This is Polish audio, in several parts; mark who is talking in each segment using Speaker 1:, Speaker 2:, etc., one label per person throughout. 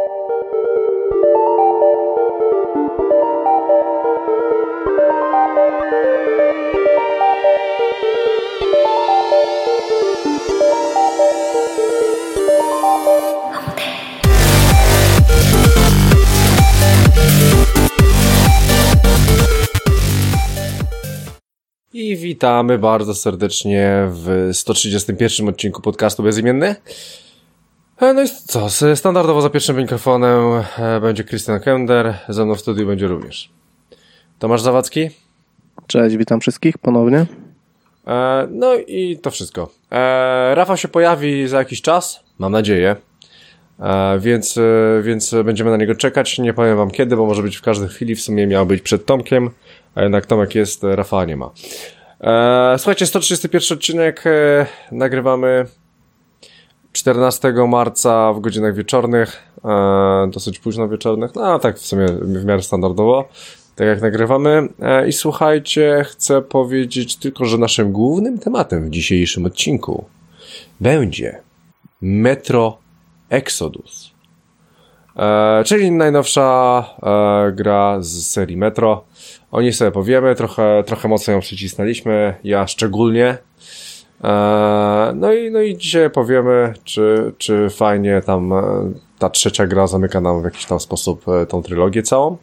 Speaker 1: I witamy bardzo serdecznie w 131 odcinku podcastu Bezimienny. No i co, standardowo za pierwszym mikrofonem będzie Krystian Kender, ze mną w studiu będzie również Tomasz Zawadzki.
Speaker 2: Cześć, witam wszystkich ponownie.
Speaker 1: No i to wszystko. Rafał się pojawi za jakiś czas, mam nadzieję, więc będziemy na niego czekać. Nie powiem wam kiedy, bo może być w każdej chwili, w sumie miał być przed Tomkiem, a jednak Tomek jest, Rafała nie ma. Słuchajcie, 131 odcinek nagrywamy 14 marca w godzinach wieczornych, dosyć późno wieczornych, no tak w sumie w miarę standardowo, tak jak nagrywamy. I słuchajcie, chcę powiedzieć tylko, że naszym głównym tematem w dzisiejszym odcinku będzie Metro Exodus, czyli najnowsza gra z serii Metro. O niej sobie powiemy, trochę mocno ją przycisnęliśmy, ja szczególnie. No i dzisiaj powiemy, czy fajnie tam ta trzecia gra zamyka nam w jakiś tam sposób tą trylogię całą.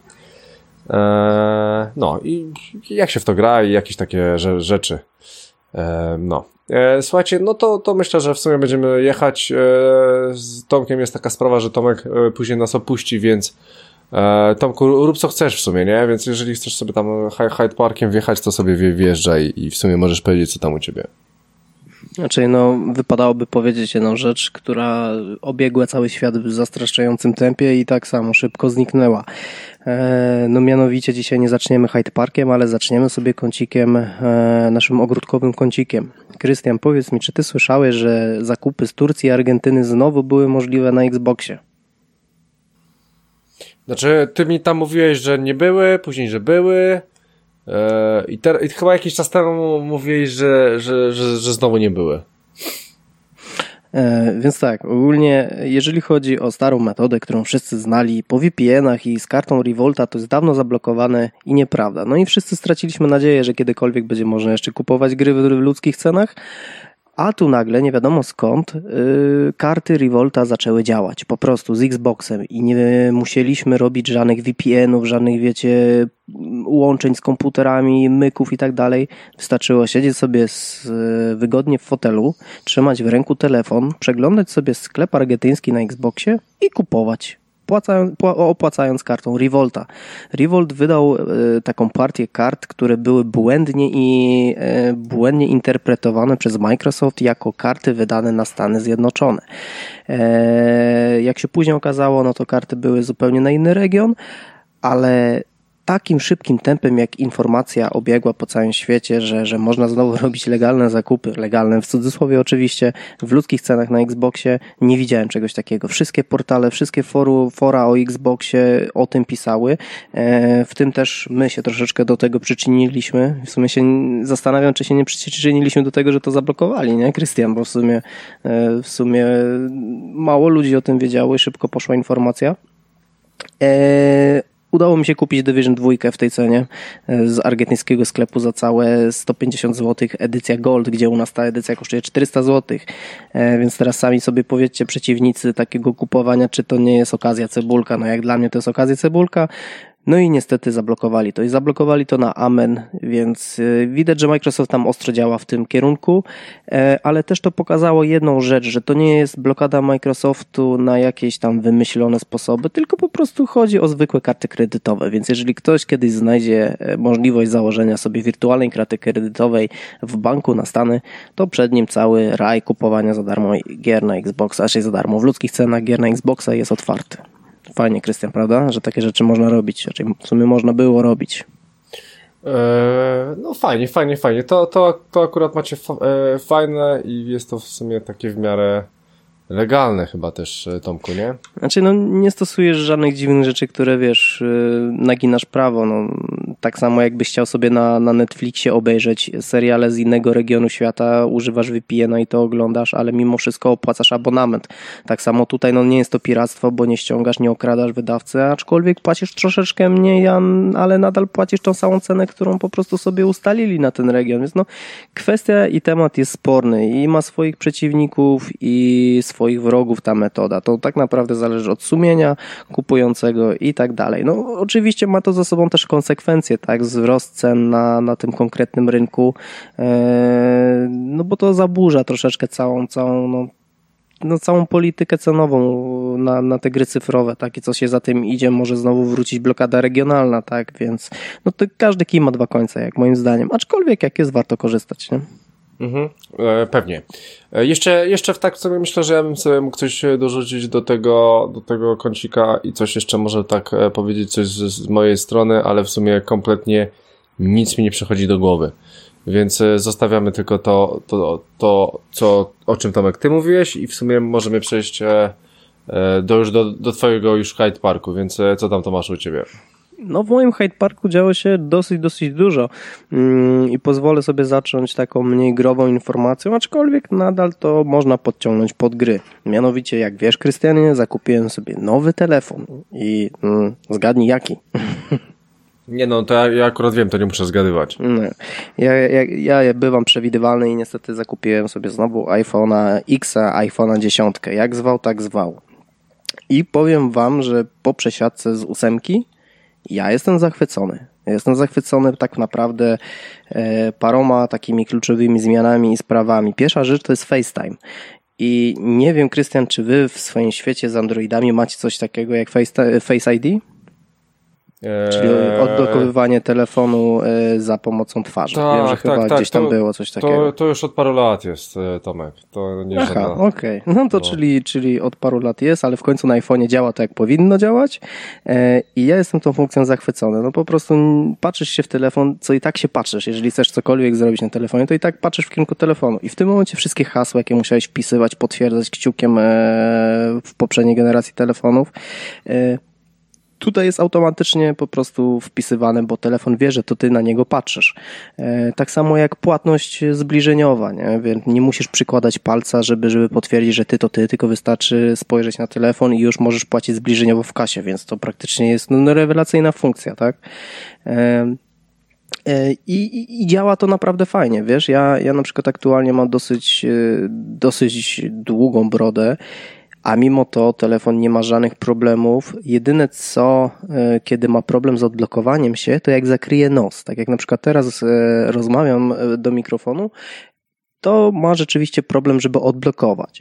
Speaker 1: No i jak się w to gra i jakieś takie rzeczy. Słuchajcie, no to myślę, że w sumie będziemy jechać. Z Tomkiem jest taka sprawa, że Tomek później nas opuści, więc Tomku, rób co chcesz w sumie, nie? Więc jeżeli chcesz sobie tam Hyde Parkiem wjechać, to sobie wjeżdżaj i w sumie możesz powiedzieć, co tam u ciebie.
Speaker 2: Znaczy, wypadałoby powiedzieć jedną rzecz, która obiegła cały świat w zastraszającym tempie i tak samo szybko zniknęła. Mianowicie dzisiaj nie zaczniemy Hyde Parkiem, ale zaczniemy sobie kącikiem, naszym ogródkowym kącikiem. Krystian, powiedz mi, czy ty słyszałeś, że zakupy z Turcji i Argentyny znowu były możliwe na Xboxie?
Speaker 1: Znaczy, ty mi tam mówiłeś, że nie były, później, że były i chyba jakiś czas temu mówiłeś, że znowu nie były.
Speaker 2: Więc tak, ogólnie jeżeli chodzi o starą metodę, którą wszyscy znali po VPN-ach i z kartą Revolta, to jest dawno zablokowane i nieprawda. No i wszyscy straciliśmy nadzieję, że kiedykolwiek będzie można jeszcze kupować gry w ludzkich cenach. A tu nagle, nie wiadomo skąd, karty Revolta zaczęły działać po prostu z Xboxem i nie musieliśmy robić żadnych VPN-ów, żadnych, łączeń z komputerami, myków i tak dalej. Wystarczyło siedzieć sobie wygodnie w fotelu, trzymać w ręku telefon, przeglądać sobie sklep argentyński na Xboxie i kupować, opłacając kartą Revolta. Revolt wydał taką partię kart, które były błędnie interpretowane przez Microsoft jako karty wydane na Stany Zjednoczone. Jak się później okazało, no to karty były zupełnie na inny region, ale takim szybkim tempem, jak informacja obiegła po całym świecie, że można znowu robić legalne zakupy, legalne w cudzysłowie oczywiście, w ludzkich cenach na Xboxie, nie widziałem czegoś takiego. Wszystkie portale, wszystkie fora o Xboxie o tym pisały, w tym też my się troszeczkę do tego przyczyniliśmy. W sumie się zastanawiam, czy się nie przyczyniliśmy do tego, że to zablokowali, nie, Krystian? Bo w sumie mało ludzi o tym wiedziało i szybko poszła informacja. Udało mi się kupić Division 2 w tej cenie z argentyńskiego sklepu za całe 150 zł, edycja Gold, gdzie u nas ta edycja kosztuje 400 zł. Więc teraz sami sobie powiedzcie, przeciwnicy takiego kupowania, czy to nie jest okazja cebulka. No jak dla mnie to jest okazja cebulka. No i niestety zablokowali to. I zablokowali to na amen, więc widać, że Microsoft tam ostro działa w tym kierunku, ale też to pokazało jedną rzecz, że to nie jest blokada Microsoftu na jakieś tam wymyślone sposoby, tylko po prostu chodzi o zwykłe karty kredytowe, więc jeżeli ktoś kiedyś znajdzie możliwość założenia sobie wirtualnej karty kredytowej w banku na Stany, to przed nim cały raj kupowania za darmo gier na Xboxa, raczej za darmo w ludzkich cenach gier na Xboxa jest otwarty. Fajnie, Krystian, prawda? Że takie rzeczy można robić. Raczej w sumie można było robić.
Speaker 1: No fajnie. To akurat macie fajne i jest to w sumie takie w miarę legalne chyba też, Tomku, nie?
Speaker 2: Znaczy, nie stosujesz żadnych dziwnych rzeczy, które, naginasz prawo. Tak samo jakbyś chciał sobie na Netflixie obejrzeć seriale z innego regionu świata, używasz VPN-a i to oglądasz, ale mimo wszystko opłacasz abonament. Tak samo tutaj nie jest to piractwo, bo nie ściągasz, nie okradasz wydawcy, aczkolwiek płacisz troszeczkę mniej, ale nadal płacisz tą samą cenę, którą po prostu sobie ustalili na ten region. Więc kwestia i temat jest sporny i ma swoich przeciwników i swoich wrogów ta metoda. To tak naprawdę zależy od sumienia kupującego i tak dalej. Oczywiście ma to za sobą też konsekwencje, tak? Wzrost cen na tym konkretnym rynku, bo to zaburza troszeczkę całą politykę cenową na te gry cyfrowe, tak? I co się za tym idzie, może znowu wrócić blokada regionalna, tak? Więc to każdy kij ma dwa końce, jak moim zdaniem. Aczkolwiek jak jest, warto korzystać, nie?
Speaker 1: Pewnie. Jeszcze tak sobie myślę, że ja bym sobie mógł coś dorzucić do tego kącika i coś jeszcze może tak powiedzieć coś z mojej strony, ale w sumie kompletnie nic mi nie przychodzi do głowy. Więc zostawiamy tylko o czym Tomek ty mówiłeś i w sumie możemy przejść do twojego już Hyde Parku, więc co tam Tomasz u ciebie?
Speaker 2: W moim Hyde Parku działo się dosyć dużo i pozwolę sobie zacząć taką mniej grową informacją, aczkolwiek nadal to można podciągnąć pod gry. Mianowicie, jak wiesz, Krystianie, zakupiłem sobie nowy telefon i zgadnij jaki.
Speaker 1: Nie to ja akurat wiem, to nie muszę zgadywać.
Speaker 2: Ja bywam przewidywalny i niestety zakupiłem sobie znowu iPhone'a X'a, iPhone'a 10. Jak zwał, tak zwał. I powiem wam, że po przesiadce z 8 ja jestem zachwycony. Jestem zachwycony tak naprawdę paroma takimi kluczowymi zmianami i sprawami. Pierwsza rzecz to jest FaceTime. I nie wiem, Krystian, czy wy w swoim świecie z Androidami macie coś takiego jak Face ID? Czyli odblokowywanie telefonu za pomocą twarzy. Wiem, że chyba gdzieś tam było coś takiego.
Speaker 1: To już od paru lat jest, Tomek. To nie żadna...
Speaker 2: okej. Czyli od paru lat jest, ale w końcu na iPhone'ie działa to, jak powinno działać. I ja jestem tą funkcją zachwycony. Po prostu patrzysz się w telefon, co i tak się patrzysz. Jeżeli chcesz cokolwiek zrobić na telefonie, to i tak patrzysz w kierunku telefonu. I w tym momencie wszystkie hasła, jakie musiałeś wpisywać, potwierdzać kciukiem w poprzedniej generacji telefonów, tutaj jest automatycznie po prostu wpisywane, bo telefon wie, że to ty na niego patrzysz. Tak samo jak płatność zbliżeniowa, nie? Więc nie musisz przykładać palca, żeby potwierdzić, że to ty, tylko wystarczy spojrzeć na telefon i już możesz płacić zbliżeniowo w kasie, więc to praktycznie jest rewelacyjna funkcja, tak? I działa to naprawdę fajnie, wiesz? Ja na przykład aktualnie mam dosyć długą brodę, a mimo to telefon nie ma żadnych problemów. Jedyne co, kiedy ma problem z odblokowaniem się, to jak zakryje nos. Tak jak na przykład teraz rozmawiam do mikrofonu, to ma rzeczywiście problem, żeby odblokować.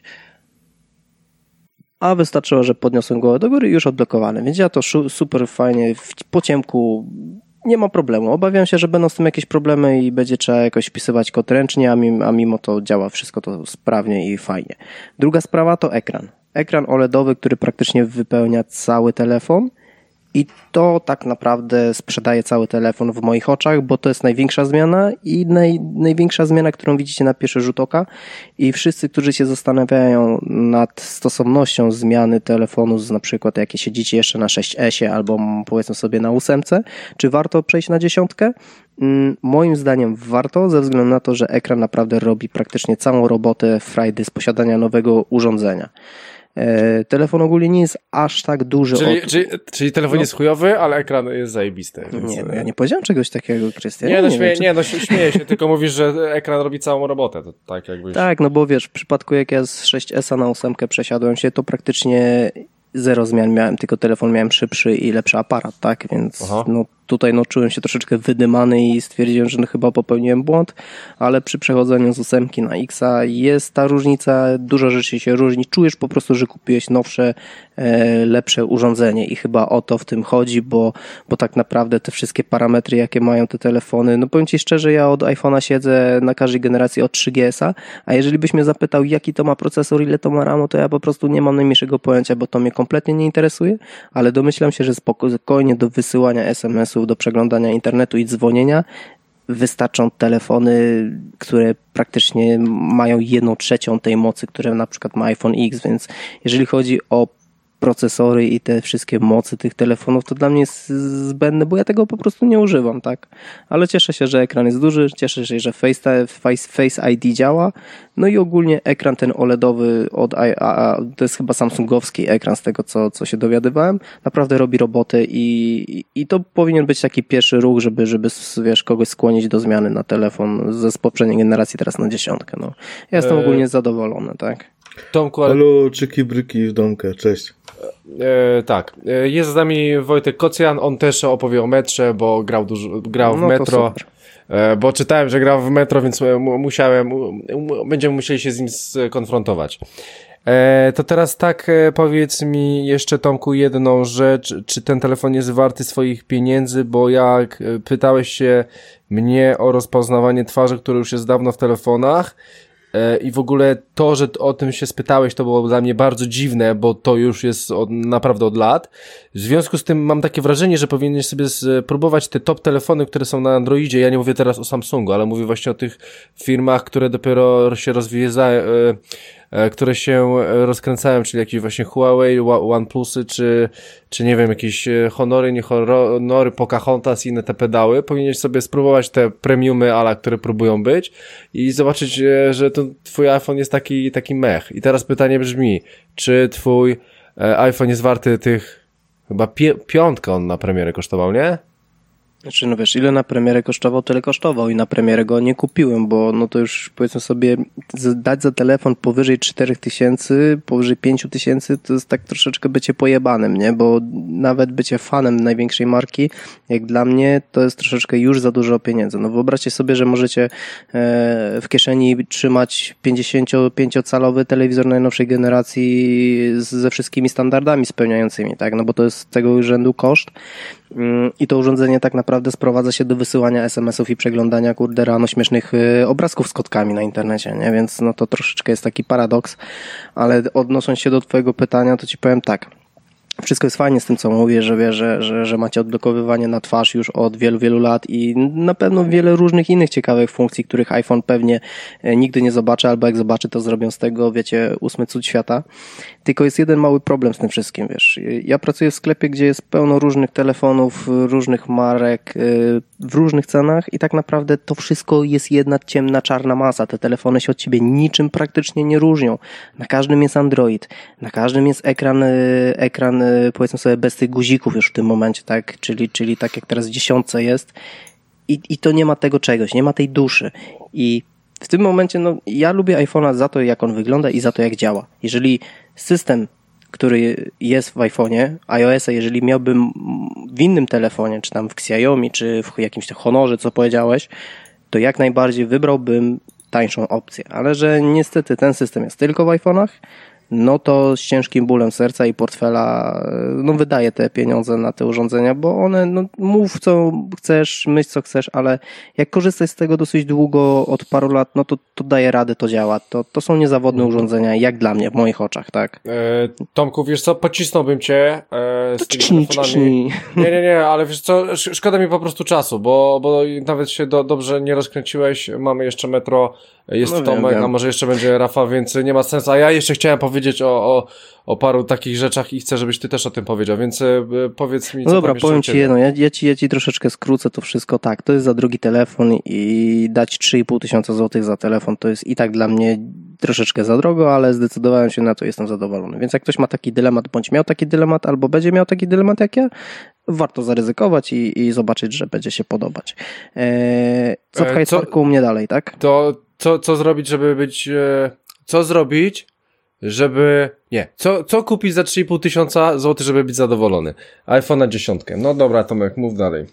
Speaker 2: A wystarczyło, że podniosłem głowę do góry i już odblokowany. Więc ja to super fajnie, po ciemku nie ma problemu. Obawiam się, że będą z tym jakieś problemy i będzie trzeba jakoś wpisywać kod ręcznie, a mimo to działa wszystko to sprawnie i fajnie. Druga sprawa to ekran. Ekran OLEDowy, który praktycznie wypełnia cały telefon i to tak naprawdę sprzedaje cały telefon w moich oczach, bo to jest największa zmiana i największa zmiana, którą widzicie na pierwszy rzut oka i wszyscy, którzy się zastanawiają nad stosownością zmiany telefonu, na przykład jakie siedzicie jeszcze na 6S albo powiedzmy sobie na 8, czy warto przejść na 10? Moim zdaniem warto, ze względu na to, że ekran naprawdę robi praktycznie całą robotę frajdy z posiadania nowego urządzenia. Telefon ogólnie nie jest aż tak duży.
Speaker 1: Czyli telefon jest chujowy, ale ekran jest zajebisty. Więc...
Speaker 2: Nie, ja nie powiedziałem czegoś takiego, Krystian.
Speaker 1: Śmieję się, tylko mówisz, że ekran robi całą robotę. To tak jakbyś...
Speaker 2: Tak, bo wiesz, w przypadku jak ja z 6S na 8 przesiadłem się, to praktycznie zero zmian miałem, tylko telefon miałem szybszy i lepszy aparat, tak? Więc tutaj czułem się troszeczkę wydymany i stwierdziłem, że chyba popełniłem błąd, ale przy przechodzeniu z 8 na X-a jest ta różnica, dużo rzeczy się różni, czujesz po prostu, że kupiłeś nowsze, lepsze urządzenie i chyba o to w tym chodzi, bo tak naprawdę te wszystkie parametry, jakie mają te telefony, powiem ci szczerze, ja od iPhone'a siedzę na każdej generacji od 3GS-a, a jeżeli byś mnie zapytał, jaki to ma procesor, ile to ma RAMu, to ja po prostu nie mam najmniejszego pojęcia, bo to mnie kompletnie nie interesuje, ale domyślam się, że spokojnie do wysyłania SMS-ów, do przeglądania internetu i dzwonienia wystarczą telefony, które praktycznie mają 1/3 tej mocy, które na przykład ma iPhone X, więc jeżeli chodzi o procesory i te wszystkie mocy tych telefonów, to dla mnie jest zbędne, bo ja tego po prostu nie używam, tak? Ale cieszę się, że ekran jest duży, cieszę się, że Face ID działa, no i ogólnie ekran ten OLEDowy to jest chyba samsungowski ekran z tego, co się dowiadywałem, naprawdę robi robotę i to powinien być taki pierwszy ruch, żeby wiesz, kogoś skłonić do zmiany na telefon z poprzedniej generacji teraz na 10. No. Ja jestem ogólnie zadowolony, tak?
Speaker 1: Tomku,
Speaker 3: Halo, czyki bryki w domkę, cześć.
Speaker 1: Tak, jest z nami Wojtek Kocjan, on też opowie o metrze, bo grał w metro, bo czytałem, że grał w metro, więc będziemy musieli się z nim skonfrontować. To teraz tak, powiedz mi jeszcze, Tomku, jedną rzecz, czy ten telefon jest warty swoich pieniędzy, bo jak pytałeś się mnie o rozpoznawanie twarzy, które już jest dawno w telefonach, i w ogóle to, że o tym się spytałeś, to było dla mnie bardzo dziwne, bo to już jest naprawdę od lat. W związku z tym mam takie wrażenie, że powinieneś sobie spróbować te top telefony, które są na Androidzie. Ja nie mówię teraz o Samsungu, ale mówię właśnie o tych firmach, które dopiero się które się rozkręcają, czyli jakieś właśnie Huawei, OnePlusy, czy nie wiem, jakieś Honory, nie Honory, Pocahontas i inne te pedały. Powinieneś sobie spróbować te premiumy które próbują być i zobaczyć, że twój iPhone jest taki mech. I teraz pytanie brzmi, czy twój iPhone jest warty tych, chyba piątkę on na premierę kosztował, nie?
Speaker 2: Znaczy, no wiesz, ile na premierę kosztował, tyle kosztował i na premierę go nie kupiłem, bo no to już powiedzmy sobie, dać za telefon powyżej 4000, powyżej 5000, to jest tak troszeczkę bycie pojebanym, nie? Bo nawet bycie fanem największej marki, jak dla mnie, to jest troszeczkę już za dużo pieniędzy. No wyobraźcie sobie, że możecie w kieszeni trzymać 55-calowy telewizor najnowszej generacji ze wszystkimi standardami spełniającymi, tak? No bo to jest tego rzędu koszt. I to urządzenie tak naprawdę sprowadza się do wysyłania SMS-ów i przeglądania rano śmiesznych obrazków z kotkami na internecie, nie? Więc no to troszeczkę jest taki paradoks, ale odnosząc się do twojego pytania, to ci powiem tak. Wszystko jest fajnie z tym, co mówię, że wie, że macie odblokowywanie na twarz już od wielu, wielu lat i na pewno wiele różnych innych ciekawych funkcji, których iPhone pewnie nigdy nie zobaczy, albo jak zobaczy, to zrobią z tego, wiecie, 8 cud świata. Tylko jest jeden mały problem z tym wszystkim, wiesz. Ja pracuję w sklepie, gdzie jest pełno różnych telefonów, różnych marek, w różnych cenach i tak naprawdę to wszystko jest jedna ciemna, czarna masa. Te telefony się od ciebie niczym praktycznie nie różnią. Na każdym jest Android, na każdym jest ekran powiedzmy sobie bez tych guzików już w tym momencie, tak? Czyli tak jak teraz w 10 jest i to nie ma tego czegoś, nie ma tej duszy i w tym momencie, no ja lubię iPhone'a za to, jak on wygląda i za to, jak działa. Jeżeli system, który jest w iPhone'ie, iOS-a, jeżeli miałbym w innym telefonie, czy tam w Xiaomi, czy w jakimś Honorze, co powiedziałeś, to jak najbardziej wybrałbym tańszą opcję. Ale że niestety ten system jest tylko w iPhone'ach, no to z ciężkim bólem serca i portfela no wydaję te pieniądze na te urządzenia, bo one, no mów co chcesz, myśl co chcesz, ale jak korzystać z tego dosyć długo, od paru lat, no to daje radę, to działa. To są niezawodne urządzenia, jak dla mnie, w moich oczach, tak?
Speaker 1: Tomku, wiesz co, pocisnąłbym cię z tymi telefonami.
Speaker 2: Czni.
Speaker 1: Nie, ale wiesz co, szkoda mi po prostu czasu, bo nawet się dobrze nie rozkręciłeś, mamy jeszcze metro, jest
Speaker 2: No
Speaker 1: Tomek,
Speaker 2: wiem.
Speaker 1: a może jeszcze będzie Rafał, więc nie ma sensu, a ja jeszcze chciałem powiedzieć o paru takich rzeczach i chcę, żebyś ty też o tym powiedział, więc powiedz mi, co
Speaker 2: No dobra,
Speaker 1: tam jeszcze
Speaker 2: powiem
Speaker 1: u
Speaker 2: ci
Speaker 1: ciebie.
Speaker 2: jedno, ja ci troszeczkę skrócę to wszystko, tak, to jest za drogi telefon i dać 3500 złotych za telefon to jest i tak dla mnie troszeczkę za drogo, ale zdecydowałem się na to, jestem zadowolony, więc jak ktoś ma taki dylemat, bądź miał taki dylemat, albo będzie miał taki dylemat jak ja, warto zaryzykować i zobaczyć, że będzie się podobać. Co w Hyde Parku u mnie dalej, tak?
Speaker 1: To co zrobić, żeby być... Co kupić za 3500 zł, żeby być zadowolony? iPhone'a 10. No dobra, Tomek, mów dalej.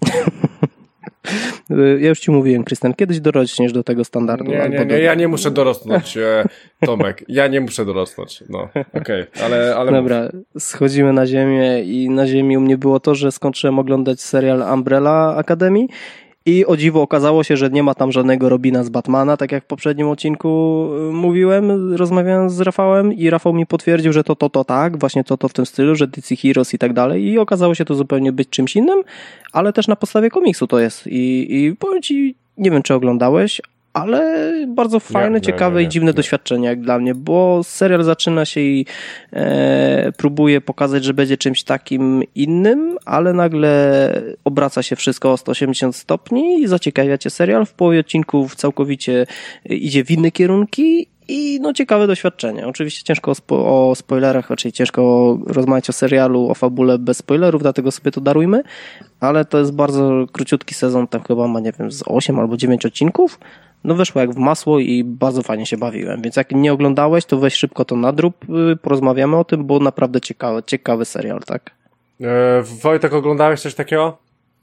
Speaker 2: Ja już ci mówiłem, Krystian, kiedyś dorośniesz do tego standardu.
Speaker 1: Nie, ja nie muszę dorosnąć, Tomek. Ja nie muszę dorosnąć. No, okej, ale
Speaker 2: dobra, schodzimy na ziemię i na ziemi u mnie było to, że skończyłem oglądać serial Umbrella Academy i o dziwo okazało się, że nie ma tam żadnego Robina z Batmana, tak jak w poprzednim odcinku mówiłem, rozmawiałem z Rafałem i Rafał mi potwierdził, że to tak, właśnie to w tym stylu, że DC Heroes i tak dalej i okazało się to zupełnie być czymś innym, ale też na podstawie komiksu to jest i powiem ci, nie wiem czy oglądałeś, ale bardzo fajne, ciekawe i dziwne doświadczenie jak dla mnie, bo serial zaczyna się i próbuje pokazać, że będzie czymś takim innym, ale nagle obraca się wszystko o 180 stopni i zaciekawia cię serial. W połowie odcinków całkowicie idzie w inne kierunki i no ciekawe doświadczenie. Oczywiście ciężko o spoilerach, raczej ciężko rozmawiać o serialu, o fabule bez spoilerów, dlatego sobie to darujmy, ale to jest bardzo króciutki sezon, tam chyba ma, nie wiem, z 8 albo 9 odcinków. No weszło jak w masło i bardzo fajnie się bawiłem, więc jak nie oglądałeś, to weź szybko to nadrób, porozmawiamy o tym, bo naprawdę ciekawy serial, tak?
Speaker 1: Wojtek, oglądałeś coś takiego?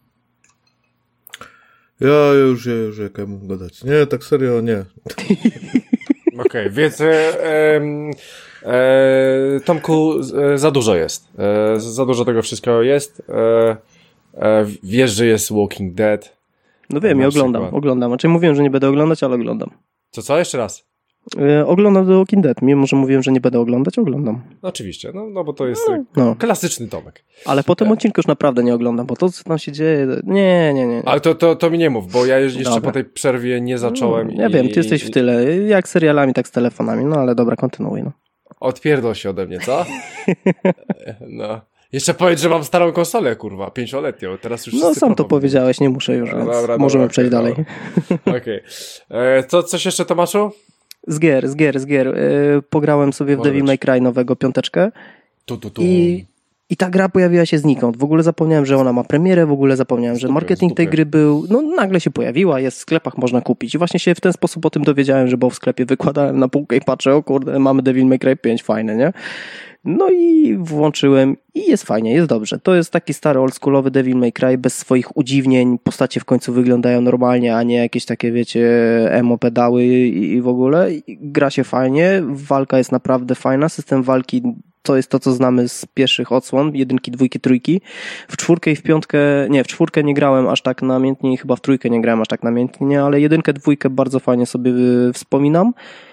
Speaker 3: Ja już jak ja mógł gadać. Nie, tak serio nie.
Speaker 1: Okej, więc Tomku, za dużo jest. Za dużo tego wszystkiego jest. Wiesz, że jest Walking Dead.
Speaker 2: No wiem, ja oglądam. Znaczy mówiłem, że nie będę oglądać, ale oglądam.
Speaker 1: Co? Jeszcze raz?
Speaker 2: Oglądam The Walking Dead. Mimo, że mówiłem, że nie będę oglądać, oglądam.
Speaker 1: No, oczywiście, no bo to jest klasyczny Tomek.
Speaker 2: Ale po tym odcinku już naprawdę nie oglądam, bo to, co tam się dzieje... Nie.
Speaker 1: Ale to mi nie mów, bo ja jeszcze po tej przerwie nie zacząłem.
Speaker 2: Ja wiem, ty jesteś w tyle. Jak z serialami, tak z telefonami. No ale dobra, kontynuuj. No.
Speaker 1: Odpierdol się ode mnie, co? No. Jeszcze powiedz, że mam starą konsolę, kurwa, 5-letnią. Teraz już
Speaker 2: no sam to powiedziałeś, nie muszę już, więc możemy przejść dalej.
Speaker 1: Okej. Coś jeszcze, Tomaszu?
Speaker 2: Z gier. Pograłem sobie w Devil May Cry nowego 5. I ta gra pojawiła się znikąd. W ogóle zapomniałem, że ona ma premierę, w ogóle zapomniałem, że marketing tej gry był, no nagle się pojawiła, jest w sklepach, można kupić. I właśnie się w ten sposób o tym dowiedziałem, że był w sklepie, wykładałem na półkę i patrzę, o kurde, mamy Devil May Cry 5, fajne, nie? No i włączyłem i jest fajnie, jest dobrze. To jest taki stary oldschoolowy Devil May Cry bez swoich udziwnień. Postacie w końcu wyglądają normalnie, a nie jakieś takie, wiecie, emo pedały i w ogóle. Gra się fajnie, walka jest naprawdę fajna, system walki to jest to, co znamy z pierwszych odsłon, 1, 2, 3. W 4 i w 5, nie, w 4 nie grałem aż tak namiętnie i chyba w 3 nie grałem aż tak namiętnie, ale 1, 2 bardzo fajnie sobie wspominam.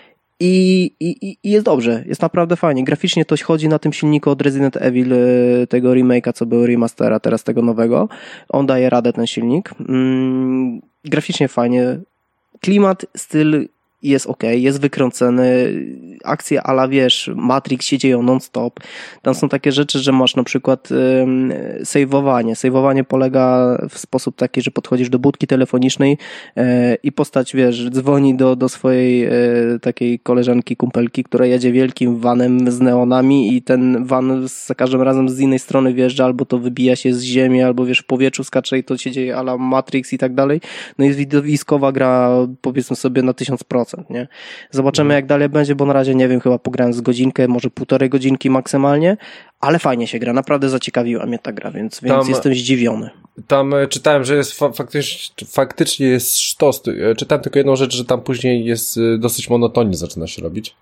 Speaker 2: I jest dobrze, jest naprawdę fajnie. Graficznie to chodzi na tym silniku od Resident Evil, tego remake'a, co był remastera, teraz tego nowego. On daje radę, ten silnik. Graficznie fajnie. Klimat, styl jest okej, jest wykręcony. Akcje a la, wiesz, Matrix się dzieją non-stop. Tam są takie rzeczy, że masz na przykład sejwowanie. Sejwowanie polega w sposób taki, że podchodzisz do budki telefonicznej i postać, wiesz, dzwoni do swojej takiej koleżanki, kumpelki, która jedzie wielkim vanem z neonami i ten van za każdym razem z innej strony wjeżdża, albo to wybija się z ziemi, albo wiesz, w powietrzu skacze i to się dzieje a la Matrix i tak dalej. No jest widowiskowa gra, powiedzmy sobie, na 1000%, nie? Zobaczymy jak dalej będzie, bo na razie nie wiem, chyba pograłem z godzinkę, może 1,5 godzinki maksymalnie, ale fajnie się gra, naprawdę zaciekawiła mnie ta gra, więc jestem zdziwiony.
Speaker 1: Tam czytałem, że jest faktycznie jest sztos. Czytałem tylko jedną rzecz, że tam później jest dosyć monotonnie zaczyna się robić.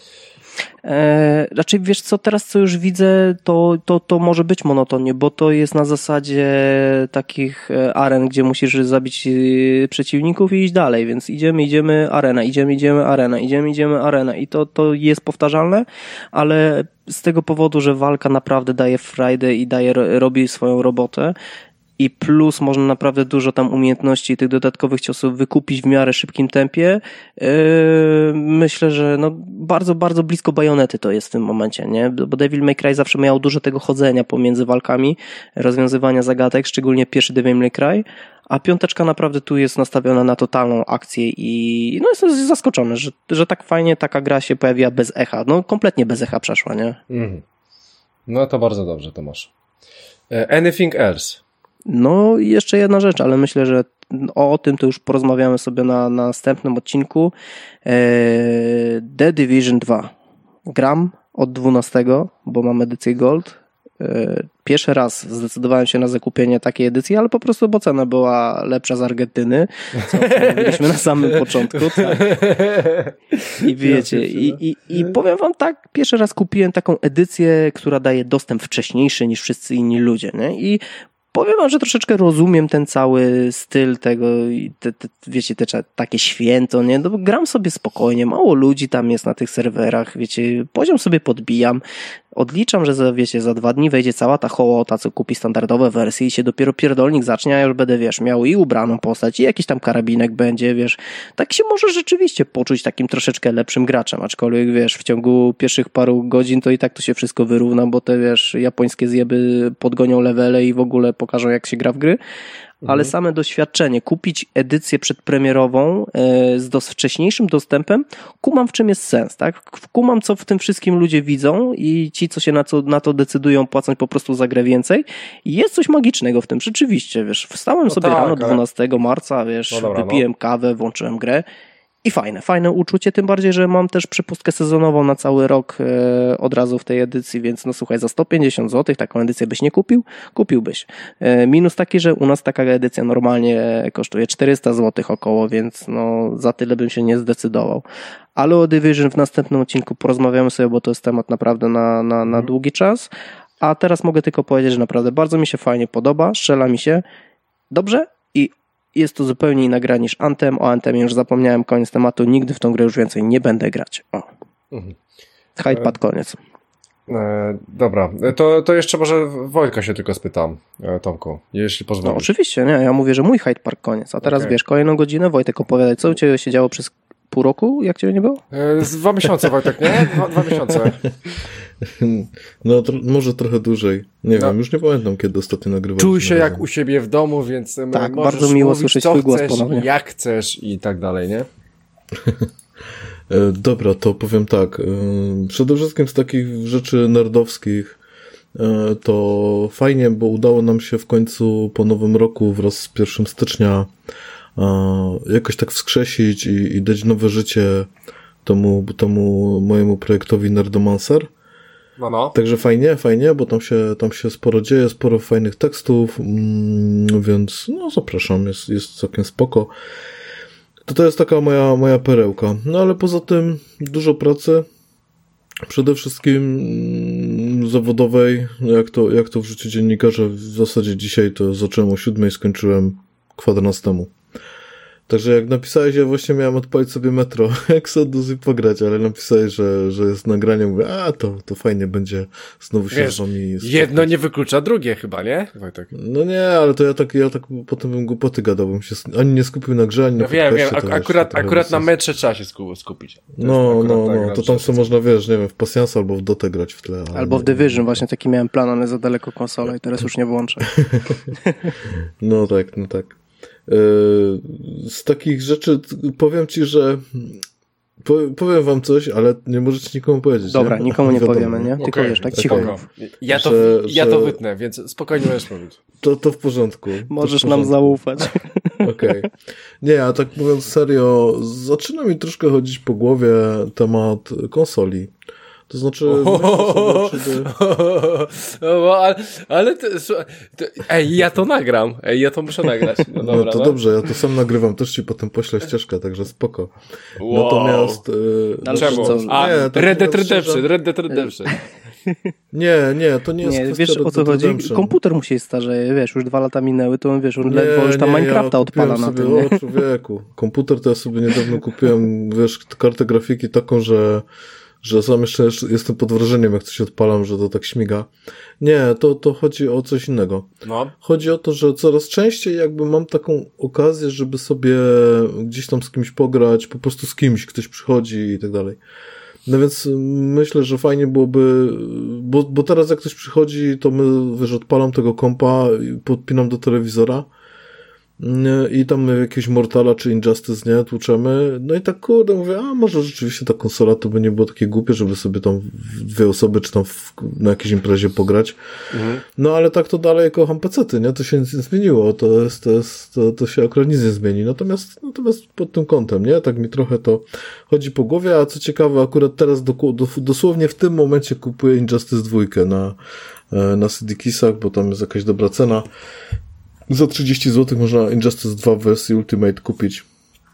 Speaker 2: Raczej wiesz co, teraz co już widzę, to może być monotonnie, bo to jest na zasadzie takich aren, gdzie musisz zabić przeciwników i iść dalej, więc idziemy arena, idziemy arena i to jest powtarzalne, ale z tego powodu, że walka naprawdę daje frajdę i robi swoją robotę, i plus można naprawdę dużo tam umiejętności i tych dodatkowych ciosów wykupić w miarę szybkim tempie. Myślę, że no bardzo, bardzo blisko bajonety to jest w tym momencie, nie? Bo Devil May Cry zawsze miał dużo tego chodzenia pomiędzy walkami, rozwiązywania zagadek, szczególnie pierwszy Devil May Cry, a 5 naprawdę tu jest nastawiona na totalną akcję i no jestem zaskoczony, że tak fajnie taka gra się pojawiła bez echa. No kompletnie bez echa przeszła, nie?
Speaker 1: No to bardzo dobrze, Tomasz. Anything else?
Speaker 2: No i jeszcze jedna rzecz, ale myślę, że o tym to już porozmawiamy sobie na następnym odcinku. The Division 2. Gram od 12, bo mam edycję Gold. Pierwszy raz zdecydowałem się na zakupienie takiej edycji, ale po prostu, bo cena była lepsza z Argentyny, co mówiliśmy na samym początku. Tak. I wiecie, i powiem wam tak, pierwszy raz kupiłem taką edycję, która daje dostęp wcześniejszy niż wszyscy inni ludzie, nie? I powiem wam, że troszeczkę rozumiem ten cały styl tego, wiecie, takie święto, nie? No, gram sobie spokojnie, mało ludzi tam jest na tych serwerach, wiecie, poziom sobie podbijam. odliczam, że za 2 dni wejdzie cała ta hołota, co kupi standardowe wersje i się dopiero pierdolnik zacznie, a ja już będę, miał i ubraną postać, i jakiś tam karabinek będzie, tak się może rzeczywiście poczuć takim troszeczkę lepszym graczem, aczkolwiek, w ciągu pierwszych paru godzin to i tak to się wszystko wyrówna, bo te, japońskie zjeby podgonią levele i w ogóle pokażą, jak się gra w gry. Ale same doświadczenie, kupić edycję przedpremierową z wcześniejszym dostępem, kumam, w czym jest sens, tak? Kumam, co w tym wszystkim ludzie widzą i ci, co się na to decydują, płacą po prostu za grę więcej. I jest coś magicznego w tym, rzeczywiście, wstałem sobie rano 12 marca, wypiłem kawę, włączyłem grę. I fajne uczucie, tym bardziej, że mam też przepustkę sezonową na cały rok od razu w tej edycji, więc słuchaj, za 150 zł taką edycję byś nie kupił? Kupiłbyś. Minus taki, że u nas taka edycja normalnie kosztuje 400 zł około, więc za tyle bym się nie zdecydował. Ale o Division w następnym odcinku porozmawiamy sobie, bo to jest temat naprawdę na długi czas. A teraz mogę tylko powiedzieć, że naprawdę bardzo mi się fajnie podoba, strzela mi się dobrze i jest to zupełnie inna gra niż Anthem. O Anthemie już zapomniałem, koniec tematu. Nigdy w tą grę już więcej nie będę grać. Hyde pad, koniec.
Speaker 1: Dobra, to jeszcze może Wojtka się tylko spytam, Tomku, jeśli pozwolisz.
Speaker 2: Oczywiście, nie, ja mówię, że mój Hyde Park koniec, a teraz kolejną godzinę, Wojtek, opowiadaj, co u Ciebie się działo przez pół roku, jak Ciebie nie było?
Speaker 1: 2 miesiące, Wojtek, nie? 2 miesiące.
Speaker 3: Może trochę dłużej. Nie wiem, już nie pamiętam, kiedy ostatnio nagrywałem.
Speaker 1: Czuj się jak u siebie w domu, więc
Speaker 2: tak,
Speaker 1: możesz
Speaker 2: bardzo miło
Speaker 1: mówić,
Speaker 2: słyszeć
Speaker 1: co
Speaker 2: swój głos
Speaker 1: chcesz,
Speaker 2: ponownie.
Speaker 1: jak chcesz i tak dalej, nie?
Speaker 3: Dobra, to powiem tak. Przede wszystkim z takich rzeczy nerdowskich to fajnie, bo udało nam się w końcu po nowym roku wraz z 1 stycznia jakoś tak wskrzesić i dać nowe życie temu mojemu projektowi Nerdomancer. Także fajnie, bo tam się sporo dzieje, sporo fajnych tekstów, więc zapraszam, jest całkiem spoko. To jest taka moja perełka. Ale poza tym dużo pracy, przede wszystkim zawodowej, jak to w życiu dziennikarza. W zasadzie dzisiaj to zacząłem o 7:00, skończyłem kwadrans temu. Także jak napisałeś, ja właśnie miałem odpalić sobie Metro Exodus i pograć, ale napisałeś, że jest nagranie, mówię, to fajnie będzie znowu się z wami...
Speaker 1: Jedno nie wyklucza drugie chyba, nie, Wojtek?
Speaker 3: No nie, ale to ja tak potem bym głupoty gadał, bym się ani nie skupił na grze, ani na podcaście.
Speaker 1: Wiem, akurat na metrze trzeba się skupić.
Speaker 3: To tam sobie można, nie wiem, w Pasjansa albo w Dotę grać w tle.
Speaker 2: Albo w Division, właśnie taki miałem plan, ale za daleko konsola i teraz już nie włączę.
Speaker 3: No tak. Z takich rzeczy powiem ci, że powiem wam coś, ale nie możecie nikomu powiedzieć.
Speaker 2: Dobra,
Speaker 3: nie?
Speaker 2: Nikomu nie powiemy, nie? Tylko tak cicho.
Speaker 1: Ja to wytnę, więc spokojnie możesz mówić.
Speaker 3: To w porządku.
Speaker 2: Możesz nam zaufać.
Speaker 3: Okej. Nie, a tak mówiąc serio, zaczyna mi troszkę chodzić po głowie temat konsoli. To znaczy...
Speaker 1: ja to nagram. Ja to muszę nagrać.
Speaker 3: No to dobrze, ja to sam nagrywam, też ci potem poślę ścieżkę, także spoko. Wow. Natomiast...
Speaker 1: Czemu? Red Dead Redemption.
Speaker 3: Nie, to nie jest kwestia
Speaker 2: wiesz o co chodzi? Komputer mu się starzeje, już 2 lata minęły, to on ledwo już tam Minecrafta odpala na tym.
Speaker 3: O człowieku, komputer to ja sobie niedawno kupiłem, kartę grafiki taką, że sam jeszcze jestem pod wrażeniem, jak coś odpalam, że to tak śmiga. Nie, to chodzi o coś innego. Chodzi o to, że coraz częściej jakby mam taką okazję, żeby sobie gdzieś tam z kimś pograć, po prostu z kimś, ktoś przychodzi i tak dalej. No więc myślę, że fajnie byłoby, bo teraz jak ktoś przychodzi, to my, odpalam tego kompa, podpinam do telewizora i tam jakiegoś Mortala czy Injustice, nie, tłuczemy. No i tak kurde, mówię, może rzeczywiście ta konsola to by nie było takie głupie, żeby sobie tam 2 osoby czy tam na jakiejś imprezie pograć. No ale tak to dalej kocham pecety, nie? To się nic nie zmieniło, to się akurat nic nie zmieni. Natomiast pod tym kątem, nie? Tak mi trochę to chodzi po głowie, a co ciekawe, akurat teraz dosłownie w tym momencie kupuję Injustice 2 na CD Keysach, bo tam jest jakaś dobra cena. Za 30 zł można Injustice 2 w wersji Ultimate kupić.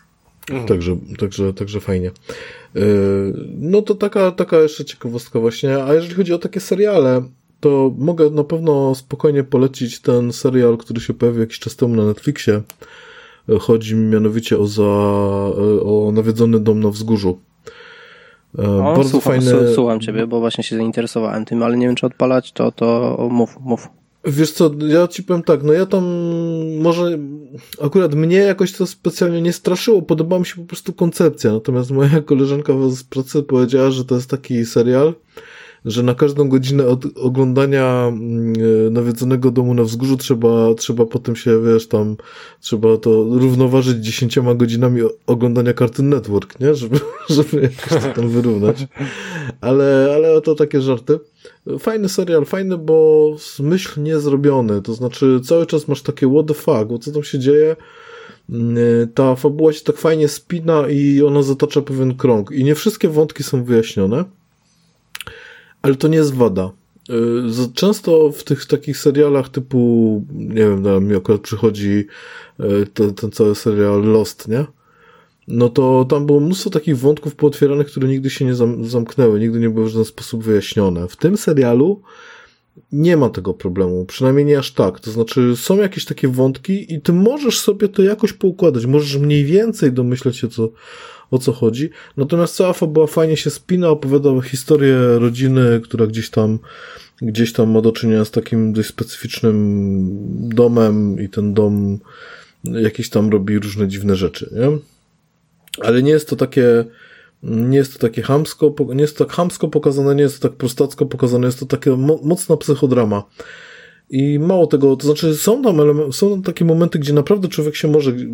Speaker 3: Także fajnie. No to taka jeszcze ciekawostka właśnie. A jeżeli chodzi o takie seriale, to mogę na pewno spokojnie polecić ten serial, który się pojawił jakiś czas temu na Netflixie. Chodzi mi mianowicie o nawiedzony dom na wzgórzu. Bardzo fajne.
Speaker 2: Słucham ciebie, bo właśnie się zainteresowałem tym, ale nie wiem, czy odpalać, to mów.
Speaker 3: Wiesz co, ja ci powiem tak, no ja tam może akurat mnie jakoś to specjalnie nie straszyło, podobała mi się po prostu koncepcja, natomiast moja koleżanka z pracy powiedziała, że to jest taki serial, że na każdą godzinę od oglądania nawiedzonego domu na wzgórzu trzeba potem się, wiesz, tam trzeba to równoważyć 10 godzinami oglądania Cartoon Network, nie? Żeby jakoś to tam wyrównać. Ale to takie żarty. Fajny serial, fajny, bo zmyślnie zrobiony, to znaczy cały czas masz takie what the fuck, bo co tam się dzieje? Ta fabuła się tak fajnie spina i ona zatacza pewien krąg i nie wszystkie wątki są wyjaśnione. Ale to nie jest wada. Często w tych takich serialach typu, nie wiem, mi akurat przychodzi ten cały serial Lost, nie? No to tam było mnóstwo takich wątków pootwieranych, które nigdy się nie zamknęły, nigdy nie były w żaden sposób wyjaśnione. W tym serialu nie ma tego problemu, przynajmniej nie aż tak. To znaczy są jakieś takie wątki i ty możesz sobie to jakoś poukładać, możesz mniej więcej domyśleć się o co chodzi. Natomiast cała fabuła fajnie się spina, opowiada historię rodziny, która gdzieś tam ma do czynienia z takim dość specyficznym domem i ten dom jakieś tam robi różne dziwne rzeczy, nie? Ale nie jest to takie chamsko, nie jest to tak chamsko pokazane, nie jest to tak prostacko pokazane, jest to taka mocna psychodrama. I mało tego, to znaczy są tam takie momenty, gdzie naprawdę człowiek się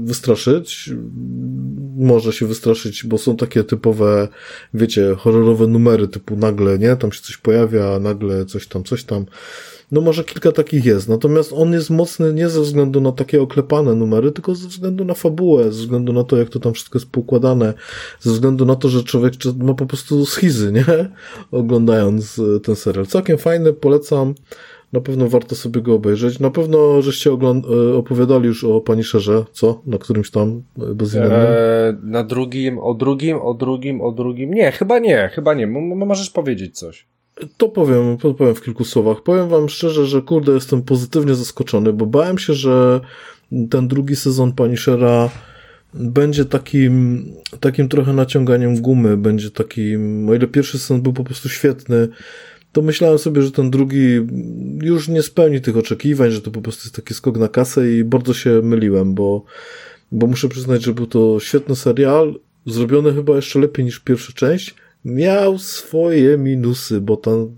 Speaker 3: może się wystraszyć, bo są takie typowe, wiecie, horrorowe numery, typu nagle, nie, tam się coś pojawia, nagle coś tam. No może kilka takich jest, natomiast on jest mocny nie ze względu na takie oklepane numery, tylko ze względu na fabułę, ze względu na to, jak to tam wszystko jest poukładane, ze względu na to, że człowiek ma po prostu schizy, nie? Oglądając ten serial. Całkiem fajny, polecam. Na pewno warto sobie go obejrzeć. Na pewno, żeście opowiadali już o Punisherze, co? Na którymś tam bezimiennym?
Speaker 1: Na drugim, o drugim. Nie, chyba nie. Możesz powiedzieć coś.
Speaker 3: To powiem w kilku słowach. Powiem wam szczerze, że kurde, jestem pozytywnie zaskoczony, bo bałem się, że ten drugi sezon Punishera będzie takim trochę naciąganiem gumy, będzie takim, o ile pierwszy sezon był po prostu świetny, to myślałem sobie, że ten drugi już nie spełni tych oczekiwań, że to po prostu jest taki skok na kasę i bardzo się myliłem, bo muszę przyznać, że był to świetny serial, zrobiony chyba jeszcze lepiej niż pierwsza część. Miał swoje minusy, bo ten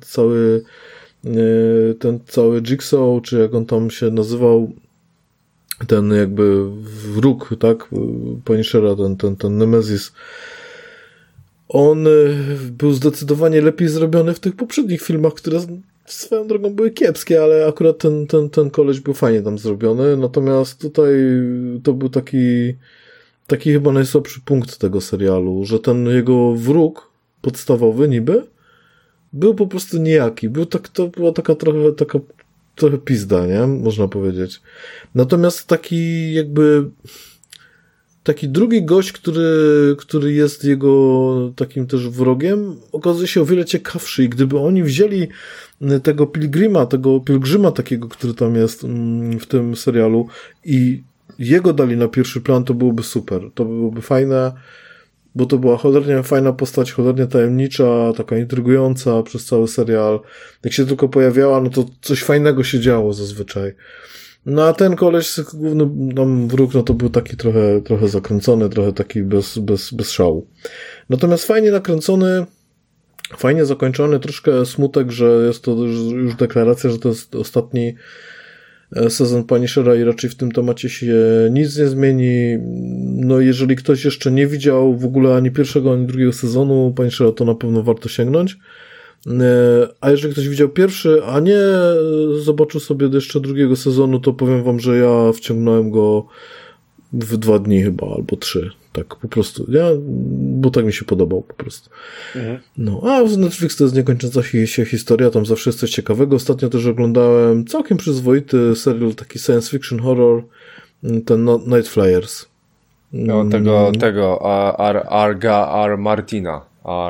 Speaker 3: cały Jigsaw, czy jak on tam się nazywał, ten jakby wróg, tak, Punishera, ten Nemesis, on był zdecydowanie lepiej zrobiony w tych poprzednich filmach, które swoją drogą były kiepskie, ale akurat ten koleś był fajnie tam zrobiony, natomiast tutaj to był taki chyba najsłabszy punkt tego serialu, że ten jego wróg podstawowy niby był po prostu nijaki. To była taka trochę pizda, nie? Można powiedzieć. Natomiast taki drugi gość, który jest jego takim też wrogiem, okazuje się o wiele ciekawszy i gdyby oni wzięli tego pielgrzyma takiego, który tam jest w tym serialu i jego dali na pierwszy plan, to byłoby super. To byłoby fajne, bo to była cholernie fajna postać, cholernie tajemnicza, taka intrygująca przez cały serial. Jak się tylko pojawiała, no to coś fajnego się działo zazwyczaj. No a ten koleś, główny tam wróg, no to był taki trochę zakręcony, trochę taki bez szału. Natomiast fajnie nakręcony, fajnie zakończony, troszkę smutek, że jest to już deklaracja, że to jest ostatni sezon Punishera i raczej w tym temacie się nic nie zmieni. No jeżeli ktoś jeszcze nie widział w ogóle ani pierwszego, ani drugiego sezonu Punishera, to na pewno warto sięgnąć. A jeżeli ktoś widział pierwszy, a nie zobaczył sobie jeszcze drugiego sezonu, to powiem wam, że ja wciągnąłem go w 2 dni chyba, albo 3. Tak po prostu. Bo tak mi się podobał po prostu. Mhm. No, a Netflix to jest niekończąca się historia, tam zawsze jest coś ciekawego. Ostatnio też oglądałem całkiem przyzwoity serial, taki science fiction horror, ten Night Flyers.
Speaker 1: No, tego R. Martina.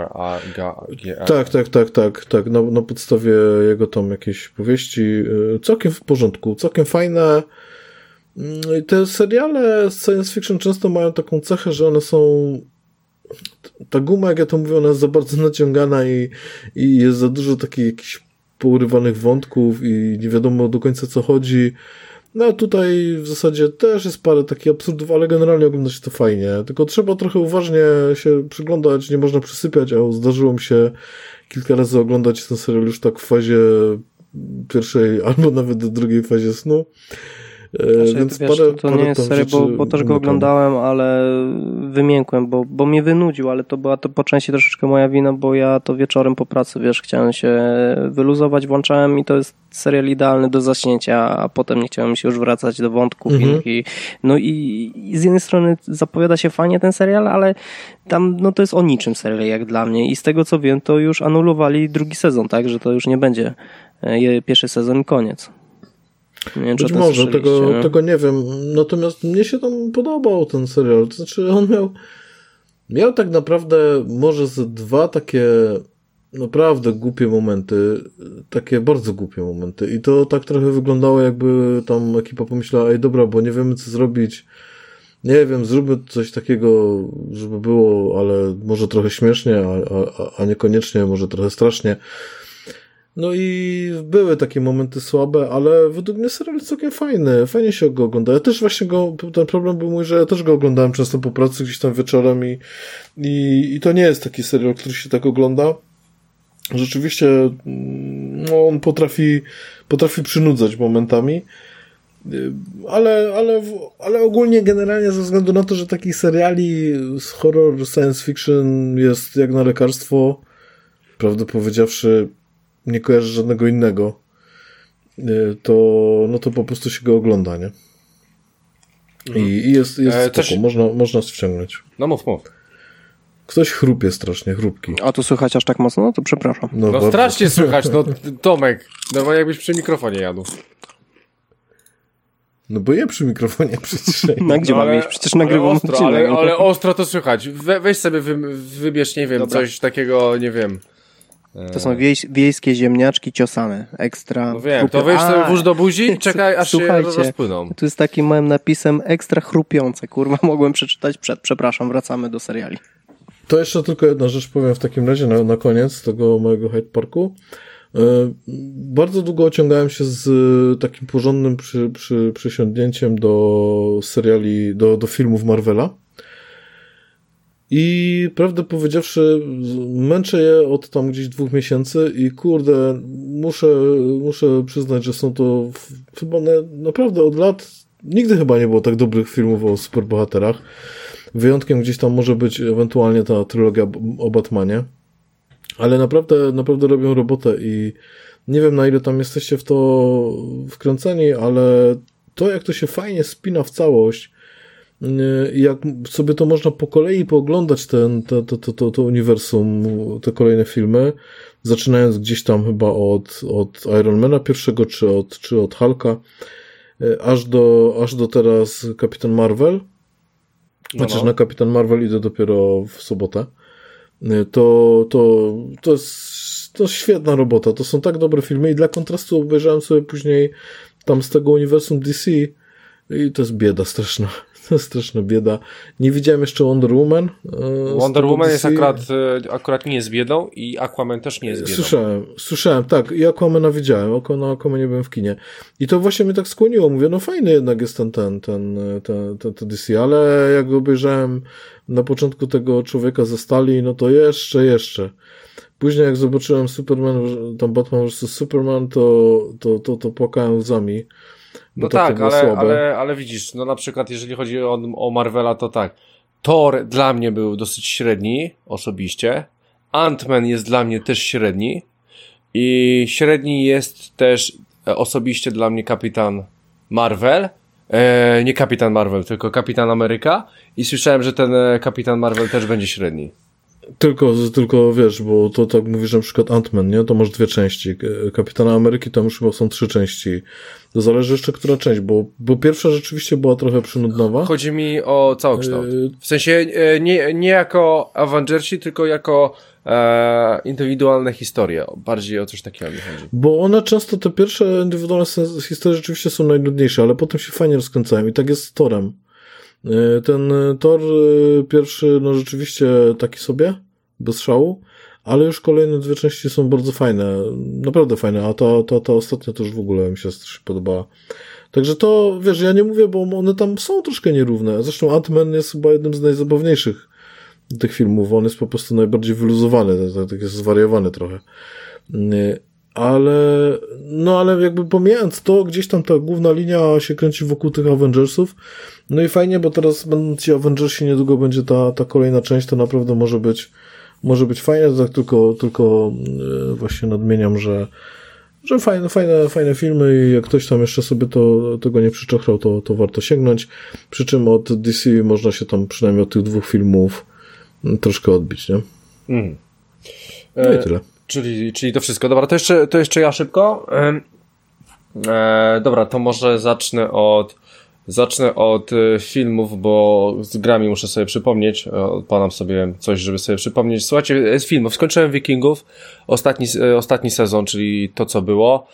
Speaker 3: Tak. Na podstawie jego tam jakiejś powieści. Całkiem w porządku, całkiem fajne. Te seriale science fiction często mają taką cechę, że one są ta guma, jak ja to mówię, ona jest za bardzo naciągana i jest za dużo takich jakichś pourywanych wątków i nie wiadomo do końca co chodzi. No a tutaj w zasadzie też jest parę takich absurdów, ale generalnie ogląda się to fajnie. Tylko trzeba trochę uważnie się przyglądać, nie można przysypiać, a zdarzyło mi się kilka razy oglądać ten serial już tak w fazie pierwszej albo nawet do drugiej fazie snu. Więc
Speaker 2: wiesz, to nie jest serio, bo też go oglądałem, ale wymiękłem, bo mnie wynudził, ale to była to po części troszeczkę moja wina, bo ja to wieczorem po pracy, wiesz, chciałem się wyluzować, włączałem i to jest serial idealny do zaśnięcia, a potem nie chciałem się już wracać do wątków innych i z jednej strony zapowiada się fajnie ten serial, ale tam no to jest o niczym serial jak dla mnie i z tego co wiem, to już anulowali drugi sezon, tak, że to już nie będzie pierwszy sezon i koniec. Nie wiem,
Speaker 3: być może, tego nie wiem. Natomiast mnie się tam podobał ten serial. To znaczy on miał tak naprawdę może ze dwa takie naprawdę głupie momenty. Takie bardzo głupie momenty. I to tak trochę wyglądało, jakby tam ekipa pomyślała, ej dobra, bo nie wiemy co zrobić. Nie wiem, zróbmy coś takiego, żeby było, ale może trochę śmiesznie, a niekoniecznie, może trochę strasznie. No i były takie momenty słabe, ale według mnie serial jest całkiem fajny. Fajnie się go ogląda. Ja też właśnie ten problem był mój, że ja też go oglądałem często po pracy gdzieś tam wieczorem i to nie jest taki serial, który się tak ogląda. Rzeczywiście no, on potrafi przynudzać momentami, ale ogólnie generalnie ze względu na to, że takich seriali z horror science fiction jest jak na lekarstwo, prawdę powiedziawszy, nie kojarzę żadnego innego, to po prostu się go ogląda, nie? I jest można wciągnąć.
Speaker 1: No mów.
Speaker 3: Ktoś chrupie strasznie, chrupki.
Speaker 2: A to słychać aż tak mocno? No to przepraszam.
Speaker 1: No strasznie słychać, no Tomek. Normalnie jakbyś przy mikrofonie jadł.
Speaker 3: No bo je przy mikrofonie przecież.
Speaker 2: No gdzie mam iść? Przecież nagrywam odcinek.
Speaker 1: Ale ostro to słychać. Weź sobie wybierz, nie wiem, dobra, coś takiego, nie wiem.
Speaker 2: To są wiejskie ziemniaczki ciosane, ekstra.
Speaker 1: No wiem, to weź sobie włóż do buzi, czekaj aż się rozpłyną.
Speaker 2: Tu jest takim małym napisem ekstra chrupiące, kurwa, mogłem przeczytać przepraszam, wracamy do seriali.
Speaker 3: To jeszcze tylko jedna rzecz powiem w takim razie na koniec tego mojego Hyde Parku. Bardzo długo ociągałem się z takim porządnym przysiągnięciem do seriali, do filmów Marvela. I prawdę powiedziawszy, męczę je od tam gdzieś 2 miesięcy i kurde, muszę przyznać, że są to chyba naprawdę od lat, nigdy chyba nie było tak dobrych filmów o superbohaterach. Wyjątkiem gdzieś tam może być ewentualnie ta trylogia o Batmanie. Ale naprawdę robią robotę i nie wiem, na ile tam jesteście w to wkręceni, ale to, jak to się fajnie spina w całość, jak sobie to można po kolei pooglądać to uniwersum, te kolejne filmy, zaczynając gdzieś tam chyba od Ironmana pierwszego, czy od Hulka, aż do teraz Kapitan Marvel, chociaż na Kapitan Marvel idę dopiero w sobotę, to jest świetna robota, to są tak dobre filmy i dla kontrastu obejrzałem sobie później tam z tego uniwersum DC i to jest bieda straszna. To jest straszna bieda. Nie widziałem jeszcze Wonder Woman.
Speaker 1: Wonder Woman jest akurat nie jest biedą i Aquaman też nie jest biedą.
Speaker 3: Słyszałem, tak. I Aquamana widziałem. Na Aquamanie byłem w kinie. I to właśnie mnie tak skłoniło. Mówię, no fajny jednak jest ten DC, ale jak go obejrzałem na początku tego Człowieka ze Stali, no to jeszcze. Później jak zobaczyłem Superman, tam Batman vs. Superman, to płakałem łzami.
Speaker 1: No tak, ale widzisz, no na przykład jeżeli chodzi o Marvela, to tak. Thor dla mnie był dosyć średni, osobiście. Ant-Man jest dla mnie też średni. I średni jest też osobiście dla mnie Kapitan Marvel. Nie Kapitan Marvel, tylko Kapitan Ameryka. I słyszałem, że ten Kapitan Marvel też będzie średni.
Speaker 3: Tylko wiesz, bo to tak mówisz, że na przykład Ant-Man, nie? To masz 2 części. Kapitana Ameryki tam już chyba są 3 części. To zależy jeszcze, która część, bo pierwsza rzeczywiście była trochę przynudnowa.
Speaker 1: Chodzi mi o całokształt. W sensie nie jako Avengersi, tylko jako indywidualne historie. Bardziej o coś takiego mi chodzi.
Speaker 3: Bo one często, te pierwsze indywidualne historie rzeczywiście są najnudniejsze, ale potem się fajnie rozkręcają i tak jest z Thorem. Ten Thor pierwszy, no rzeczywiście taki sobie, bez szału, ale już kolejne dwie części są bardzo fajne, naprawdę fajne, a ta ostatnia też w ogóle mi się strasznie podobała. Także to, wiesz, ja nie mówię, bo one tam są troszkę nierówne. Zresztą Ant-Man jest chyba jednym z najzabawniejszych tych filmów. On jest po prostu najbardziej wyluzowany, tak jest zwariowany trochę. Ale jakby pomijając to, gdzieś tam ta główna linia się kręci wokół tych Avengersów. No i fajnie, bo teraz będą ci Avengersi, niedługo będzie ta kolejna część, to naprawdę może być fajne. Tak tylko właśnie nadmieniam, że fajne filmy i jak ktoś tam jeszcze sobie tego nie przyczochrał, to warto sięgnąć. Przy czym od DC można się tam przynajmniej od tych dwóch filmów troszkę odbić, nie? No i tyle.
Speaker 1: Czyli to wszystko. Dobra, to jeszcze ja szybko. Dobra, to może zacznę od filmów, bo z grami muszę sobie przypomnieć. Odpalam sobie coś, żeby sobie przypomnieć. Słuchajcie, z filmów. Skończyłem Wikingów. Ostatni sezon, czyli to, co było.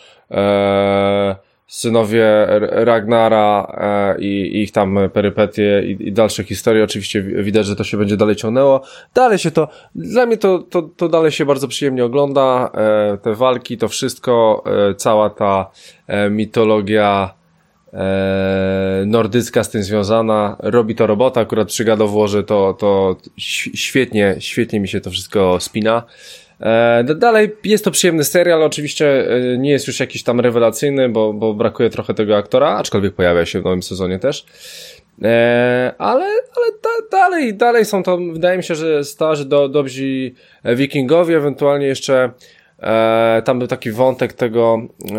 Speaker 1: Synowie Ragnara i ich tam perypetie i dalsze historie. Oczywiście widać, że to się będzie dalej ciągnęło. Dla mnie to dalej się bardzo przyjemnie ogląda. Te walki, to wszystko, cała ta mitologia nordycka z tym związana, robi to robota, akurat przy God of Warze to świetnie mi się to wszystko spina. Dalej jest to przyjemny serial, oczywiście nie jest już jakiś tam rewelacyjny, bo brakuje trochę tego aktora, aczkolwiek pojawia się w nowym sezonie też. Ale dalej są to, wydaje mi się, że starzy, dobrzy wikingowie, ewentualnie jeszcze tam był taki wątek tego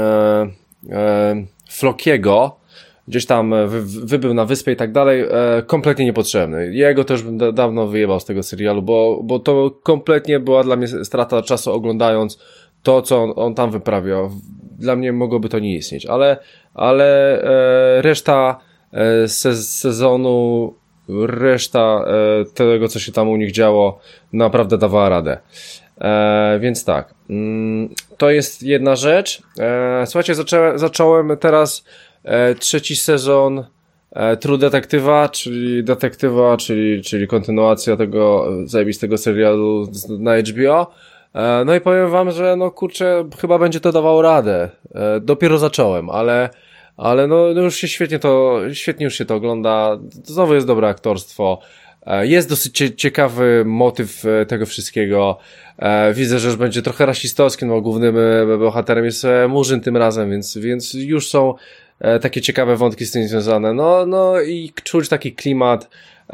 Speaker 1: Flokiego, gdzieś tam wybył na wyspę i tak dalej, kompletnie niepotrzebny. Jego też bym dawno wyjebał z tego serialu, bo to kompletnie była dla mnie strata czasu oglądając to, co on tam wyprawiał. Dla mnie mogłoby to nie istnieć, ale reszta sezonu, reszta tego, co się tam u nich działo, naprawdę dawała radę. Więc tak, to jest jedna rzecz. Słuchajcie, zacząłem teraz trzeci sezon True Detective'a, czyli kontynuacja tego zajebistego serialu na HBO. No i powiem wam, że no kurczę, chyba będzie to dawało radę. Dopiero zacząłem, ale no już się świetnie już się to ogląda. Znowu jest dobre aktorstwo. Jest dosyć ciekawy motyw tego wszystkiego. Widzę, że już będzie trochę rasistowski, no głównym bohaterem jest Murzyn tym razem, więc już są takie ciekawe wątki z tym związane. No i czuć taki klimat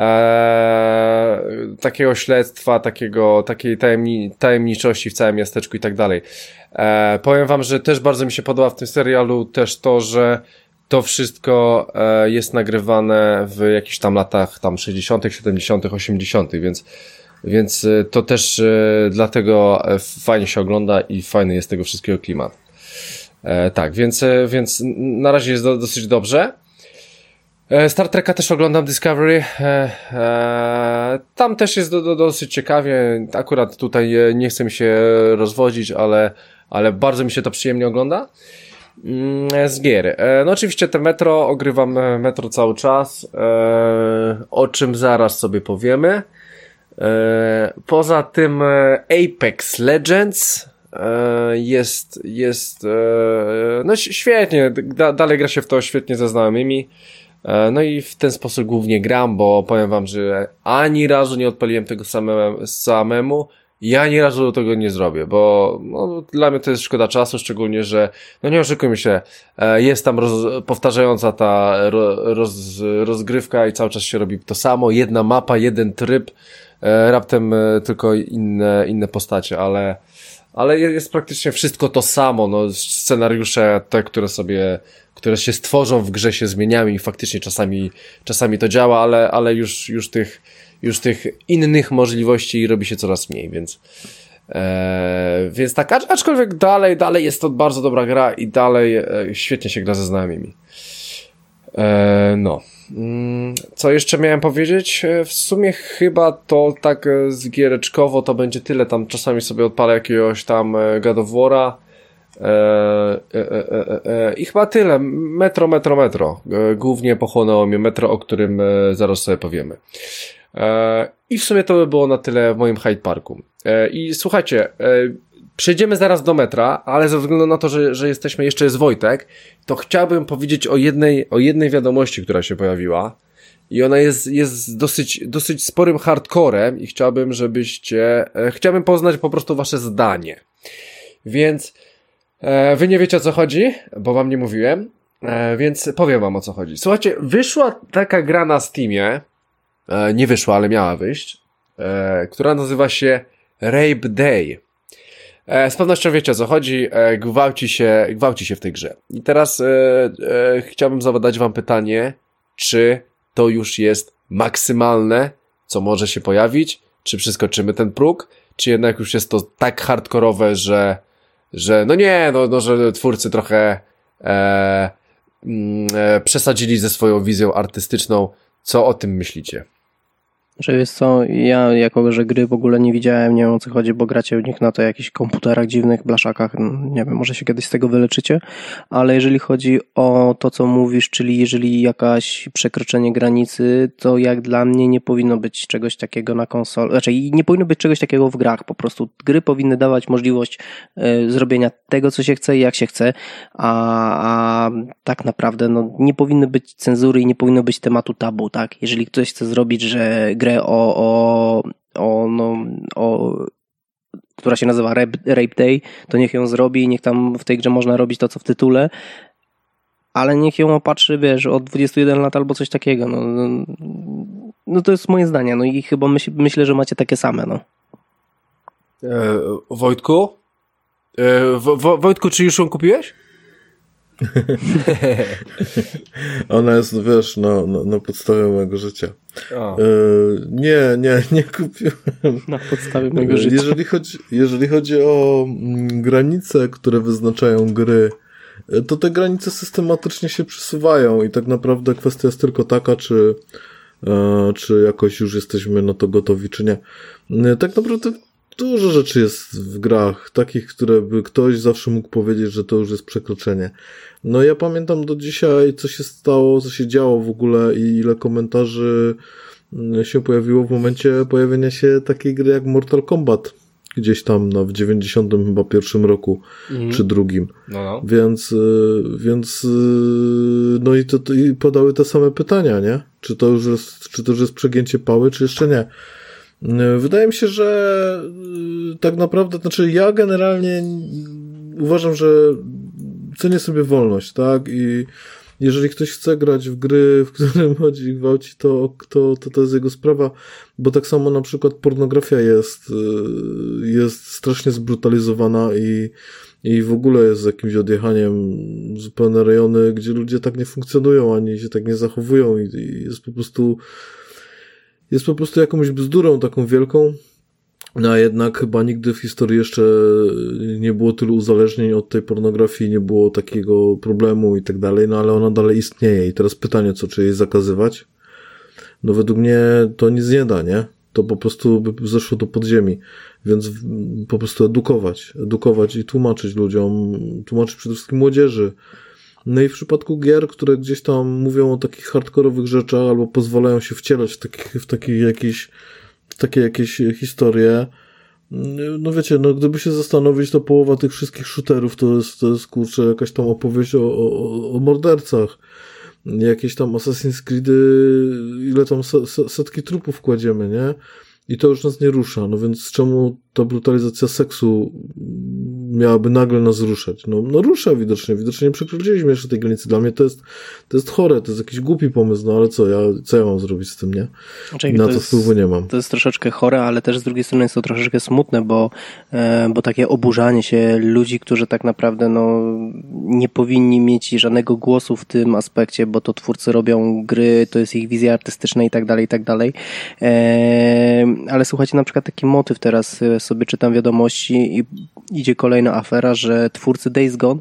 Speaker 1: takiego śledztwa, takiej tajemniczości w całym miasteczku i tak dalej. Powiem wam, że też bardzo mi się podoba w tym serialu też to, że to wszystko jest nagrywane w jakichś tam latach tam 60., 70., 80., więc to też dlatego fajnie się ogląda i fajny jest tego wszystkiego klimat. Tak, więc na razie jest dosyć dobrze. Star Treka też oglądam, Discovery. Tam też jest dosyć ciekawie. Akurat tutaj nie chcę mi się rozwodzić, ale bardzo mi się to przyjemnie ogląda. Z gier. No oczywiście te Metro, ogrywam Metro cały czas, o czym zaraz sobie powiemy. Poza tym Apex Legends jest no świetnie, dalej gra się w to świetnie ze znajomymi. No i w ten sposób głównie gram, bo powiem wam, że ani razu nie odpaliłem tego samemu. Ja ani razu tego nie zrobię, bo no, dla mnie to jest szkoda czasu, szczególnie, że no nie oszukujmy się, jest tam powtarzająca ta rozgrywka i cały czas się robi to samo, jedna mapa, jeden tryb, raptem tylko inne postacie, ale jest praktycznie wszystko to samo, no scenariusze te, które się stworzą w grze się zmieniają i faktycznie czasami to działa, ale już tych innych możliwości robi się coraz mniej, więc tak, aczkolwiek dalej jest to bardzo dobra gra i dalej świetnie się gra ze znajomymi. No. Co jeszcze miałem powiedzieć? W sumie chyba to tak zgiereczkowo to będzie tyle, tam czasami sobie odpalę jakiegoś tam God of War'a, I chyba tyle. Metro. Głównie pochłonęło mnie Metro, o którym zaraz sobie powiemy. I w sumie to by było na tyle w moim Hyde Parku. I słuchajcie, przejdziemy zaraz do metra, ale ze względu na to, że jesteśmy, jeszcze jest Wojtek, to chciałbym powiedzieć o jednej wiadomości, która się pojawiła. I ona jest dosyć sporym hardcorem i chciałbym poznać po prostu wasze zdanie. Więc wy nie wiecie, o co chodzi, bo wam nie mówiłem, więc powiem wam, o co chodzi. Słuchajcie, wyszła taka gra na Steamie, nie wyszła, ale miała wyjść, która nazywa się Rape Day. Z pewnością wiecie, o co chodzi, gwałci się w tej grze. I teraz chciałbym zadać wam pytanie, czy to już jest maksymalne, co może się pojawić, czy przeskoczymy ten próg, czy jednak już jest to tak hardkorowe, że że twórcy trochę przesadzili ze swoją wizją artystyczną. Co o tym myślicie?
Speaker 2: Że wiesz co, ja jako, że gry w ogóle nie widziałem, nie wiem o co chodzi, bo gracie w nich na to jakichś komputerach dziwnych, blaszakach, nie wiem, może się kiedyś z tego wyleczycie, ale jeżeli chodzi o to, co mówisz, czyli jeżeli jakaś przekroczenie granicy, to jak dla mnie nie powinno być czegoś takiego na konsoli, raczej nie powinno być czegoś takiego w grach, po prostu gry powinny dawać możliwość zrobienia tego, co się chce i jak się chce, a tak naprawdę nie powinny być cenzury i nie powinno być tematu tabu, tak? Jeżeli ktoś chce zrobić, że grę która się nazywa Rape Day, to niech ją zrobi i niech tam w tej grze można robić to, co w tytule, ale niech ją opatrzy, wiesz, od 21 lat albo coś takiego. No to jest moje zdanie, no i chyba myślę, że macie takie same, no.
Speaker 1: Wojtku? Wojtku, czy już ją kupiłeś?
Speaker 3: Ona jest, wiesz, na podstawie mojego życia. Nie kupiłem.
Speaker 2: Na podstawie mojego życia.
Speaker 3: Jeżeli chodzi o granice, które wyznaczają gry, to te granice systematycznie się przesuwają i tak naprawdę kwestia jest tylko taka, czy jakoś już jesteśmy na to gotowi, czy nie. Tak naprawdę dużo rzeczy jest w grach, takich, które by ktoś zawsze mógł powiedzieć, że to już jest przekroczenie. No ja pamiętam do dzisiaj, co się stało, co się działo w ogóle i ile komentarzy się pojawiło w momencie pojawienia się takiej gry jak Mortal Kombat. Gdzieś tam w 91 roku, czy drugim. No. Więc no i i padały te same pytania, nie? Czy to już jest przegięcie pały, czy jeszcze nie? Wydaje mi się, że tak naprawdę, znaczy ja generalnie uważam, że cenię sobie wolność, tak? I jeżeli ktoś chce grać w gry, w którym chodzi i gwałci, to jest jego sprawa, bo tak samo na przykład pornografia jest strasznie zbrutalizowana i w ogóle jest jakimś odjechaniem zupełne rejony, gdzie ludzie tak nie funkcjonują, ani się tak nie zachowują i jest po prostu jakąś bzdurą taką wielką, no a jednak chyba nigdy w historii jeszcze nie było tylu uzależnień od tej pornografii, nie było takiego problemu i tak dalej, no ale ona dalej istnieje i teraz pytanie, czy jej zakazywać? No według mnie to nic nie da, nie? To po prostu by zeszło do podziemi, więc po prostu edukować i tłumaczyć ludziom, tłumaczyć przede wszystkim młodzieży. No i w przypadku gier, które gdzieś tam mówią o takich hardkorowych rzeczach albo pozwalają się wcielać w takie jakieś historie, no wiecie, no gdyby się zastanowić, to połowa tych wszystkich shooterów to jest kurczę jakaś tam opowieść o mordercach. Jakieś tam Assassin's Creedy, ile tam setki trupów kładziemy, nie? I to już nas nie rusza, no więc czemu ta brutalizacja seksu miałaby nagle nas ruszać? No rusza widocznie nie przekroczyliśmy jeszcze tej granicy. Dla mnie to jest chore, to jest jakiś głupi pomysł, no ale co ja mam zrobić z tym, nie? Na to wpływu nie mam.
Speaker 2: To jest troszeczkę chore, ale też z drugiej strony jest to troszeczkę smutne, bo takie oburzanie się ludzi, którzy tak naprawdę nie powinni mieć żadnego głosu w tym aspekcie, bo to twórcy robią gry, to jest ich wizja artystyczna i tak dalej. Ale słuchajcie, na przykład taki motyw teraz sobie czytam wiadomości i idzie kolejna afera, że twórcy Days Gone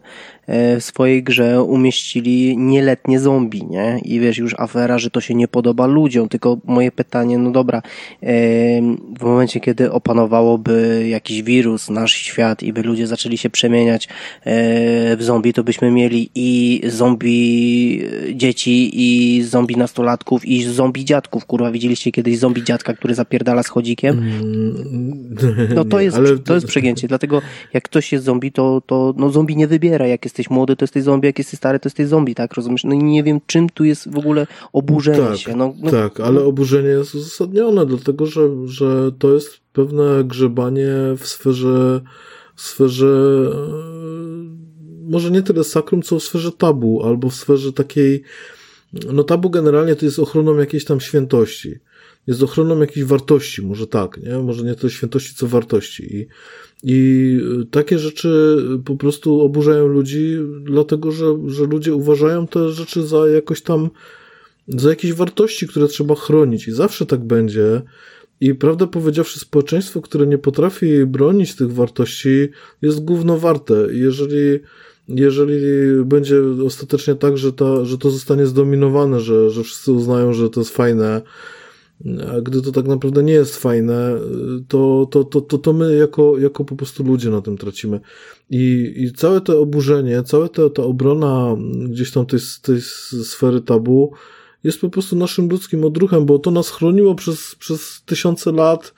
Speaker 2: w swojej grze umieścili nieletnie zombie, nie? I wiesz, już afera, że to się nie podoba ludziom, tylko moje pytanie, no dobra, w momencie, kiedy opanowałoby jakiś wirus, nasz świat i by ludzie zaczęli się przemieniać w zombie, to byśmy mieli i zombie dzieci, i zombie nastolatków, i zombie dziadków. Kurwa, widzieliście kiedyś zombie dziadka, który zapierdala schodzikiem? No to jest przegięcie, dlatego jak ktoś jest zombie, to no zombie nie wybiera, jak jesteś młody, to jesteś zombie, jak jesteś stary, to jesteś zombie, tak, rozumiesz? No i nie wiem, czym tu jest w ogóle oburzenie się.
Speaker 3: Tak, ale oburzenie jest uzasadnione, dlatego, że to jest pewne grzebanie w sferze może nie tyle sakrum, co w sferze tabu, albo w sferze takiej, no tabu generalnie to jest ochroną jakiejś tam świętości. Jest ochroną jakichś wartości, może tak, nie? Może nie tyle świętości, co wartości. I takie rzeczy po prostu oburzają ludzi, dlatego, że ludzie uważają te rzeczy za jakoś tam, za jakieś wartości, które trzeba chronić. I zawsze tak będzie. I prawdę powiedziawszy, społeczeństwo, które nie potrafi bronić tych wartości, jest gówno warte. Jeżeli będzie ostatecznie tak, że to zostanie zdominowane, że wszyscy uznają, że to jest fajne, a gdy to tak naprawdę nie jest fajne, to my jako po prostu ludzie na tym tracimy. I całe to oburzenie, cała ta obrona gdzieś tam tej sfery tabu jest po prostu naszym ludzkim odruchem, bo to nas chroniło przez tysiące lat,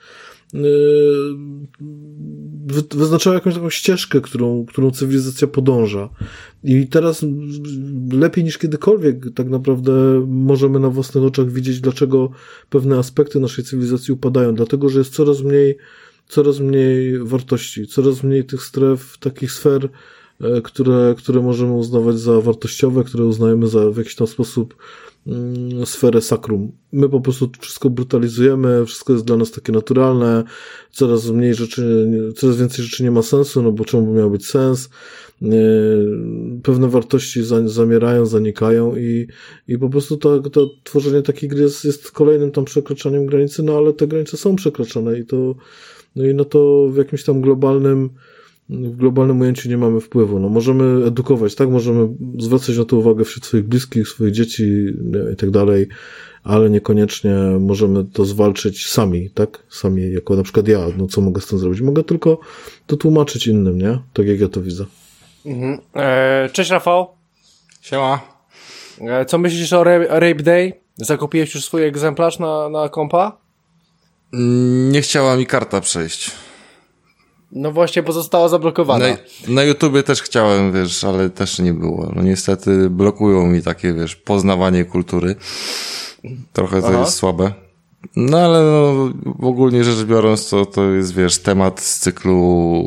Speaker 3: wyznaczało jakąś taką ścieżkę, którą cywilizacja podąża. I teraz lepiej niż kiedykolwiek tak naprawdę możemy na własnych oczach widzieć, dlaczego pewne aspekty naszej cywilizacji upadają. Dlatego, że jest coraz mniej wartości, coraz mniej tych stref, takich sfer, które możemy uznawać za wartościowe, które uznajemy za w jakiś tam sposób sferę sakrum. My po prostu wszystko brutalizujemy, wszystko jest dla nas takie naturalne, coraz więcej rzeczy nie ma sensu, no bo czemu by miał być sens? Pewne wartości zamierają, zanikają i po prostu to tworzenie takiej gry jest kolejnym tam przekraczaniem granicy, no ale te granice są przekraczane i na to w jakimś tam globalnym ujęciu nie mamy wpływu. No, możemy edukować, tak? Możemy zwracać na to uwagę wśród swoich bliskich, swoich dzieci i tak dalej, ale niekoniecznie możemy to zwalczyć sami, tak? Sami, jako na przykład ja, no co mogę z tym zrobić? Mogę tylko to tłumaczyć innym, nie? Tak jak ja to widzę.
Speaker 1: Mhm. Cześć Rafał.
Speaker 4: Siema.
Speaker 1: Co myślisz o Rape Day? Zakupiłeś już swój egzemplarz na kompa?
Speaker 4: Nie chciała mi karta przejść.
Speaker 1: No właśnie, bo została zablokowana.
Speaker 4: Na YouTubie też chciałem, wiesz, ale też nie było. No niestety blokują mi takie, wiesz, poznawanie kultury. Trochę to jest słabe. No ale no, ogólnie rzecz biorąc, to jest, wiesz, temat z cyklu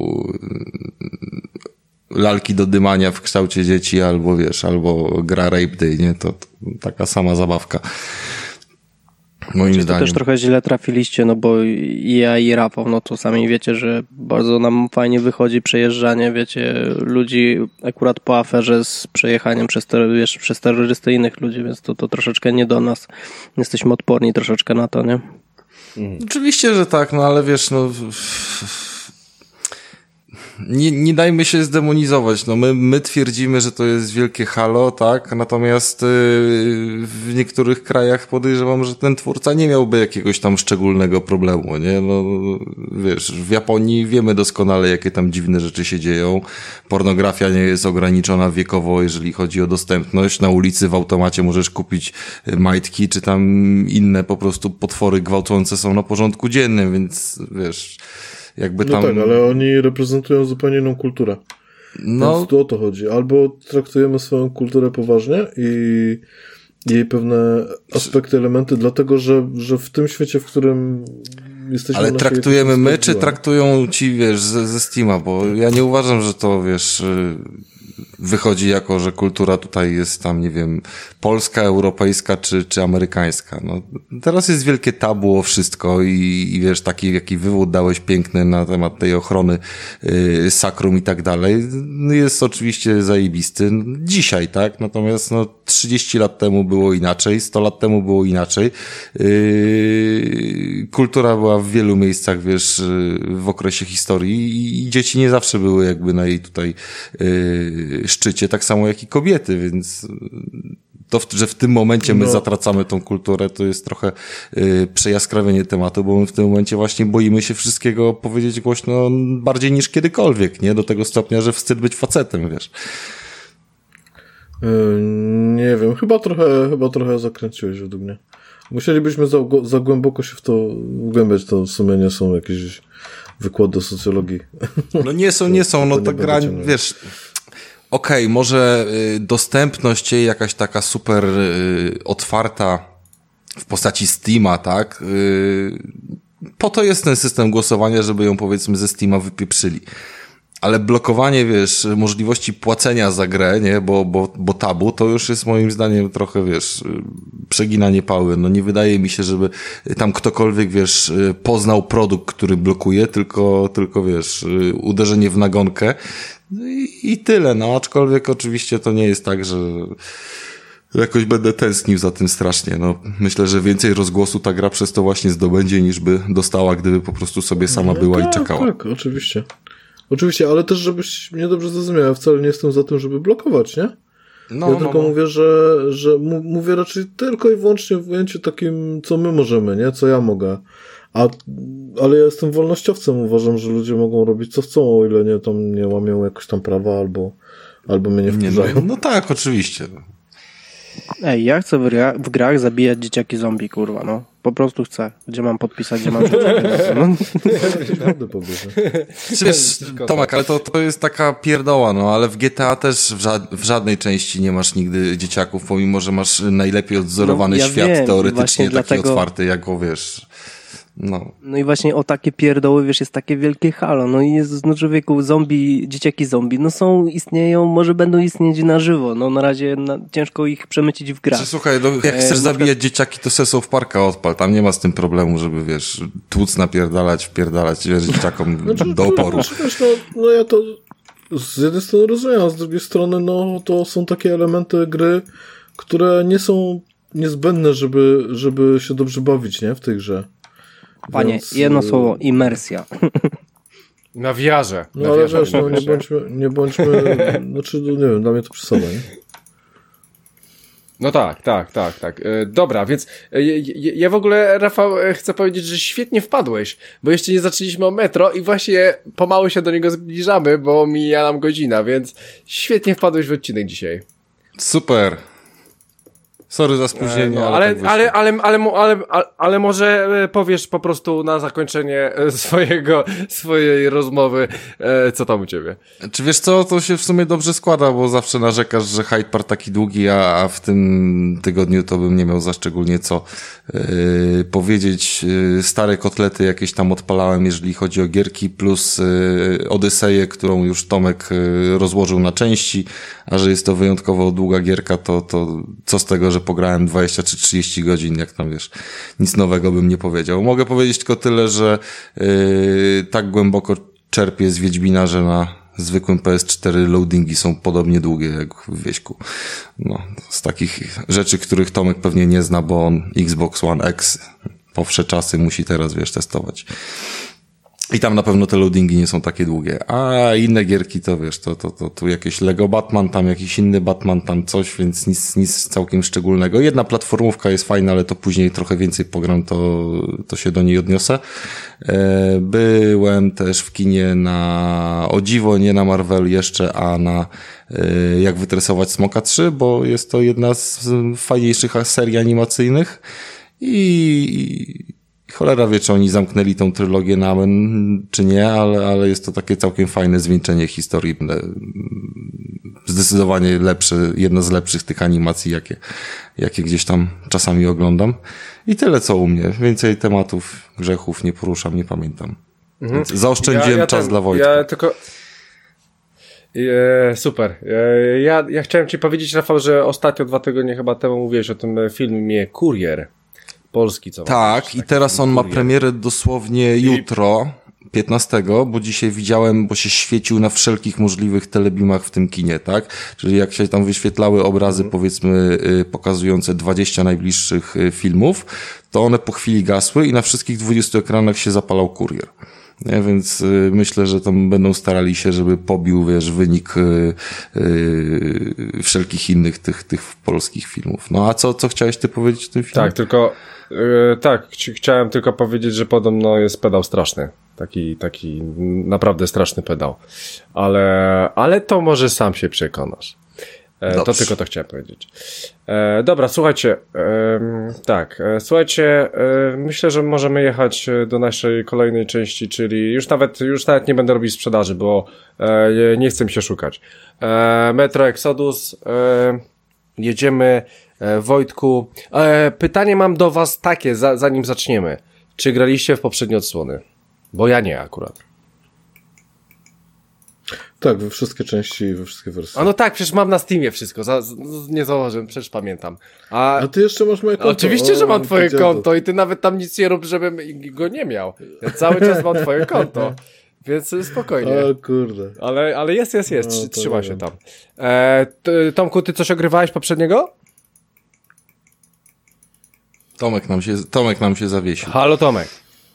Speaker 4: lalki do dymania w kształcie dzieci, albo wiesz, albo gra Rape Day, nie? To taka sama zabawka. Moim zdaniem.
Speaker 2: To też trochę źle trafiliście, no bo ja i Rafał, no to sami wiecie, że bardzo nam fajnie wychodzi przejeżdżanie, wiecie, ludzi akurat po aferze z przejechaniem przez terrorystę innych ludzi, więc to troszeczkę nie do nas. Jesteśmy odporni troszeczkę na to, nie?
Speaker 4: Oczywiście, że tak, no ale wiesz, no nie dajmy się zdemonizować, no my twierdzimy, że to jest wielkie halo, tak, natomiast w niektórych krajach podejrzewam, że ten twórca nie miałby jakiegoś tam szczególnego problemu, nie, no wiesz, w Japonii wiemy doskonale, jakie tam dziwne rzeczy się dzieją, pornografia nie jest ograniczona wiekowo, jeżeli chodzi o dostępność, na ulicy w automacie możesz kupić majtki, czy tam inne po prostu potwory gwałcące są na porządku dziennym, więc wiesz, jakby tam...
Speaker 3: No tak, ale oni reprezentują zupełnie inną kulturę. No. Więc tu o to chodzi. Albo traktujemy swoją kulturę poważnie i jej pewne aspekty, elementy, dlatego, że w tym świecie, w którym jesteśmy...
Speaker 4: Ale traktujemy my, czy traktują ci, wiesz, ze Steama? Bo ja nie uważam, że to, wiesz... wychodzi jako, że kultura tutaj jest tam, nie wiem, polska, europejska czy amerykańska. No, teraz jest wielkie tabu o wszystko i wiesz, jaki wywód dałeś piękny na temat tej ochrony sakrum i tak dalej, jest oczywiście zajebisty. Dzisiaj, tak? Natomiast no 30 lat temu było inaczej, 100 lat temu było inaczej. Kultura była w wielu miejscach, wiesz, w okresie historii i dzieci nie zawsze były jakby na jej tutaj szczycie, tak samo jak i kobiety, więc to, że w tym momencie my zatracamy tą kulturę, to jest trochę przejaskrawienie tematu, bo my w tym momencie właśnie boimy się wszystkiego powiedzieć głośno bardziej niż kiedykolwiek, nie? Do tego stopnia, że wstyd być facetem, wiesz.
Speaker 3: Nie wiem, chyba trochę zakręciłeś według mnie. Musielibyśmy za głęboko się w to wgłębiać, to w sumie nie są jakieś wykłady socjologii.
Speaker 4: No nie są, no ta gra, wiesz... Okej, może dostępność jej jakaś taka super otwarta w postaci Steama, tak? Po to jest ten system głosowania, żeby ją powiedzmy ze Steama wypieprzyli. Ale blokowanie, wiesz, możliwości płacenia za grę, nie, bo tabu, to już jest moim zdaniem trochę, wiesz, przeginanie pały. No nie wydaje mi się, żeby tam ktokolwiek, wiesz, poznał produkt, który blokuje, tylko wiesz, uderzenie w nagonkę i tyle. No aczkolwiek oczywiście to nie jest tak, że jakoś będę tęsknił za tym strasznie. No myślę, że więcej rozgłosu ta gra przez to właśnie zdobędzie, niż by dostała, gdyby po prostu sobie sama była i czekała.
Speaker 3: Tak, oczywiście. Oczywiście, ale też żebyś mnie dobrze zrozumiał, ja wcale nie jestem za tym, żeby blokować, nie? Ja tylko mówię, że mówię raczej tylko i wyłącznie w ujęciu takim, co my możemy, nie? Co ja mogę. Ale ja jestem wolnościowcem, uważam, że ludzie mogą robić co chcą, o ile nie tam nie łamią jakoś tam prawa, albo mnie nie wkurzają.
Speaker 4: No tak, oczywiście.
Speaker 2: Ej, ja chcę w grach zabijać dzieciaki zombie, kurwa, no. Po prostu chcę. Gdzie mam podpisać, gdzie mam no.
Speaker 4: Wiesz, Tomek, ale to jest taka pierdoła, no, ale w GTA też w żadnej części nie masz nigdy dzieciaków, pomimo, że masz najlepiej odzorowany świat, wiem, teoretycznie taki otwarty, jak go, wiesz...
Speaker 2: No i właśnie o takie pierdoły, wiesz, jest takie wielkie halo. No i jest, no człowieku, zombie, dzieciaki zombie, no istnieją, może będą istnieć na żywo. No na razie ciężko ich przemycić w grach.
Speaker 4: Słuchaj, jak chcesz zabijać dzieciaki, to se South Parka odpal. Tam nie ma z tym problemu, żeby, wiesz, tłuc wpierdalać, wiesz, dzieciakom do oporu.
Speaker 3: No ja to z jednej strony rozumiem, a z drugiej strony, no to są takie elementy gry, które nie są niezbędne, żeby się dobrze bawić, nie? W tej grze.
Speaker 2: Panie, więc... jedno słowo, imersja.
Speaker 1: Na wiarze.
Speaker 3: No ale wiesz, no, nie bądźmy, znaczy, no, nie wiem, dla mnie to przesada, nie?
Speaker 1: No tak. Dobra, więc ja w ogóle, Rafał, chcę powiedzieć, że świetnie wpadłeś, bo jeszcze nie zaczęliśmy o Metro i właśnie pomału się do niego zbliżamy, bo mija nam godzina, więc świetnie wpadłeś w odcinek dzisiaj.
Speaker 4: Super. Sorry za spóźnienie,
Speaker 1: ale może powiesz po prostu na zakończenie swojej rozmowy, co tam u ciebie.
Speaker 4: Czy wiesz co, to się w sumie dobrze składa, bo zawsze narzekasz, że Hyde Park taki długi, a w tym tygodniu to bym nie miał za szczególnie co powiedzieć. Stare kotlety jakieś tam odpalałem, jeżeli chodzi o gierki, plus Odyseję, którą już Tomek rozłożył na części, a że jest to wyjątkowo długa gierka, to co z tego, że pograłem 20 czy 30 godzin, jak tam wiesz, nic nowego bym nie powiedział. Mogę powiedzieć tylko tyle, że tak głęboko czerpię z Wiedźmina, że na zwykłym PS4 loadingi są podobnie długie jak w Wieśku. No, z takich rzeczy, których Tomek pewnie nie zna, bo on Xbox One X po wsze czasy musi teraz, wiesz, testować. I tam na pewno te loadingi nie są takie długie. A inne gierki to wiesz, to tu jakieś Lego Batman, tam jakiś inny Batman, tam coś, więc nic całkiem szczególnego. Jedna platformówka jest fajna, ale to później trochę więcej pogram, to się do niej odniosę. Byłem też w kinie o dziwo, nie na Marvel jeszcze, a na Jak wytresować Smoka 3, bo jest to jedna z fajniejszych serii animacyjnych i cholera wie, czy oni zamknęli tą trylogię na amen, czy nie, ale jest to takie całkiem fajne zwieńczenie historii. Zdecydowanie lepsze, jedna z lepszych tych animacji, jakie gdzieś tam czasami oglądam. I tyle co u mnie. Więcej tematów, grzechów nie poruszam, nie pamiętam. Więc zaoszczędziłem czas dla Wojtka.
Speaker 1: Ja tylko... Super. Ja chciałem ci powiedzieć, Rafał, że ostatnio 2 tygodnie chyba temu mówiłeś o tym filmie Kurier. Polski, co
Speaker 4: tak, i teraz on ma premierę dosłownie jutro, 15, bo dzisiaj widziałem, bo się świecił na wszelkich możliwych telebimach w tym kinie, tak? Czyli jak się tam wyświetlały obrazy, powiedzmy, pokazujące 20 najbliższych filmów, to one po chwili gasły i na wszystkich 20 ekranach się zapalał kurier. Nie? Więc myślę, że tam będą starali się, żeby pobił, wynik wszelkich innych tych polskich filmów. No a co chciałeś ty powiedzieć o tym filmie?
Speaker 1: Tak, tylko chciałem tylko powiedzieć, że jest pedał straszny. Taki naprawdę straszny pedał. Ale to może sam się przekonasz. To tylko to chciałem powiedzieć. Dobra, słuchajcie, myślę, że możemy jechać do naszej kolejnej części, czyli już nawet nie będę robić sprzedaży, bo nie chcę mi się szukać. Metro Exodus, jedziemy. Wojtku, pytanie mam do was takie, zanim zaczniemy. Czy graliście w poprzednie odsłony? Bo ja nie akurat.
Speaker 3: Tak, we wszystkie części, we wszystkie wersje.
Speaker 1: A no tak, przecież mam na Steamie wszystko, nie zauważyłem, przecież pamiętam. A ty
Speaker 3: jeszcze masz moje konto.
Speaker 1: Oczywiście, że mam twoje konto i ty nawet tam nic nie rób, żebym go nie miał. Ja cały czas mam twoje konto. Więc spokojnie.
Speaker 3: O kurde.
Speaker 1: Ale jest, trzyma się tam. Tomku, ty coś ogrywałeś poprzedniego?
Speaker 4: Tomek nam się zawiesił.
Speaker 1: Halo, Tomek.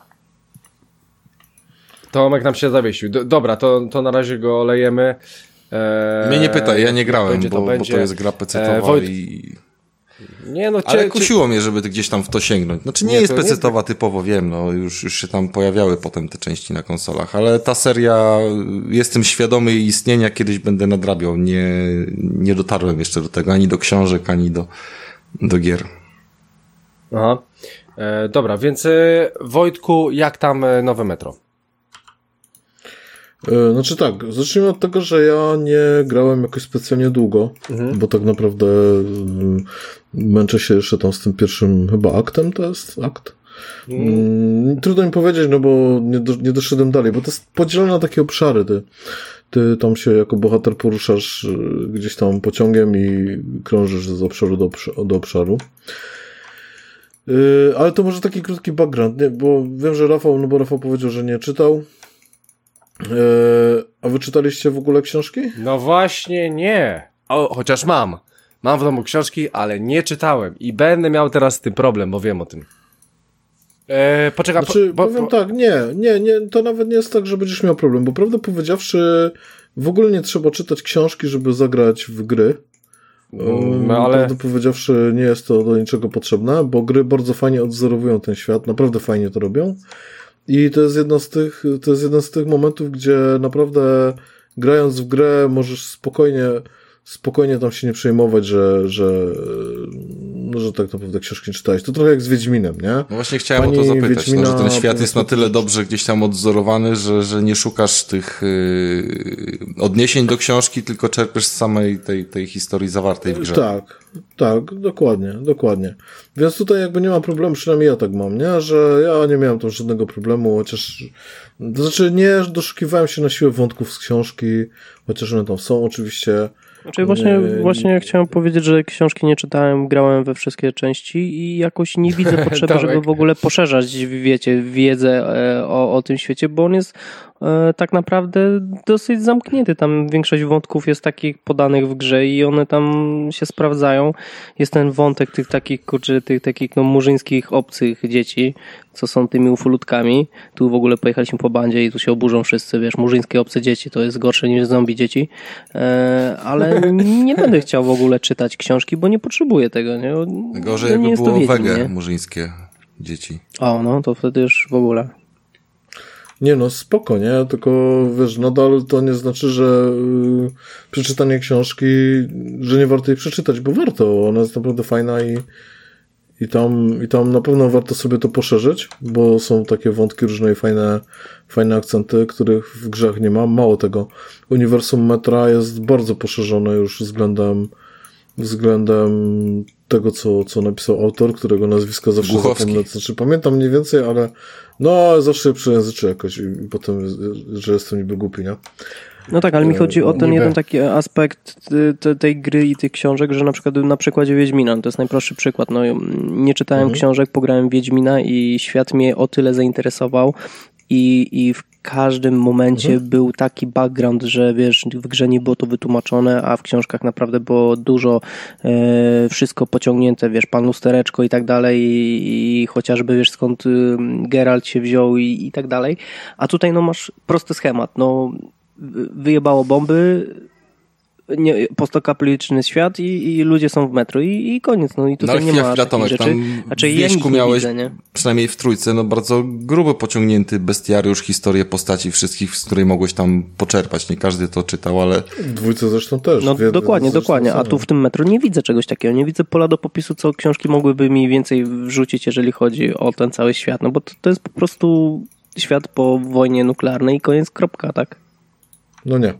Speaker 1: Tomek nam się zawiesił. Dobra, to na razie go olejemy.
Speaker 4: Mnie nie pytaj, ja nie grałem, bo to jest gra pecetowa
Speaker 1: Nie, no,
Speaker 4: ale kusiło mnie, żeby gdzieś tam w to sięgnąć. Znaczy nie jest pecetowa typowo, wiem, no już się tam pojawiały potem te części na konsolach, ale ta seria, jestem świadomy jej istnienia, kiedyś będę nadrabiał. Nie dotarłem jeszcze do tego, ani do książek, ani do gier.
Speaker 1: Aha. Dobra, więc Wojtku, jak tam nowe Metro?
Speaker 3: Znaczy tak, zacznijmy od tego, że ja nie grałem jakoś specjalnie długo, bo tak naprawdę męczę się jeszcze tam z tym pierwszym chyba aktem, to jest akt. Trudno mi powiedzieć, no bo nie doszedłem dalej, bo to jest podzielone na takie obszary. Ty tam się jako bohater poruszasz gdzieś tam pociągiem i krążysz z obszaru do obszaru. Ale to może taki krótki background, nie? Bo wiem, że Rafał powiedział, że nie czytał. A wy czytaliście w ogóle książki?
Speaker 1: No właśnie nie. Chociaż mam w domu książki, ale nie czytałem i będę miał teraz z tym problem, bo wiem o tym. Poczekaj.
Speaker 3: Powiem tak, nie, to nawet nie jest tak, że będziesz miał problem, bo prawdę powiedziawszy w ogóle nie trzeba czytać książki, żeby zagrać w gry. Ale... Prawdę powiedziawszy, nie jest to do niczego potrzebne, bo gry bardzo fajnie odwzorowują ten świat, naprawdę fajnie to robią. I to jest jeden z tych momentów, gdzie naprawdę grając w grę możesz spokojnie tam się nie przejmować, że tak naprawdę książki nie czytałeś. To trochę jak z Wiedźminem, nie?
Speaker 4: No właśnie chciałem o to zapytać, że ten świat jest na tyle dobrze gdzieś tam odwzorowany, że nie szukasz tych odniesień do książki, tylko czerpiesz z samej tej historii zawartej w grze.
Speaker 3: Tak, dokładnie. Więc tutaj jakby nie ma problemu, przynajmniej ja tak mam, nie? Że ja nie miałem tam żadnego problemu, chociaż to znaczy nie doszukiwałem się na siłę wątków z książki, chociaż one tam są oczywiście.
Speaker 2: Znaczy właśnie chciałem powiedzieć, że książki nie czytałem, grałem we wszystkie części i jakoś nie widzę potrzeby, żeby w ogóle poszerzać, wiedzę o tym świecie, bo on jest tak naprawdę dosyć zamknięty. Tam większość wątków jest takich podanych w grze i one tam się sprawdzają. Jest ten wątek tych takich murzyńskich obcych dzieci, co są tymi ufolutkami. Tu w ogóle pojechaliśmy po bandzie i tu się oburzą wszyscy, murzyńskie obce dzieci to jest gorsze niż zombie dzieci. Ale nie będę chciał w ogóle czytać książki, bo nie potrzebuję tego. Nie?
Speaker 4: Gorzej jakby było wege murzyńskie dzieci.
Speaker 2: No to wtedy już w ogóle.
Speaker 3: Nie no, spoko, nie? Tylko wiesz, nadal to nie znaczy, że przeczytanie książki, że nie warto jej przeczytać, bo warto. Ona jest naprawdę fajna i tam na pewno warto sobie to poszerzyć, bo są takie wątki różne i fajne akcenty, których w grzach nie ma. Mało tego. Uniwersum Metra jest bardzo poszerzone już względem tego, co napisał autor, którego nazwiska zawsze zapomnę. Znaczy pamiętam mniej więcej, ale zawsze przejęzyczę jakoś i potem, że jestem niby głupi, nie?
Speaker 2: No tak, ale mi chodzi o ten jeden taki aspekt tej gry i tych książek, że na przykładzie Wiedźmina, to jest najprostszy przykład, nie czytałem książek, pograłem Wiedźmina i świat mnie o tyle zainteresował i w każdym momencie był taki background, że wiesz, w grze nie było to wytłumaczone, a w książkach naprawdę było dużo wszystko pociągnięte, wiesz, pan lustereczko i tak dalej i chociażby wiesz skąd Geralt się wziął i tak dalej, a tutaj no masz prosty schemat, no wyjebało bomby, postapokaliptyczny świat i ludzie są w metro i koniec, no i tutaj nie ma takich rzeczy.
Speaker 4: Znaczy, w Wieśku miałeś,
Speaker 2: widzę, nie?
Speaker 4: przynajmniej w trójce, no bardzo grubo pociągnięty bestiariusz, historię postaci wszystkich, z której mogłeś tam poczerpać. Nie każdy to czytał, ale...
Speaker 3: W dwójce zresztą też.
Speaker 2: No dokładnie, a tu w tym metro nie widzę czegoś takiego, nie widzę pola do popisu, co książki mogłyby mi więcej wrzucić, jeżeli chodzi o ten cały świat, no bo to jest po prostu świat po wojnie nuklearnej i koniec, kropka, tak?
Speaker 3: No nie.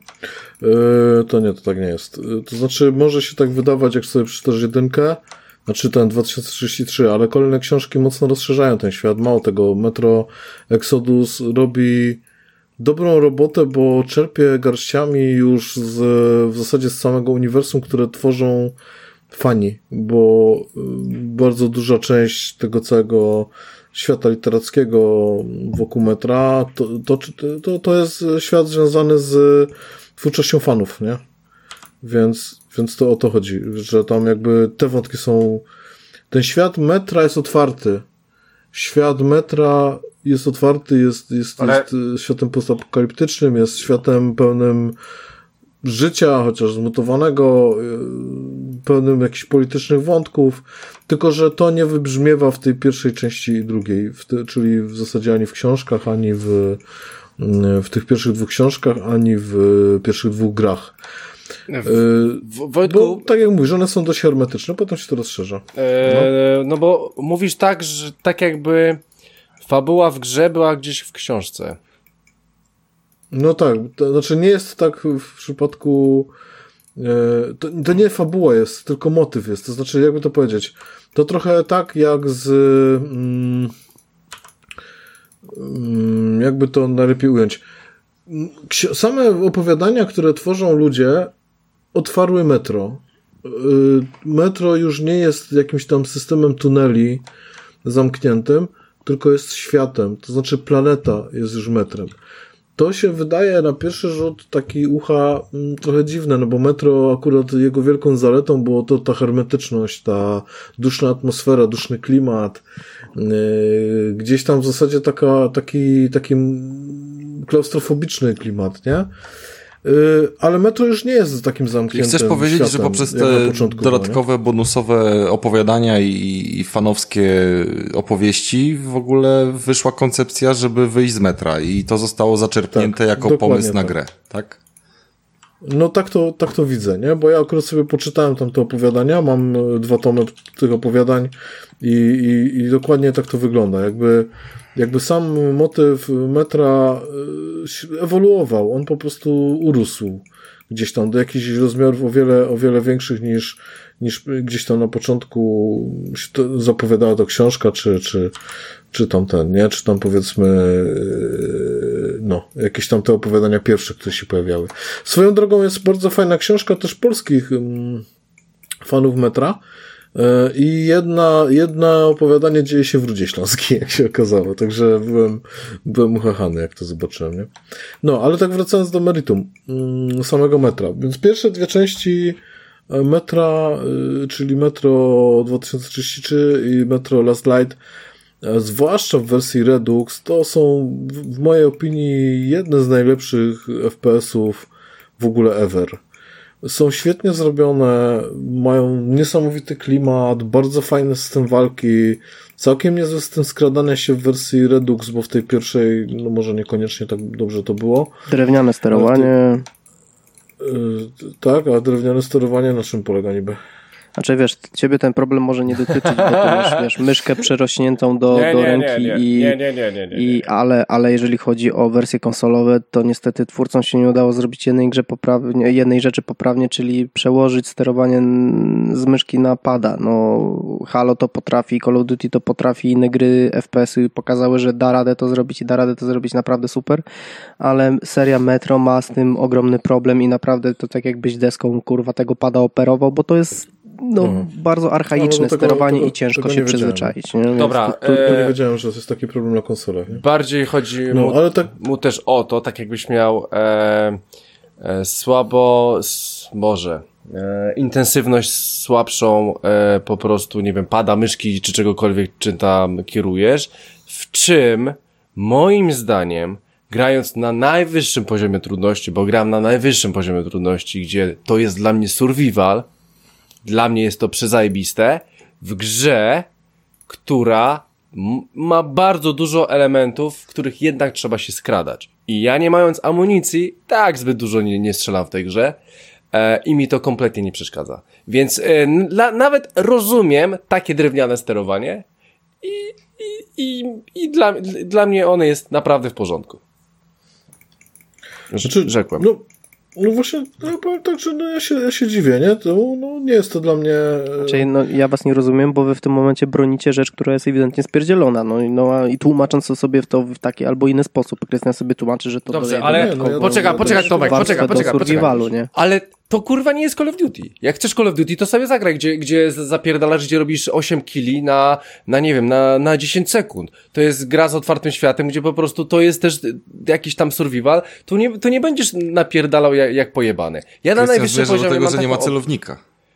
Speaker 3: To tak nie jest. To znaczy, może się tak wydawać, jak sobie przeczytasz jedynkę, znaczy ten 2033, ale kolejne książki mocno rozszerzają ten świat. Mało tego, Metro Exodus robi dobrą robotę, bo czerpie garściami już w zasadzie z samego uniwersum, które tworzą fani, bo bardzo duża część tego całego świata literackiego wokół metra, to jest świat związany z twórczością fanów, nie? Więc to o to chodzi, że tam jakby te wątki są... Ten świat metra jest otwarty. Świat metra jest otwarty, jest światem postapokaliptycznym, jest światem pełnym życia, chociaż zmutowanego, pełnym jakichś politycznych wątków, tylko że to nie wybrzmiewa w tej pierwszej części i drugiej, czyli w zasadzie ani w książkach, ani w tych pierwszych dwóch książkach, ani w pierwszych dwóch grach.
Speaker 1: Wojtku,
Speaker 3: bo tak jak mówisz, one są dość hermetyczne, potem się to rozszerza.
Speaker 1: No bo mówisz tak, że tak jakby fabuła w grze była gdzieś w książce.
Speaker 3: No tak, to znaczy nie jest tak w przypadku... To nie fabuła jest, tylko motyw jest. To znaczy, jakby to powiedzieć, to trochę tak jak z... jakby to najlepiej ująć. Same opowiadania, które tworzą ludzie, otwarły metro. Metro już nie jest jakimś tam systemem tuneli zamkniętym, tylko jest światem. To znaczy planeta jest już metrem. To się wydaje na pierwszy rzut taki ucha trochę dziwne, no bo metro akurat jego wielką zaletą było to ta hermetyczność, ta duszna atmosfera, duszny klimat, gdzieś tam w zasadzie taki klaustrofobiczny klimat, nie? Ale metro już nie jest takim zamkniętym
Speaker 4: chcesz powiedzieć,
Speaker 3: światem,
Speaker 4: że poprzez te dodatkowe, bonusowe opowiadania i fanowskie opowieści w ogóle wyszła koncepcja, żeby wyjść z metra i to zostało zaczerpnięte jako pomysł na grę, tak?
Speaker 3: No tak to widzę, nie? Bo ja akurat sobie poczytałem tam te opowiadania, mam 2 tomy tych opowiadań i dokładnie tak to wygląda. Jakby sam motyw metra ewoluował, on po prostu urósł gdzieś tam do jakichś rozmiarów o wiele większych niż gdzieś tam na początku się to zapowiadała to książka, czy tam nie? Czy tam powiedzmy jakieś tam te opowiadania pierwsze, które się pojawiały. Swoją drogą jest bardzo fajna książka też polskich fanów metra, i jedna opowiadanie dzieje się w Rudzie Śląskiej, jak się okazało, także byłem uchachany, jak to zobaczyłem, nie? No, ale tak wracając do meritum samego metra, więc pierwsze 2 części metra, czyli Metro 2033 i Metro Last Light, zwłaszcza w wersji Redux, to są w mojej opinii jedne z najlepszych FPS-ów w ogóle ever. Są świetnie zrobione, mają niesamowity klimat, bardzo fajny system walki, całkiem niezły system skradania się w wersji Redux, bo w tej pierwszej, no może niekoniecznie tak dobrze to było.
Speaker 2: Drewniane sterowanie.
Speaker 3: Tak, a drewniane sterowanie na czym polega niby?
Speaker 2: Znaczy wiesz, ciebie ten problem może nie dotyczyć, bo ty masz, wiesz, myszkę przerośniętą do ręki ale jeżeli chodzi o wersje konsolowe, to niestety twórcom się nie udało zrobić jednej rzeczy poprawnie, czyli przełożyć sterowanie z myszki na pada. No, Halo to potrafi, Call of Duty to potrafi, inne gry FPS-y pokazały, że da radę to zrobić i da radę to zrobić naprawdę super, ale seria Metro ma z tym ogromny problem i naprawdę to tak jakbyś deską kurwa tego pada operował, bo to jest bardzo archaiczne sterowanie i ciężko się przyzwyczaić. Nie?
Speaker 1: Dobra.
Speaker 3: Tu nie wiedziałem, że to jest taki problem na konsolach. Nie?
Speaker 1: Bardziej chodzi
Speaker 3: ale tak...
Speaker 1: mu też o to, tak jakbyś miał intensywność słabszą, po prostu, nie wiem, pada myszki czy czegokolwiek, czy tam kierujesz, w czym moim zdaniem grając na najwyższym poziomie trudności, bo gram na najwyższym poziomie trudności, gdzie to jest dla mnie survival, dla mnie jest to przezajebiste, w grze, która ma bardzo dużo elementów, w których jednak trzeba się skradać. I ja nie mając amunicji, tak zbyt dużo nie strzelam w tej grze i mi to kompletnie nie przeszkadza. Więc nawet rozumiem takie drewniane sterowanie i dla mnie one jest naprawdę w porządku. Rzekłem.
Speaker 3: No właśnie, ja powiem tak, że ja się dziwię, nie? To nie jest to dla mnie...
Speaker 2: Czyli ja was nie rozumiem, bo wy w tym momencie bronicie rzecz, która jest ewidentnie spierdzielona. I tłumacząc to sobie w taki albo inny sposób. Krystian sobie tłumaczy, że to...
Speaker 1: Dobrze, ale poczekaj Tomek, poczekaj. Ale to kurwa nie jest Call of Duty. Jak chcesz Call of Duty, to sobie zagraj, gdzie zapierdalasz, gdzie robisz 8 killi na nie wiem, na 10 sekund. To jest gra z otwartym światem, gdzie po prostu to jest też jakiś tam survival. Tu nie będziesz napierdalał jak pojebany. Ja na najwyższym poziomie
Speaker 4: do tego, że nie ma celownika.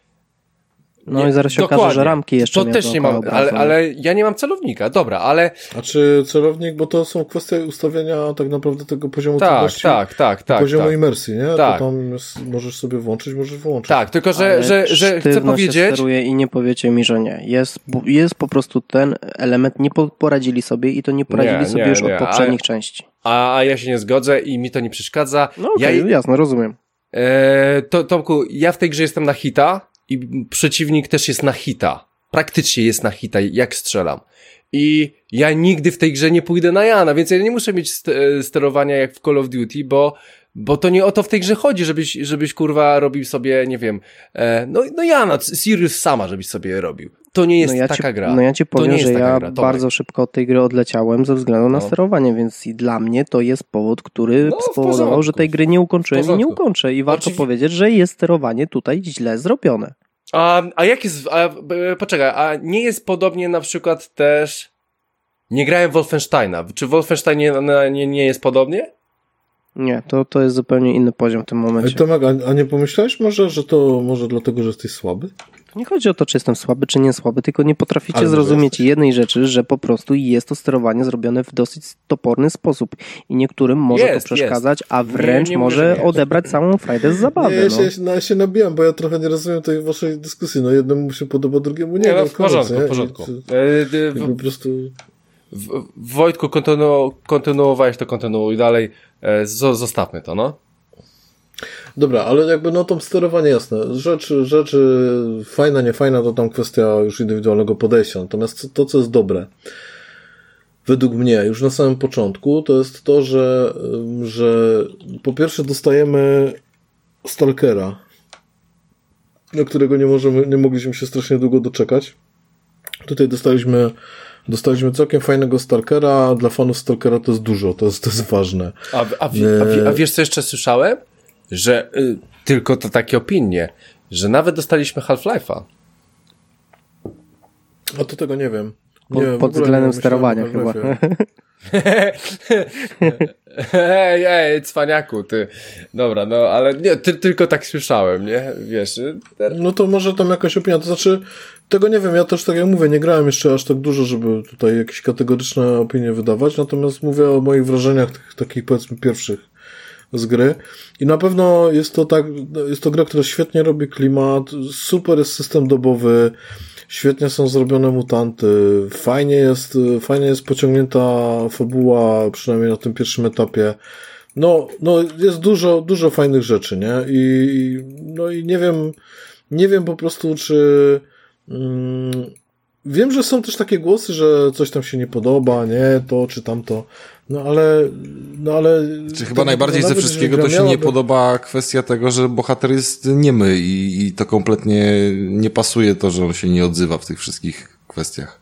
Speaker 2: I zaraz się okaże, że ramki jeszcze
Speaker 1: to też nie mam, ale ja nie mam celownika, dobra, ale...
Speaker 3: A czy celownik, bo to są kwestie ustawienia tak naprawdę tego poziomu trudności.
Speaker 1: Tak.
Speaker 3: Poziomu imersji, nie?
Speaker 1: Tak.
Speaker 3: To tam możesz sobie włączyć, możesz wyłączyć.
Speaker 1: Tak, tylko że chcę powiedzieć...
Speaker 2: Steruje i nie powiecie mi, że nie. Jest po prostu ten element, nie poradzili sobie i to nie poradzili sobie już od poprzednich części.
Speaker 1: A ja się nie zgodzę i mi to nie przeszkadza.
Speaker 2: Jasno, rozumiem.
Speaker 1: Tomku, ja w tej grze jestem na hita, i przeciwnik też jest na hita. Praktycznie jest na hita, jak strzelam. I ja nigdy w tej grze nie pójdę na Jana, więc ja nie muszę mieć sterowania jak w Call of Duty, bo to nie o to w tej grze chodzi, żebyś kurwa robił sobie, nie wiem, Jana, Sirius sama, żebyś sobie robił. To nie jest taka gra.
Speaker 2: Ja ci powiem, że ja bardzo szybko od tej gry odleciałem ze względu na sterowanie, więc i dla mnie to jest powód, który spowodował, że tej gry nie ukończyłem i nie ukończę. I warto powiedzieć, że jest sterowanie tutaj źle zrobione.
Speaker 1: A jak jest... Poczekaj, a nie jest podobnie na przykład też... Nie grałem w Wolfensteina. Czy w Wolfensteinie nie jest podobnie?
Speaker 2: Nie, to jest zupełnie inny poziom w tym momencie.
Speaker 3: Tomek, a nie pomyślałeś może, że to może dlatego, że jesteś słaby?
Speaker 2: Nie chodzi o to, czy jestem słaby, czy nie słaby, tylko nie potraficie zrozumieć jednej rzeczy, że po prostu jest to sterowanie zrobione w dosyć toporny sposób i niektórym może to przeszkadzać, a wręcz może odebrać całą frajdę z zabawy.
Speaker 3: Ja się nabijam, bo ja trochę nie rozumiem tej waszej dyskusji. Jednemu się podoba, drugiemu nie.
Speaker 1: W porządku.
Speaker 3: Po prostu...
Speaker 1: Wojtku, kontynuowałeś to, kontynuuj dalej. Zostawmy to, no.
Speaker 3: Dobra, ale tam sterowanie jasne. Rzeczy fajna, niefajna, to tam kwestia już indywidualnego podejścia. Natomiast to, co jest dobre, według mnie, już na samym początku, to jest to, że po pierwsze dostajemy Stalkera, do którego nie mogliśmy się strasznie długo doczekać. Tutaj dostaliśmy całkiem fajnego Stalkera. Dla fanów Stalkera to jest dużo, to jest ważne.
Speaker 1: A wiesz, co jeszcze słyszałem? Że tylko to takie opinie, że nawet dostaliśmy Half-Life'a.
Speaker 3: A to tego nie wiem.
Speaker 2: Pod względem sterowania chyba.
Speaker 1: Ej, cwaniaku, ty. Dobra, ale nie, tylko tak słyszałem, nie? Wiesz.
Speaker 3: No to może tam jakaś opinia, to znaczy, tego nie wiem, ja też tak jak mówię, nie grałem jeszcze aż tak dużo, żeby tutaj jakieś kategoryczne opinie wydawać, natomiast mówię o moich wrażeniach takich, powiedzmy, pierwszych z gry i na pewno jest to gra, która świetnie robi klimat, super jest system dobowy, świetnie są zrobione mutanty, fajnie jest pociągnięta fabuła, przynajmniej na tym pierwszym etapie. Jest dużo fajnych rzeczy, nie? I nie wiem po prostu, czy wiem, że są też takie głosy, że coś tam się nie podoba, nie, to czy tamto. Ale...
Speaker 4: Czy chyba najbardziej ze wszystkiego to się nie podoba kwestia tego, że bohater jest niemy i to kompletnie nie pasuje to, że on się nie odzywa w tych wszystkich kwestiach.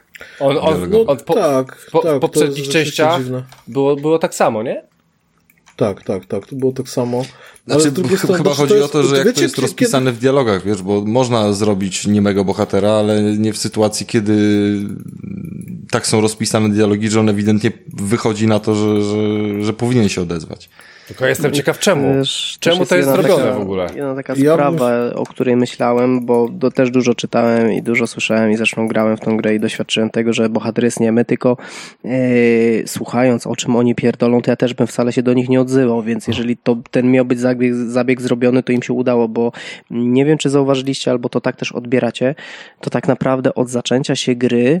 Speaker 1: W poprzednich częściach było tak samo, nie?
Speaker 3: Tak, to było tak samo. Ale
Speaker 4: Znaczy, chyba chodzi o to, że jak
Speaker 3: wiecie,
Speaker 4: to jest rozpisane w dialogach, wiesz, bo można zrobić niemego bohatera, ale nie w sytuacji, kiedy tak są rozpisane dialogi, że on ewidentnie wychodzi na to, że powinien się odezwać.
Speaker 1: Tylko jestem ciekaw czemu. Czemu to jest zrobione w ogóle?
Speaker 2: Jedna taka sprawa, o której myślałem, bo też dużo czytałem i dużo słyszałem i zresztą grałem w tą grę i doświadczyłem tego, że bohater jest niemy, tylko słuchając o czym oni pierdolą, to ja też bym wcale się do nich nie odzywał, więc jeżeli ten miał być zabieg zrobiony, to im się udało, bo nie wiem, czy zauważyliście, albo to tak też odbieracie, to tak naprawdę od zaczęcia się gry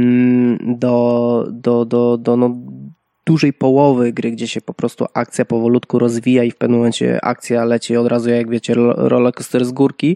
Speaker 2: do dużej połowy gry, gdzie się po prostu akcja powolutku rozwija i w pewnym momencie akcja leci od razu, jak wiecie, rollercoaster z górki,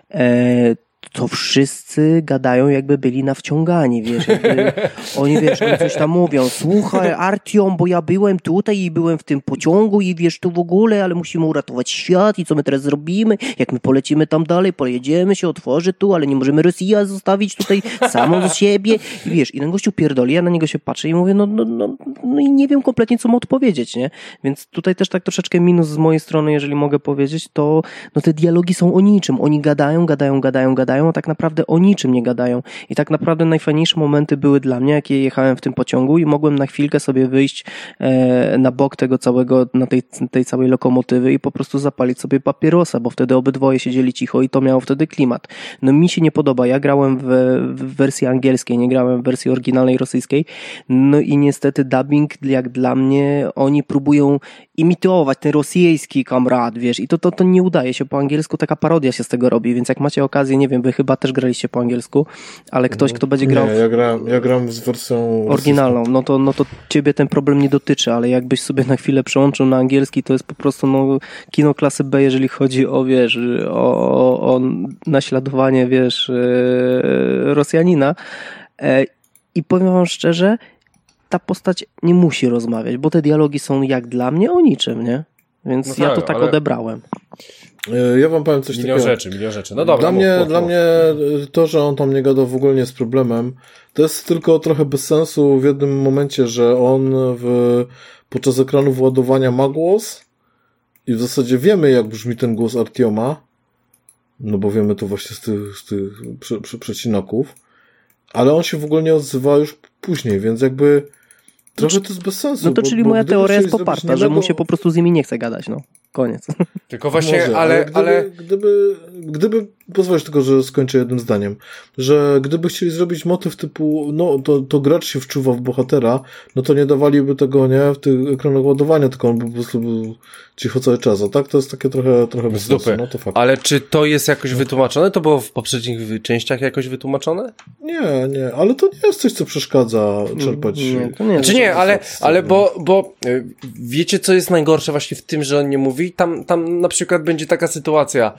Speaker 2: to wszyscy gadają, jakby byli nawciągani, wiesz, oni coś tam mówią, słuchaj Artyom, bo ja byłem tutaj i byłem w tym pociągu i wiesz, tu w ogóle, ale musimy uratować świat i co my teraz zrobimy, jak my polecimy tam dalej, pojedziemy się, otworzy tu, ale nie możemy Rosji zostawić tutaj samą z siebie i wiesz, i ten gościu pierdoli, ja na niego się patrzę i mówię, no i nie wiem kompletnie, co mu odpowiedzieć, nie, więc tutaj też tak troszeczkę minus z mojej strony, jeżeli mogę powiedzieć, to no te dialogi są o niczym, oni gadają, a tak naprawdę o niczym nie gadają. I tak naprawdę najfajniejsze momenty były dla mnie, jak jechałem w tym pociągu i mogłem na chwilkę sobie wyjść na bok tego całego, na tej całej lokomotywy i po prostu zapalić sobie papierosa, bo wtedy obydwoje siedzieli cicho i to miało wtedy klimat. No mi się nie podoba. Ja grałem w wersji angielskiej, nie grałem w wersji oryginalnej rosyjskiej. No i niestety dubbing, jak dla mnie, oni próbują imitować ten rosyjski kamrat, wiesz, i to nie udaje się po angielsku, taka parodia się z tego robi, więc jak macie okazję, nie wiem, wy chyba też graliście po angielsku, ale ktoś, kto będzie grał...
Speaker 3: Nie, ja gram z wersją
Speaker 2: oryginalną, no to ciebie ten problem nie dotyczy, ale jakbyś sobie na chwilę przełączył na angielski, to jest po prostu kino klasy B, jeżeli chodzi o, wiesz, o naśladowanie, wiesz, Rosjanina. I powiem wam szczerze, ta postać nie musi rozmawiać, bo te dialogi są jak dla mnie o niczym, nie? Więc ja to tak odebrałem.
Speaker 3: Ja wam powiem coś takiego.
Speaker 1: Milion rzeczy. No dobra.
Speaker 3: Dla mnie to, że on tam nie gadał w ogóle nie jest problemem. To jest tylko trochę bez sensu w jednym momencie, że on podczas ekranu władowania ma głos i w zasadzie wiemy, jak brzmi ten głos Artioma, no bo wiemy to właśnie z tych przecinaków, ale on się w ogóle nie odzywa już później, więc jakby trochę to jest bez sensu.
Speaker 2: No to czyli moja teoria jest poparta, że mu się po prostu z nimi nie chce gadać, no. Koniec.
Speaker 1: Tylko właśnie,
Speaker 3: może, ale gdyby pozwolisz tylko, że skończę jednym zdaniem, że gdyby chcieli zrobić motyw typu, no to gracz się wczuwa w bohatera, no to nie dawaliby tego, nie, w tych ekranach ładowania, tylko on by po prostu był cicho cały czas, a tak to jest takie trochę bez sensu, no to fakt.
Speaker 1: Ale czy to jest jakoś wytłumaczone? To było w poprzednich częściach jakoś wytłumaczone?
Speaker 3: Nie, ale to nie jest coś, co przeszkadza czerpać.
Speaker 2: Nie, to nie.
Speaker 1: Znaczy nie, ale bo wiecie, co jest najgorsze właśnie w tym, że on nie mówi? Tam na przykład będzie taka sytuacja,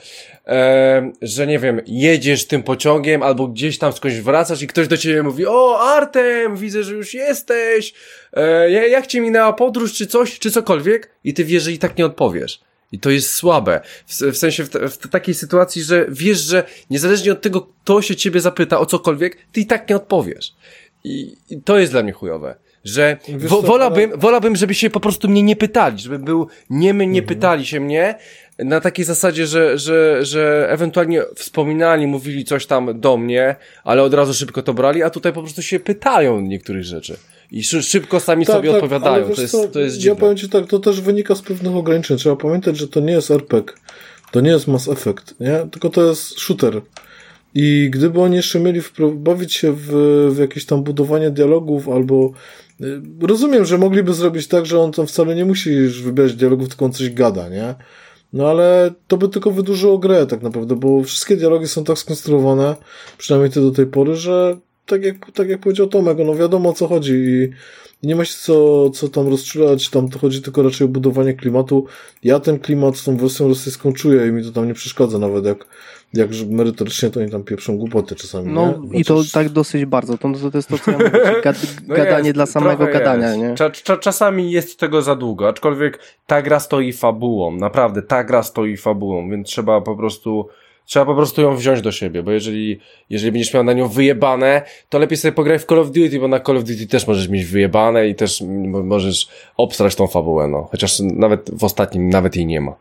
Speaker 1: że nie wiem, jedziesz tym pociągiem albo gdzieś tam skądś wracasz i ktoś do ciebie mówi: o, Artem, widzę, że już jesteś, jak ci minęła podróż, czy coś, czy cokolwiek, i ty wiesz, że i tak nie odpowiesz. I to jest słabe. W sensie w takiej sytuacji, że wiesz, że niezależnie od tego, kto się ciebie zapyta o cokolwiek, ty i tak nie odpowiesz. I to jest dla mnie chujowe. Że wolałbym, żeby się po prostu mnie nie pytali, żeby był nie pytali się mnie, na takiej zasadzie, że ewentualnie wspominali, mówili coś tam do mnie, ale od razu szybko to brali, a tutaj po prostu się pytają niektórych rzeczy. I szybko sami sobie odpowiadają. To jest dziwne.
Speaker 3: Ja powiem ci tak, to też wynika z pewnych ograniczeń. Trzeba pamiętać, że to nie jest RPG, to nie jest Mass Effect, nie? Tylko to jest shooter. I gdyby oni jeszcze mieli bawić się w jakieś tam budowanie dialogów albo... Rozumiem, że mogliby zrobić tak, że on tam wcale nie musi już wybierać dialogów, tylko on coś gada, nie? No ale to by tylko wydłużyło grę tak naprawdę, bo wszystkie dialogi są tak skonstruowane, przynajmniej te do tej pory, że tak jak powiedział Tomek, no wiadomo o co chodzi i nie ma się co tam rozczulać, tam to chodzi tylko raczej o budowanie klimatu. Ja ten klimat z tą wersją rosyjską czuję i mi to tam nie przeszkadza nawet, jak merytorycznie to oni tam pieprzą głupoty czasami.
Speaker 2: No nie? I to tak dosyć bardzo. To jest to, co ja mówię, gadanie dla samego gadania. Nie?
Speaker 1: Czasami jest tego za długo, aczkolwiek ta gra stoi fabułą, naprawdę, ta gra stoi fabułą, więc trzeba po prostu Trzeba po prostu ją wziąć do siebie, bo jeżeli będziesz miał na nią wyjebane, to lepiej sobie pograć w Call of Duty, bo na Call of Duty też możesz mieć wyjebane i też możesz obstrać tą fabułę, no. Chociaż nawet w ostatnim nawet jej nie ma.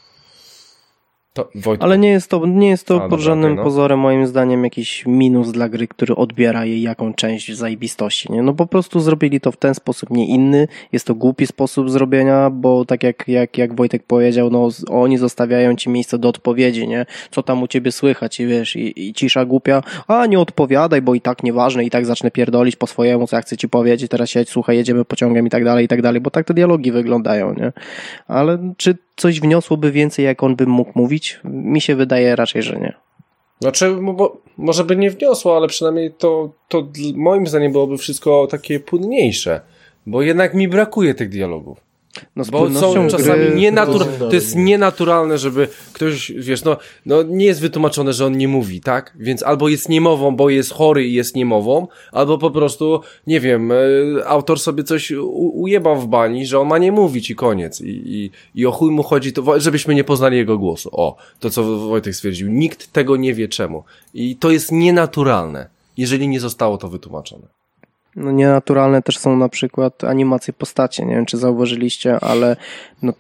Speaker 2: Ale nie jest to pod żadnym pozorem moim zdaniem jakiś minus dla gry, który odbiera jej jaką część zajebistości, nie? No po prostu zrobili to w ten sposób, nie inny. Jest to głupi sposób zrobienia, bo tak jak Wojtek powiedział, no oni zostawiają ci miejsce do odpowiedzi, nie? Co tam u ciebie słychać i wiesz, i cisza głupia, a nie odpowiadaj, bo i tak nieważne, i tak zacznę pierdolić po swojemu, co ja chcę ci powiedzieć, teraz siedź, słuchaj, jedziemy pociągiem i tak dalej, bo tak te dialogi wyglądają, nie? Ale czy coś wniosłoby więcej, jak on by mógł mówić? Mi się wydaje raczej, że nie.
Speaker 1: Znaczy, może by nie wniosło, ale przynajmniej to moim zdaniem byłoby wszystko takie płynniejsze, bo jednak mi brakuje tych dialogów.
Speaker 2: No,
Speaker 1: bo są czasami to jest nienaturalne, żeby ktoś, wiesz, no nie jest wytłumaczone, że on nie mówi, tak? Więc albo jest niemową, bo jest chory i jest niemową, albo po prostu, nie wiem, autor sobie coś ujebał w bani, że on ma nie mówić i koniec. I o chuj mu chodzi, to, żebyśmy nie poznali jego głosu. O, to co Wojtek stwierdził. Nikt tego nie wie czemu. I to jest nienaturalne, jeżeli nie zostało to wytłumaczone.
Speaker 2: No nienaturalne też są na przykład animacje postaci, nie wiem czy zauważyliście, ale no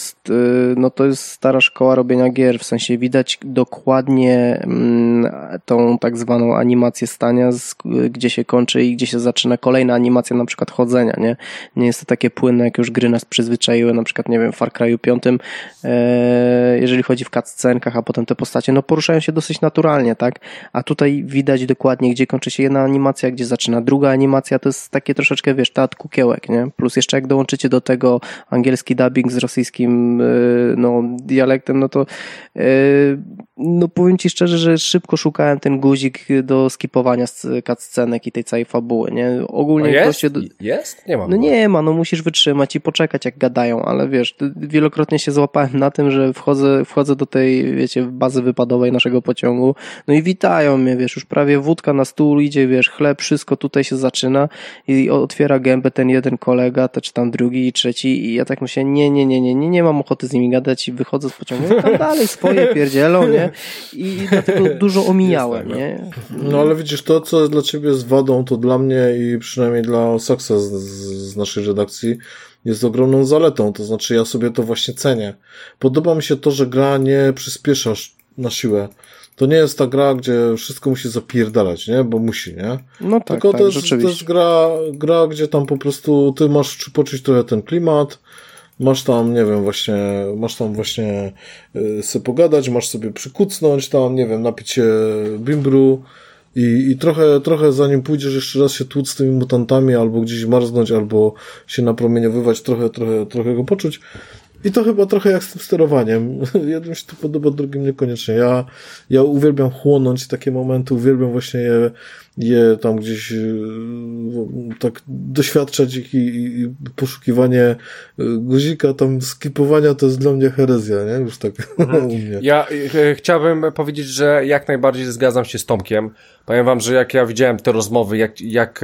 Speaker 2: to jest stara szkoła robienia gier, w sensie widać dokładnie tą tak zwaną animację stania, gdzie się kończy i gdzie się zaczyna kolejna animacja na przykład chodzenia, nie? Nie jest to takie płynne, jak już gry nas przyzwyczaiły, na przykład nie wiem, w Far Cry'u 5, jeżeli chodzi w cutscenkach, a potem te postacie, no poruszają się dosyć naturalnie, tak? A tutaj widać dokładnie, gdzie kończy się jedna animacja, gdzie zaczyna druga animacja, to jest takie troszeczkę, wiesz, teatr kukiełek, nie? Plus jeszcze jak dołączycie do tego angielski dubbing z rosyjskim dialektem, no to no powiem ci szczerze, że szybko szukałem ten guzik do skipowania cutscenek i tej całej fabuły, nie? Ogólnie
Speaker 1: jest? Nie ma.
Speaker 2: No nie ma, no musisz wytrzymać i poczekać jak gadają, ale wiesz, wielokrotnie się złapałem na tym, że wchodzę do tej, wiecie, bazy wypadowej naszego pociągu, no i witają mnie, wiesz, już prawie wódka na stół idzie, wiesz, chleb, wszystko tutaj się zaczyna i otwiera gębę ten jeden kolega, czy tam drugi i trzeci i ja tak myślę, nie mam ochoty z nimi gadać i wychodzę z pociągu, tam dalej swoje pierdzielą, nie? I dlatego dużo omijałem, nie?
Speaker 3: No ale widzisz, to co jest dla ciebie jest wadą, to dla mnie i przynajmniej dla Saksa z naszej redakcji jest ogromną zaletą, to znaczy ja sobie to właśnie cenię. Podoba mi się to, że gra nie przyspiesza na siłę. To nie jest ta gra, gdzie wszystko musi zapierdalać, nie? Bo musi, nie?
Speaker 2: No tak,
Speaker 3: tylko
Speaker 2: tak,
Speaker 3: to jest gra, gdzie tam po prostu ty masz poczuć trochę ten klimat, masz tam, nie wiem, właśnie sobie pogadać, masz sobie przykucnąć tam, nie wiem, napić się bimbru i trochę zanim pójdziesz jeszcze raz się tłuc z tymi mutantami, albo gdzieś marznąć, albo się napromieniowywać, trochę go poczuć. I to chyba trochę jak z tym sterowaniem. Jednym się to podoba, drugim niekoniecznie. Ja uwielbiam chłonąć takie momenty, uwielbiam właśnie je tam gdzieś tak doświadczać i poszukiwanie guzika, tam skipowania to jest dla mnie herezja, nie? Już tak u mnie.
Speaker 1: Ja chciałbym powiedzieć, że jak najbardziej zgadzam się z Tomkiem. Powiem wam, że jak ja widziałem te rozmowy, jak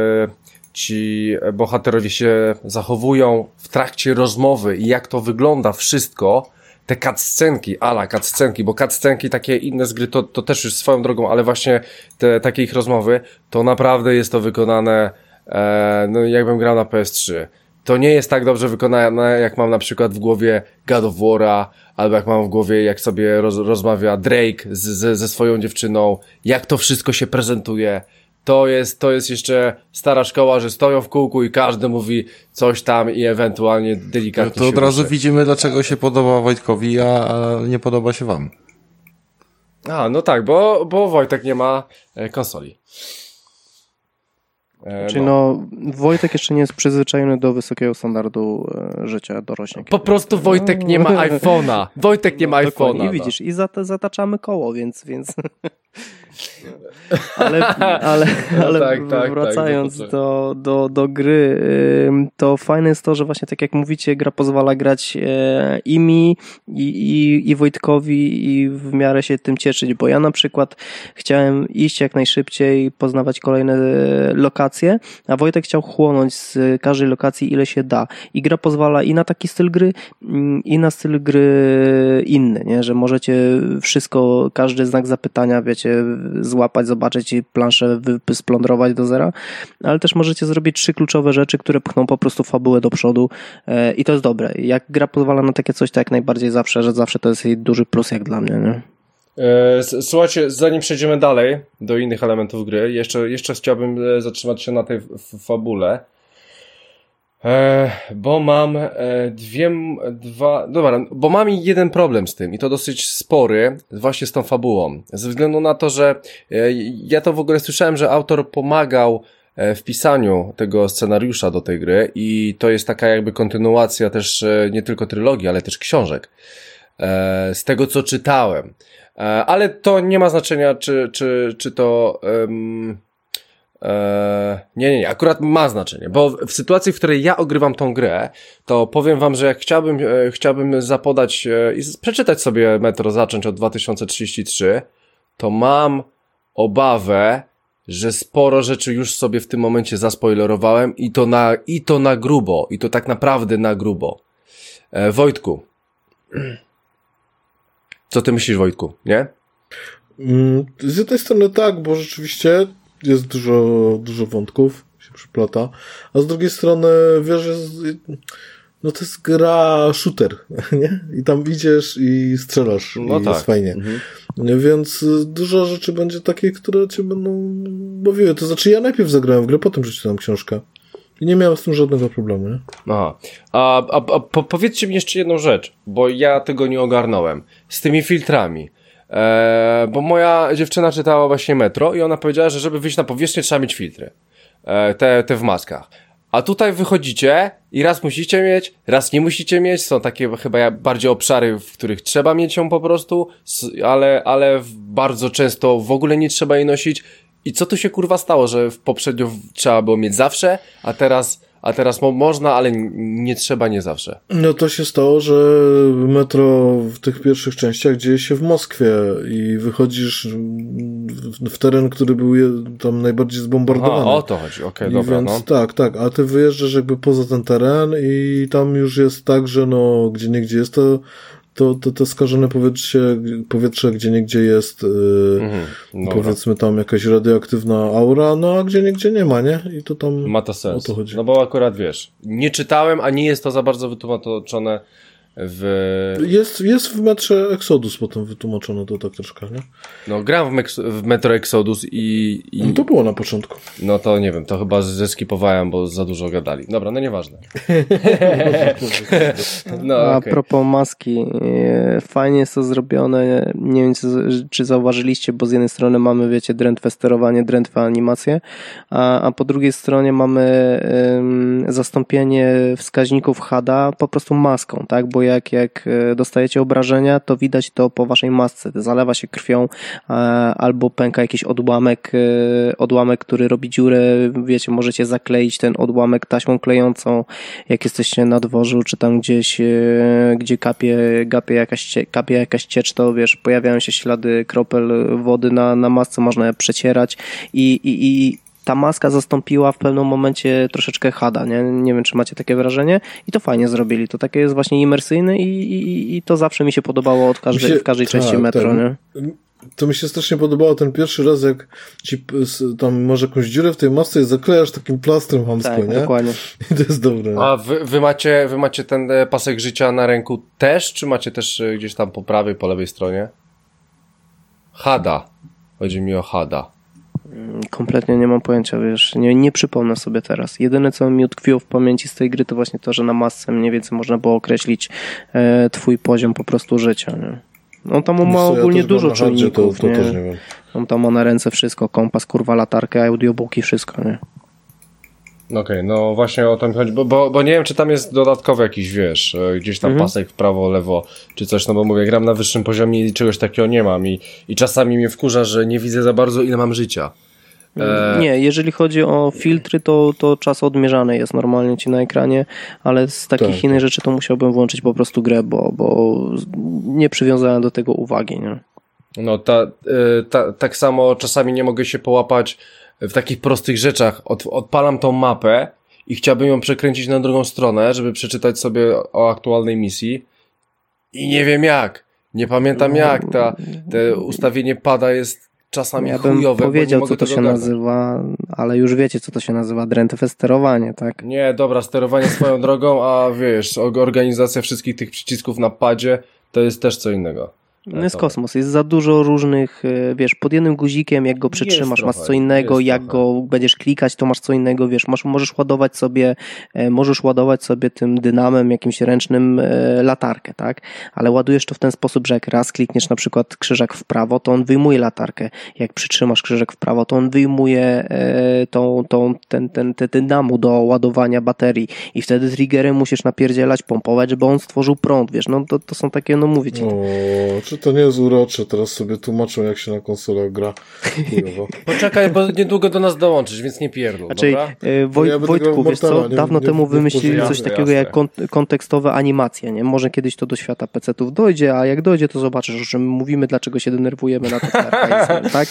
Speaker 1: ci bohaterowie się zachowują w trakcie rozmowy i jak to wygląda wszystko, te cutscenki, bo cutscenki takie inne z gry to też już swoją drogą, ale właśnie te takie ich rozmowy, to naprawdę jest to wykonane no jakbym grał na PS3. To nie jest tak dobrze wykonane, jak mam na przykład w głowie God of War'a, albo jak mam w głowie, jak sobie rozmawia Drake ze swoją dziewczyną, jak to wszystko się prezentuje. To jest jeszcze stara szkoła, że stoją w kółku i każdy mówi coś tam i ewentualnie delikatnie
Speaker 4: to od razu widzimy, dlaczego się podoba Wojtkowi, a nie podoba się wam.
Speaker 1: No tak, bo Wojtek nie ma konsoli.
Speaker 2: Czyli Wojtek jeszcze nie jest przyzwyczajony do wysokiego standardu życia dorośniaka.
Speaker 1: Po prostu Wojtek nie ma iPhone'a. Wojtek nie ma iPhone'a.
Speaker 2: I widzisz, i zataczamy koło, więc... Ale wracając do gry, to fajne jest to, że właśnie tak jak mówicie, gra pozwala grać i mi, i Wojtkowi i w miarę się tym cieszyć, bo ja na przykład chciałem iść jak najszybciej, poznawać kolejne lokacje, a Wojtek chciał chłonąć z każdej lokacji ile się da. I gra pozwala i na taki styl gry, i na styl gry inny, nie? Że możecie wszystko, każdy znak zapytania, wiecie, złapać, zobaczyć i planszę splądrować do zera, ale też możecie zrobić 3 kluczowe rzeczy, które pchną po prostu fabułę do przodu i to jest dobre. Jak gra pozwala na takie coś, to jak najbardziej zawsze, że zawsze to jest jej duży plus jak dla mnie, nie?
Speaker 1: Słuchajcie, zanim przejdziemy dalej do innych elementów gry, jeszcze chciałbym zatrzymać się na tej fabule, bo mam bo mam jeden problem z tym i to dosyć spory, właśnie z tą fabułą, ze względu na to, że ja to w ogóle słyszałem, że autor pomagał w pisaniu tego scenariusza do tej gry i to jest taka jakby kontynuacja też nie tylko trylogii, ale też książek, z tego co czytałem, ale to nie ma znaczenia czy to nie, akurat ma znaczenie, bo w sytuacji, w której ja ogrywam tą grę, to powiem wam, że jak chciałbym zapodać i przeczytać sobie Metro, zacząć od 2033, to mam obawę, że sporo rzeczy już sobie w tym momencie zaspoilerowałem i to na grubo, i to tak naprawdę na grubo. Wojtku, co ty myślisz, Wojtku, nie?
Speaker 3: Z jednej strony tak, bo rzeczywiście jest dużo wątków, się przyplata, a z drugiej strony, wiesz, no to jest gra shooter, nie? I tam idziesz i strzelasz i jest fajnie. Więc dużo rzeczy będzie takich, które cię będą bawiły. To znaczy ja najpierw zagrałem w grę, potem przeczytałem książkę. I nie miałem z tym żadnego problemu, nie?
Speaker 1: Aha. Powiedzcie mi jeszcze jedną rzecz, bo ja tego nie ogarnąłem. Z tymi filtrami. Bo moja dziewczyna czytała właśnie Metro i ona powiedziała, że żeby wyjść na powierzchnię trzeba mieć filtry. Te w maskach. A tutaj wychodzicie i raz musicie mieć, raz nie musicie mieć. Są takie chyba bardziej obszary, w których trzeba mieć ją po prostu, ale bardzo często w ogóle nie trzeba jej nosić. I co tu się kurwa stało, że poprzednio trzeba było mieć zawsze, a teraz można, ale nie trzeba nie zawsze.
Speaker 3: No to się stało, że Metro w tych pierwszych częściach dzieje się w Moskwie i wychodzisz w teren, który był tam najbardziej zbombardowany.
Speaker 1: Aha, o to chodzi, okej, dobra.
Speaker 3: Więc tak, a ty wyjeżdżasz jakby poza ten teren i tam już jest tak, że no gdzieniegdzie jest to skażone powietrze gdzieniegdzie jest powiedzmy tam jakaś radioaktywna aura, no a gdzieniegdzie nie ma, nie? I to tam
Speaker 1: ma to sens.
Speaker 3: O to chodzi.
Speaker 1: No bo akurat wiesz, nie czytałem, a nie jest to za bardzo wytłumaczone
Speaker 3: Jest w Metrze Exodus potem wytłumaczone to tak troszkę, nie?
Speaker 1: No gram w Metro Exodus i...
Speaker 3: No to było na początku.
Speaker 1: No to nie wiem, to chyba zeskipowałem, bo za dużo gadali. Dobra, no nieważne.
Speaker 2: A propos maski, fajnie jest to zrobione, nie wiem czy zauważyliście, bo z jednej strony mamy, wiecie, drętwe sterowanie, drętwe animacje, a po drugiej stronie mamy zastąpienie wskaźników HUD-a po prostu maską, tak? Bo jak dostajecie obrażenia, to widać to po waszej masce. Zalewa się krwią albo pęka jakiś odłamek, który robi dziurę. Wiecie, możecie zakleić ten odłamek taśmą klejącą, jak jesteście na dworzu, czy tam gdzieś, gdzie kapie jakaś ciecz, to wiesz, pojawiają się ślady kropel wody na masce, można je przecierać i ta maska zastąpiła w pewnym momencie troszeczkę HUD-a, nie wiem, czy macie takie wrażenie i to fajnie zrobili, to takie jest właśnie imersyjne i to zawsze mi się podobało w każdej części Metro, nie?
Speaker 3: To mi się strasznie podobało ten pierwszy raz, jak ci tam masz jakąś dziurę w tej masce i zaklejasz takim plastrem chamsko,
Speaker 2: tak,
Speaker 3: nie?
Speaker 2: Dokładnie.
Speaker 3: I to jest dobre.
Speaker 1: A wy macie ten pasek życia na ręku też, czy macie też gdzieś tam po prawej, po lewej stronie? HUD-a. Chodzi mi o HUD-a.
Speaker 2: Kompletnie nie mam pojęcia, wiesz, nie przypomnę sobie teraz. Jedyne, co mi utkwiło w pamięci z tej gry, to właśnie to, że na masce mniej więcej można było określić twój poziom po prostu życia, nie? On tam ma ogólnie dużo czujników,
Speaker 3: to też nie wiem.
Speaker 2: On tam ma na ręce wszystko, kompas, kurwa, latarkę, audiobooki, wszystko, nie?
Speaker 1: Okej, no właśnie o to mi chodzi, bo nie wiem, czy tam jest dodatkowy jakiś, wiesz, gdzieś tam pasek w prawo, lewo, czy coś, no bo mówię, gram na wyższym poziomie i czegoś takiego nie mam i czasami mnie wkurza, że nie widzę za bardzo, ile mam życia.
Speaker 2: Nie, jeżeli chodzi o filtry, to czas odmierzany jest normalnie ci na ekranie, ale z takich innych rzeczy to musiałbym włączyć po prostu grę, bo nie przywiązałem do tego uwagi, nie?
Speaker 1: No tak samo czasami nie mogę się połapać w takich prostych rzeczach. Odpalam tą mapę i chciałbym ją przekręcić na drugą stronę, żeby przeczytać sobie o aktualnej misji i nie wiem jak. Nie pamiętam jak. Te ustawienie pada jest czasami
Speaker 2: ja
Speaker 1: chujowe.
Speaker 2: Bym powiedział, co to się
Speaker 1: ogarnąć.
Speaker 2: nazywa, ale już wiecie, co to się nazywa. Drętwe sterowanie, tak?
Speaker 1: Nie, dobra, sterowanie swoją drogą, a wiesz, organizacja wszystkich tych przycisków na padzie to jest też co innego.
Speaker 2: No jest kosmos, jest za dużo różnych, wiesz, pod jednym guzikiem, jak go przytrzymasz, masz co innego, jak go będziesz klikać, to masz co innego, wiesz, możesz ładować sobie tym dynamem jakimś ręcznym latarkę, tak? Ale ładujesz to w ten sposób, że jak raz klikniesz na przykład krzyżak w prawo, to on wyjmuje latarkę. Jak przytrzymasz krzyżak w prawo, to on wyjmuje ten dynamo do ładowania baterii i wtedy triggerem musisz napierdzielać, pompować, żeby on stworzył prąd, wiesz, no to są takie, no mówię ci.
Speaker 3: Czy to nie jest urocze? Teraz sobie tłumaczą, jak się na konsolach gra.
Speaker 1: Poczekaj, bo niedługo do nas dołączysz, więc nie pierdol,
Speaker 2: Znaczy,
Speaker 1: dobra?
Speaker 2: Wojtku, wiesz co, dawno temu wymyślili coś takiego
Speaker 1: jasne.
Speaker 2: jak kontekstowe animacje, nie? Może kiedyś to do świata PC-ów dojdzie, a jak dojdzie, to zobaczysz, o czym mówimy, dlaczego się denerwujemy na to tak?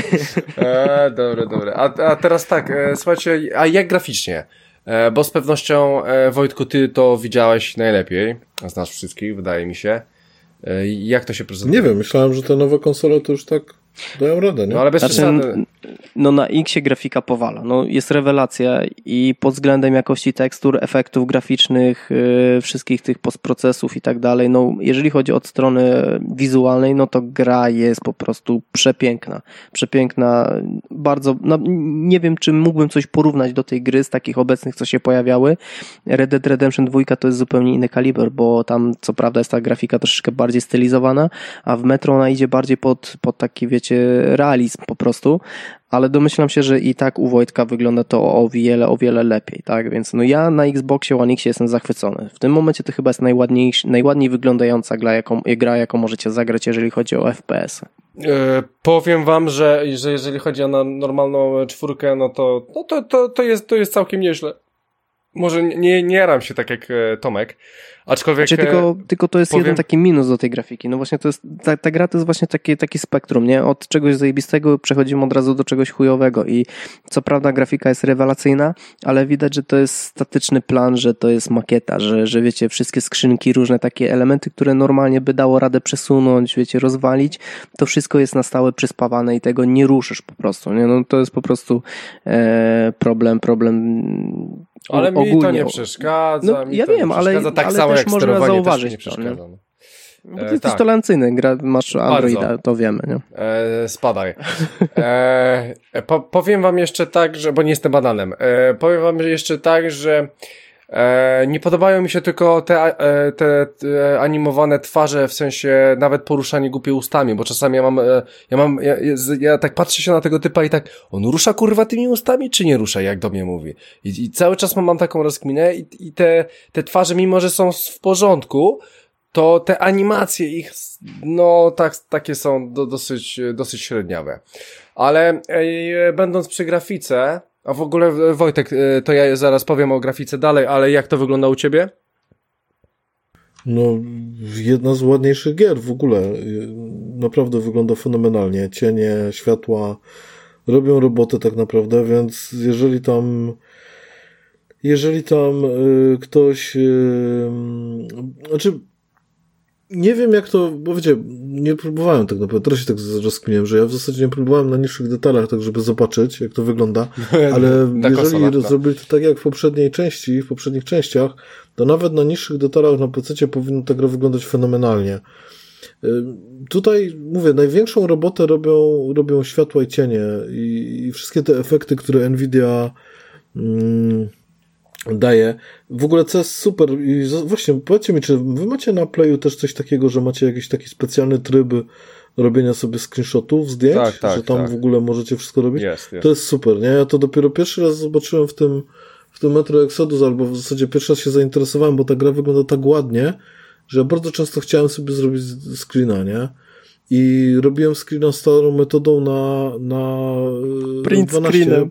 Speaker 1: Dobra. A teraz tak, słuchajcie, a jak graficznie? Bo z pewnością, Wojtku, ty to widziałeś najlepiej, znasz wszystkich, wydaje mi się. Jak to się prezentuje?
Speaker 3: Nie wiem, myślałem, że te nowe konsole to już tak dają radę, nie?
Speaker 1: No ale bez przesady.
Speaker 2: No na X grafika powala. No jest rewelacja i pod względem jakości tekstur, efektów graficznych, wszystkich tych postprocesów i tak dalej. No jeżeli chodzi od strony wizualnej, no to gra jest po prostu przepiękna. Przepiękna, bardzo, no nie wiem, czy mógłbym coś porównać do tej gry z takich obecnych, co się pojawiały. Red Dead Redemption 2 to jest zupełnie inny kaliber, bo tam co prawda jest ta grafika troszeczkę bardziej stylizowana, a w Metro ona idzie bardziej pod taki, wiecie, realizm po prostu, ale domyślam się, że i tak u Wojtka wygląda to o wiele lepiej, tak? Więc no ja na Xboxie One X jestem zachwycony. W tym momencie to chyba jest najładniej wyglądająca gra, jaką możecie zagrać, jeżeli chodzi o FPS-y.
Speaker 1: Powiem wam, że jeżeli chodzi o normalną czwórkę, no to jest całkiem nieźle. Może nie jaram się tak jak Tomek, aczkolwiek...
Speaker 2: Tylko to jest jeden taki minus do tej grafiki. No właśnie to jest, ta gra to jest właśnie taki spektrum, nie? Od czegoś zajebistego przechodzimy od razu do czegoś chujowego i co prawda grafika jest rewelacyjna, ale widać, że to jest statyczny plan, że to jest makieta, że wiecie, wszystkie skrzynki, różne takie elementy, które normalnie by dało radę przesunąć, wiecie, rozwalić, to wszystko jest na stałe przyspawane i tego nie ruszysz po prostu, nie? No to jest po prostu problem.
Speaker 1: Ale mi
Speaker 2: ogólnie.
Speaker 1: to nie przeszkadza.
Speaker 2: No, ja wiem, ale
Speaker 1: tak samo
Speaker 2: też
Speaker 1: jak
Speaker 2: można
Speaker 1: sterowanie
Speaker 2: zauważyć
Speaker 1: też nie przeszkadza.
Speaker 2: to, bo ty jesteś tolerancyjny, masz Androida, to wiemy, nie?
Speaker 1: Spadaj. Powiem wam jeszcze tak, że, bo nie jestem bananem, powiem wam jeszcze tak, że nie podobają mi się tylko te animowane twarze, w sensie nawet poruszanie głupie ustami, bo czasami ja tak patrzę się na tego typa i tak, on rusza kurwa tymi ustami, czy nie rusza, jak do mnie mówi? I cały czas mam taką rozkminę i te twarze, mimo że są w porządku, to te animacje ich, no takie są dosyć średniawe. Ale będąc przy grafice, a w ogóle Wojtek, to ja zaraz powiem o grafice dalej, ale jak to wygląda u ciebie?
Speaker 3: No, jedna z ładniejszych gier w ogóle. Naprawdę wygląda fenomenalnie. Cienie, światła robią robotę tak naprawdę, więc jeżeli tam ktoś znaczy nie wiem jak to, bo wiecie, nie próbowałem tak naprawdę, teraz się tak rozkminiłem, że ja w zasadzie nie próbowałem na niższych detalach, tak żeby zobaczyć, jak to wygląda, ale jeżeli zrobili to tak jak w poprzednich częściach, to nawet na niższych detalach na PC powinna ta gra wyglądać fenomenalnie. Tutaj, mówię, największą robotę robią światła i cienie i wszystkie te efekty, które Nvidia daje. W ogóle co jest super i właśnie powiedzcie mi, czy wy macie na Playu też coś takiego, że macie jakiś taki specjalny tryb robienia sobie screenshotów, zdjęć, że tam w ogóle możecie wszystko robić?
Speaker 1: Jest.
Speaker 3: To jest super, nie? Ja to dopiero pierwszy raz zobaczyłem w w tym Metro Exodus, albo w zasadzie pierwszy raz się zainteresowałem, bo ta gra wygląda tak ładnie, że ja bardzo często chciałem sobie zrobić screena, nie? I robiłem screena starą metodą na
Speaker 2: print
Speaker 3: F12.
Speaker 2: screenem.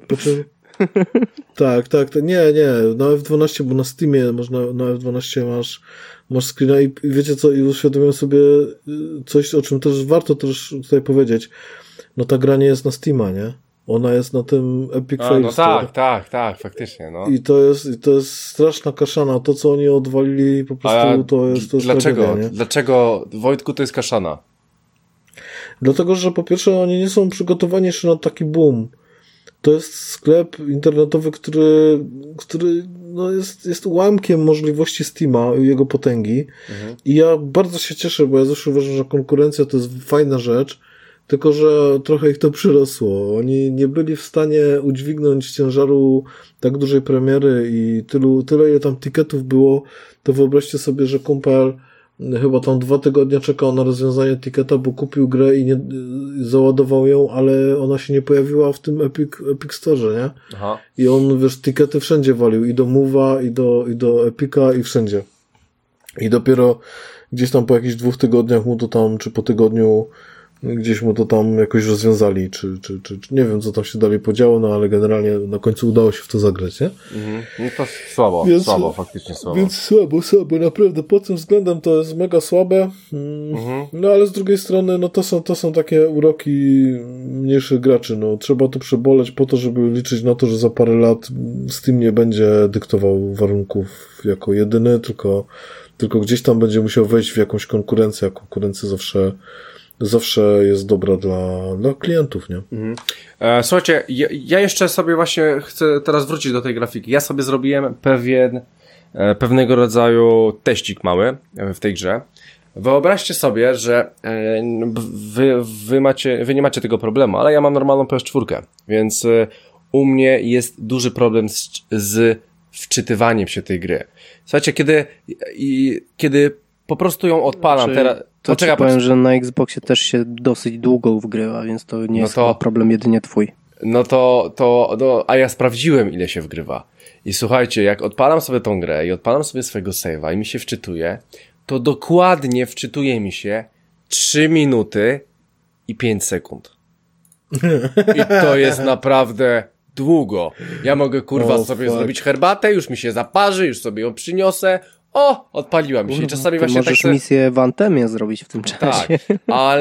Speaker 3: Tak. Nie, na F12, bo na Steamie na F12 masz screena i wiecie co, i uświadomiłem sobie coś, o czym też warto też tutaj powiedzieć. No ta gra nie jest na Steama, nie? Ona jest na tym Epic Fail
Speaker 1: no
Speaker 3: Store.
Speaker 1: tak, faktycznie, no.
Speaker 3: I to jest straszna kaszana. To, co oni odwalili, po prostu to jest
Speaker 1: dlaczego?
Speaker 3: tragedia, nie?
Speaker 1: Dlaczego, Wojtku, to jest kaszana?
Speaker 3: Dlatego, że po pierwsze oni nie są przygotowani jeszcze na taki boom. To jest sklep internetowy, który no jest ułamkiem możliwości Steama i jego potęgi. I ja bardzo się cieszę, bo ja zawsze uważam, że konkurencja to jest fajna rzecz, tylko że trochę ich to przyrosło. Oni nie byli w stanie udźwignąć ciężaru tak dużej premiery i tyle ile tam tiketów było, to wyobraźcie sobie, że kumpel chyba tam 2 tygodnie czekał na rozwiązanie tiketa, bo kupił grę i nie załadował ją, ale ona się nie pojawiła w tym Epic Store, nie?
Speaker 1: Aha.
Speaker 3: I on, wiesz, tikety wszędzie walił, i do Move'a, i do Epica, i wszędzie. I dopiero gdzieś tam po jakichś 2 tygodniach mu to tam, czy po tygodniu gdzieś mu to tam jakoś rozwiązali, czy nie wiem, co tam się dalej podziało, no ale generalnie na końcu udało się w to zagrać, nie?
Speaker 1: No to słabo, faktycznie słabo.
Speaker 3: Więc słabo, naprawdę, pod tym względem to jest mega słabe, no ale z drugiej strony, no to są takie uroki mniejszych graczy, no trzeba to przeboleć po to, żeby liczyć na to, że za parę lat Steam nie będzie dyktował warunków jako jedyny, tylko gdzieś tam będzie musiał wejść w jakąś konkurencję, a konkurencja zawsze jest dobra dla klientów, nie?
Speaker 1: Słuchajcie, ja jeszcze sobie właśnie chcę teraz wrócić do tej grafiki. Ja sobie zrobiłem pewnego rodzaju teścik mały w tej grze. Wyobraźcie sobie, że wy nie macie tego problemu, ale ja mam normalną PS4, więc u mnie jest duży problem z wczytywaniem się tej gry. Słuchajcie, kiedy po prostu ją odpalam teraz...
Speaker 2: To ci powiem, że na Xboxie też się dosyć długo wgrywa, więc to nie jest problem jedynie twój.
Speaker 1: A ja sprawdziłem, ile się wgrywa. I słuchajcie, jak odpalam sobie tą grę i odpalam sobie swojego save'a i mi się wczytuje, to dokładnie wczytuje mi się 3 minuty i 5 sekund. I to jest naprawdę długo. Ja mogę, sobie zrobić herbatę, już mi się zaparzy, już sobie ją przyniosę. O, odpaliła mi się. I czasami właśnie
Speaker 2: możesz
Speaker 1: tak
Speaker 2: misję w Antemie zrobić w tym czasie.
Speaker 1: Tak,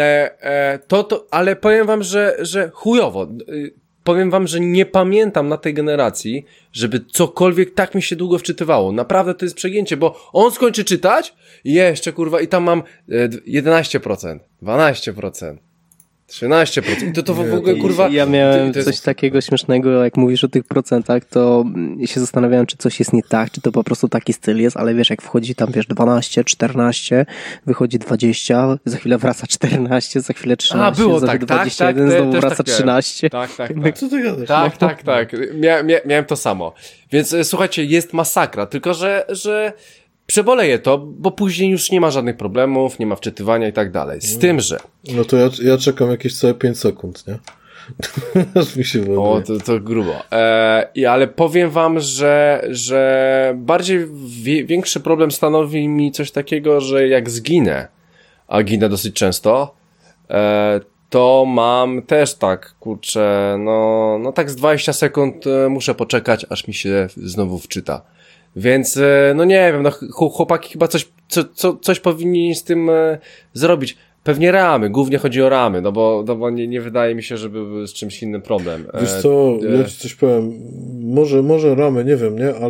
Speaker 1: ale powiem wam, że chujowo. Powiem wam, że nie pamiętam na tej generacji, żeby cokolwiek tak mi się długo wczytywało. Naprawdę to jest przegięcie, bo on skończy czytać i jeszcze i tam mam 11%, 12%. 13%. I to w ogóle,
Speaker 2: Ja miałem coś takiego śmiesznego, jak mówisz o tych procentach, to się zastanawiałem, czy coś jest nie tak, czy to po prostu taki styl jest, ale wiesz, jak wchodzi tam, 12, 14, wychodzi 20, za chwilę wraca 14, za chwilę 13,
Speaker 1: było
Speaker 2: za
Speaker 1: tak,
Speaker 2: 21,
Speaker 1: tak,
Speaker 2: znowu wraca 13.
Speaker 1: Tak.
Speaker 3: Co ty gadasz?
Speaker 1: Tak. Miałem to samo. Więc słuchajcie, jest masakra, tylko że przeboleję to, bo później już nie ma żadnych problemów, nie ma wczytywania i tak dalej. Z tym, że...
Speaker 3: No to ja czekam jakieś całe 5 sekund, nie? Aż mi się wydaje.
Speaker 1: To grubo. Ale powiem wam, że większy problem stanowi mi coś takiego, że jak zginę, a ginę dosyć często, to mam też tak, no tak z 20 sekund muszę poczekać, aż mi się znowu wczyta. Więc, no nie wiem, chłopaki chyba coś powinni z tym zrobić. Pewnie ramy, głównie chodzi o ramy, no bo nie wydaje mi się, żeby był z czymś innym problem.
Speaker 3: Wiesz co, ja ci coś powiem, może ramy, nie wiem, nie,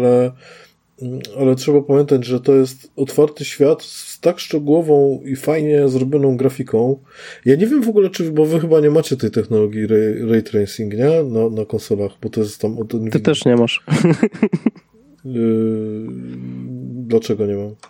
Speaker 3: ale trzeba pamiętać, że to jest otwarty świat z tak szczegółową i fajnie zrobioną grafiką. Ja nie wiem w ogóle, bo wy chyba nie macie tej technologii ray tracing, nie? Na konsolach, bo to jest tam...
Speaker 2: Ty też nie masz.
Speaker 3: Dlaczego nie mam?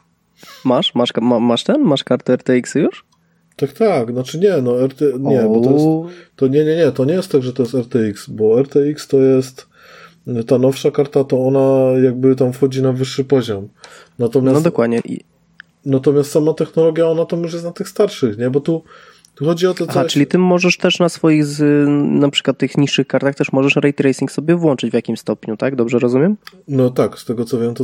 Speaker 2: Masz kartę RTX już?
Speaker 3: Tak, znaczy nie, no bo to nie jest tak, że to jest RTX, bo RTX to jest ta nowsza karta, to ona jakby tam wchodzi na wyższy poziom. Natomiast,
Speaker 2: no dokładnie.
Speaker 3: Natomiast sama technologia, ona tam już jest na tych starszych, nie, bo tu Tu chodzi o to, co...
Speaker 2: Czyli ty możesz też na swoich, na przykład tych niższych kartach też możesz ray tracing sobie włączyć w jakimś stopniu, tak? Dobrze rozumiem?
Speaker 3: No tak, z tego co wiem,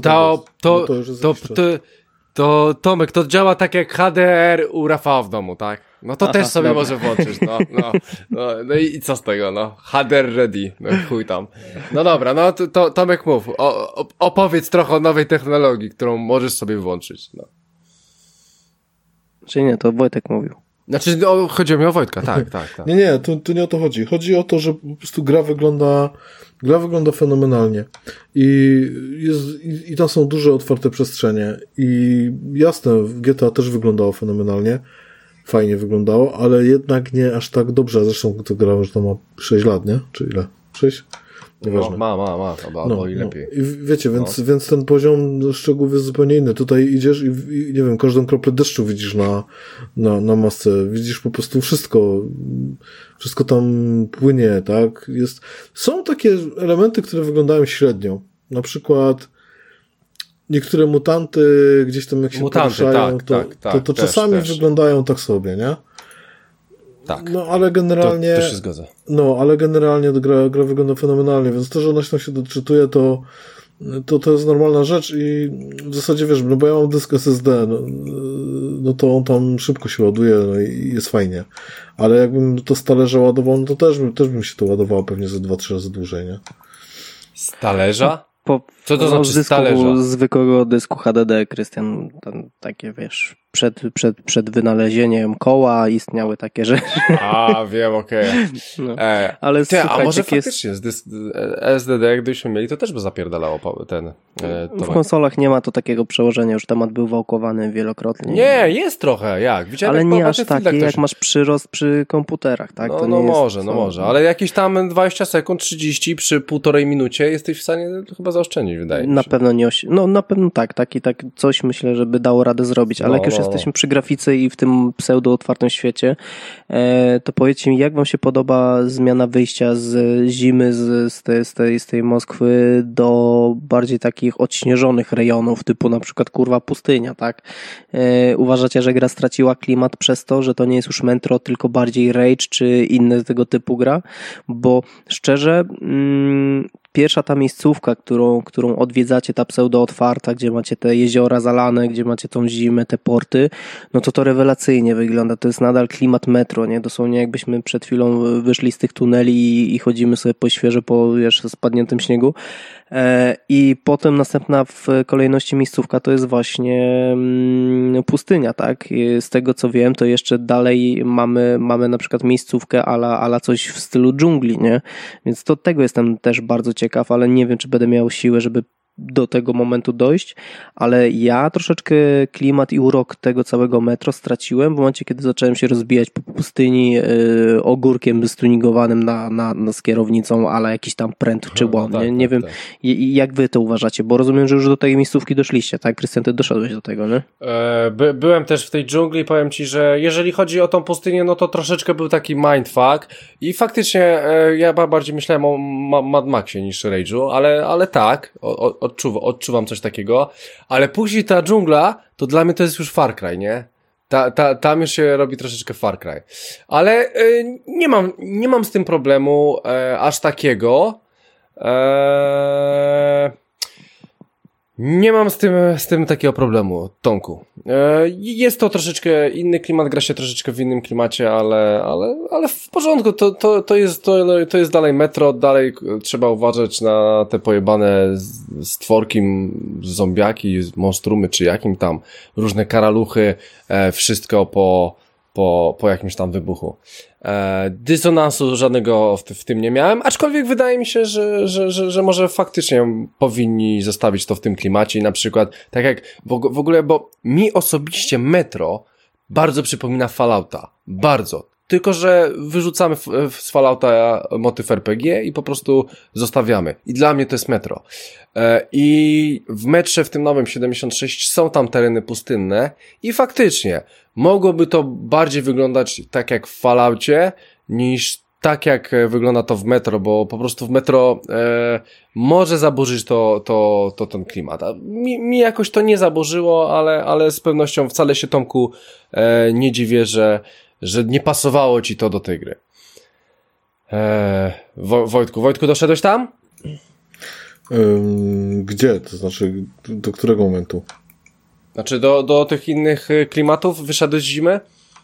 Speaker 1: to Tomek, to działa tak jak HDR u Rafała w domu, tak? No to też sobie może włączyć, no i co z tego, no? HDR ready, no chuj tam. No dobra, no to Tomek mów, opowiedz trochę o nowej technologii, którą możesz sobie włączyć, no.
Speaker 2: Czyli nie, to Wojtek mówił.
Speaker 1: Znaczy, chodziło mi o Wojtka, tak.
Speaker 3: Nie, tu nie o to chodzi. Chodzi o to, że po prostu gra wygląda fenomenalnie i tam są duże otwarte przestrzenie i jasne, w GTA też wyglądało fenomenalnie, fajnie wyglądało, ale jednak nie aż tak dobrze, zresztą to gra już tam ma 6 lat, nie? Czy ile? 6? Nieważne.
Speaker 1: Ma, albo i lepiej.
Speaker 3: I wiecie, więc ten poziom szczegółów jest zupełnie inny. Tutaj idziesz i nie wiem, każdą kroplę deszczu widzisz na masce. Widzisz po prostu wszystko tam płynie, tak? Są takie elementy, które wyglądają średnio. Na przykład niektóre mutanty gdzieś tam jak się poruszają, to czasami też wyglądają tak sobie, nie?
Speaker 1: Tak.
Speaker 3: No, ale generalnie...
Speaker 1: To się zgadza.
Speaker 3: No, ale generalnie gra wygląda fenomenalnie, więc to, że ona się tam się doczytuje, to jest normalna rzecz i w zasadzie wiesz, no bo ja mam dysk SSD, no to on tam szybko się ładuje, no i jest fajnie. Ale jakbym to z talerza ładował, no to też bym się to ładowało pewnie ze 2-3 razy dłużej, nie?
Speaker 1: Z talerza? Co to znaczy z
Speaker 2: talerza? Zwykłego dysku HDD, Krystian, takie wiesz, przed wynalezieniem koła istniały takie rzeczy.
Speaker 1: Wiem, okej.
Speaker 2: No. Ale
Speaker 1: a może faktycznie SSD, gdybyśmy mieli, to też by zapierdalało ten...
Speaker 2: W konsolach nie ma to takiego przełożenia, już temat był wałkowany wielokrotnie.
Speaker 1: Nie, jest trochę, jak. Widziałem,
Speaker 2: ale nie aż takie, jak masz przyrost przy komputerach, tak?
Speaker 1: No,
Speaker 2: to nie
Speaker 1: może, ale jakieś tam 20 sekund, 30 przy 1,5 minucie jesteś w stanie chyba zaoszczędzić, wydaje mi się.
Speaker 2: Na pewno nie na pewno tak coś myślę, żeby dało radę zrobić, ale jak już jesteśmy przy grafice i w tym pseudo-otwartym świecie, to powiedzcie mi, jak wam się podoba zmiana wyjścia z zimy, z tej Moskwy do bardziej takich odśnieżonych rejonów, typu na przykład pustynia, tak? Uważacie, że gra straciła klimat przez to, że to nie jest już Metro, tylko bardziej Rage, czy inne tego typu gra? Bo szczerze, pierwsza ta miejscówka, którą odwiedzacie, ta pseudo-otwarta, gdzie macie te jeziora zalane, gdzie macie tą zimę, te porty, no to rewelacyjnie wygląda. To jest nadal klimat Metro, nie? Dosłownie jakbyśmy przed chwilą wyszli z tych tuneli i chodzimy sobie po świeżo, po spadniętym śniegu. I potem następna w kolejności miejscówka to jest właśnie pustynia, tak? Z tego co wiem, to jeszcze dalej mamy na przykład miejscówkę ala coś w stylu dżungli, nie? Więc tego jestem też bardzo ciekaw, ale nie wiem, czy będę miał siłę, żeby do tego momentu dojść, ale ja troszeczkę klimat i urok tego całego Metro straciłem w momencie, kiedy zacząłem się rozbijać po pustyni ogórkiem stuningowanym z kierownicą, ale jakiś tam pręt czy błąd. Nie wiem, jak wy to uważacie, bo rozumiem, że już do tej miejscówki doszliście, tak? Krystian, ty doszedłeś do tego, nie?
Speaker 1: Byłem też w tej dżungli, powiem ci, że jeżeli chodzi o tą pustynię, no to troszeczkę był taki mindfuck i faktycznie ja bardziej myślałem o Mad Maxie niż Rage'u, ale tak, odczuwam coś takiego, ale później ta dżungla, to dla mnie to jest już Far Cry, nie? Tam już się robi troszeczkę Far Cry. Ale nie mam z tym problemu aż takiego. Nie mam z tym takiego problemu, Tomku. Jest to troszeczkę inny klimat, gra się troszeczkę w innym klimacie, ale w porządku, to jest dalej Metro, dalej trzeba uważać na te pojebane stworki, zombiaki, monstrumy, czy jakim tam, różne karaluchy, wszystko po jakimś tam wybuchu. Dysonansu żadnego w tym nie miałem, aczkolwiek wydaje mi się, że może faktycznie powinni zostawić to w tym klimacie i na przykład, tak jak w ogóle, bo mi osobiście Metro bardzo przypomina Fallouta. Bardzo. Tylko że wyrzucamy z Fallouta motyw RPG i po prostu zostawiamy. I dla mnie to jest Metro. I w Metrze, w tym nowym 76 są tam tereny pustynne i faktycznie mogłoby to bardziej wyglądać tak jak w Falloutie niż tak jak wygląda to w Metro, bo po prostu w Metro może zaburzyć to ten klimat. Mi jakoś to nie zaburzyło, ale z pewnością wcale się, Tomku, nie dziwię, że nie pasowało ci to do tej gry. Wojtku, doszedłeś tam?
Speaker 3: Gdzie? To znaczy, do którego momentu?
Speaker 1: Znaczy do tych innych klimatów wyszedłeś z zimy?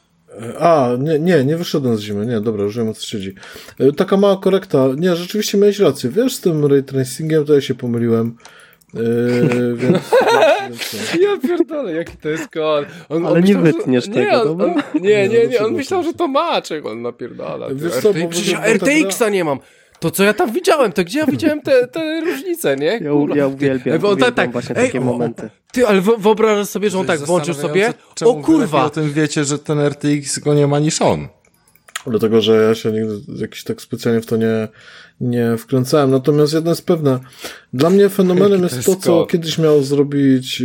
Speaker 3: Nie wyszedłem z zimy, nie, dobra, już wiem, o co siedzi. Taka mała korekta, nie, rzeczywiście miałeś rację, wiesz, z tym ray tracingiem to ja się pomyliłem, więc
Speaker 1: Ja pierdolę, jaki to jest kod.
Speaker 2: Ale nie wytniesz tego, dobra?
Speaker 1: Nie, on myślał, że to maczek, on napierdala. Przecież ja RTX-a nie mam. To co ja tam widziałem, to gdzie ja widziałem te różnice, nie?
Speaker 2: Ja uwielbiam właśnie takie momenty.
Speaker 1: Ty, ale wyobrażasz sobie, że on tak włączył sobie, o kurwa!
Speaker 4: O tym wiecie, że ten RTX go nie ma niż on.
Speaker 3: Dlatego, że ja się nigdy jakiś tak specjalnie w to nie wkręcałem. Natomiast jedno jest pewne. Dla mnie fenomenem jest to, co kiedyś miał zrobić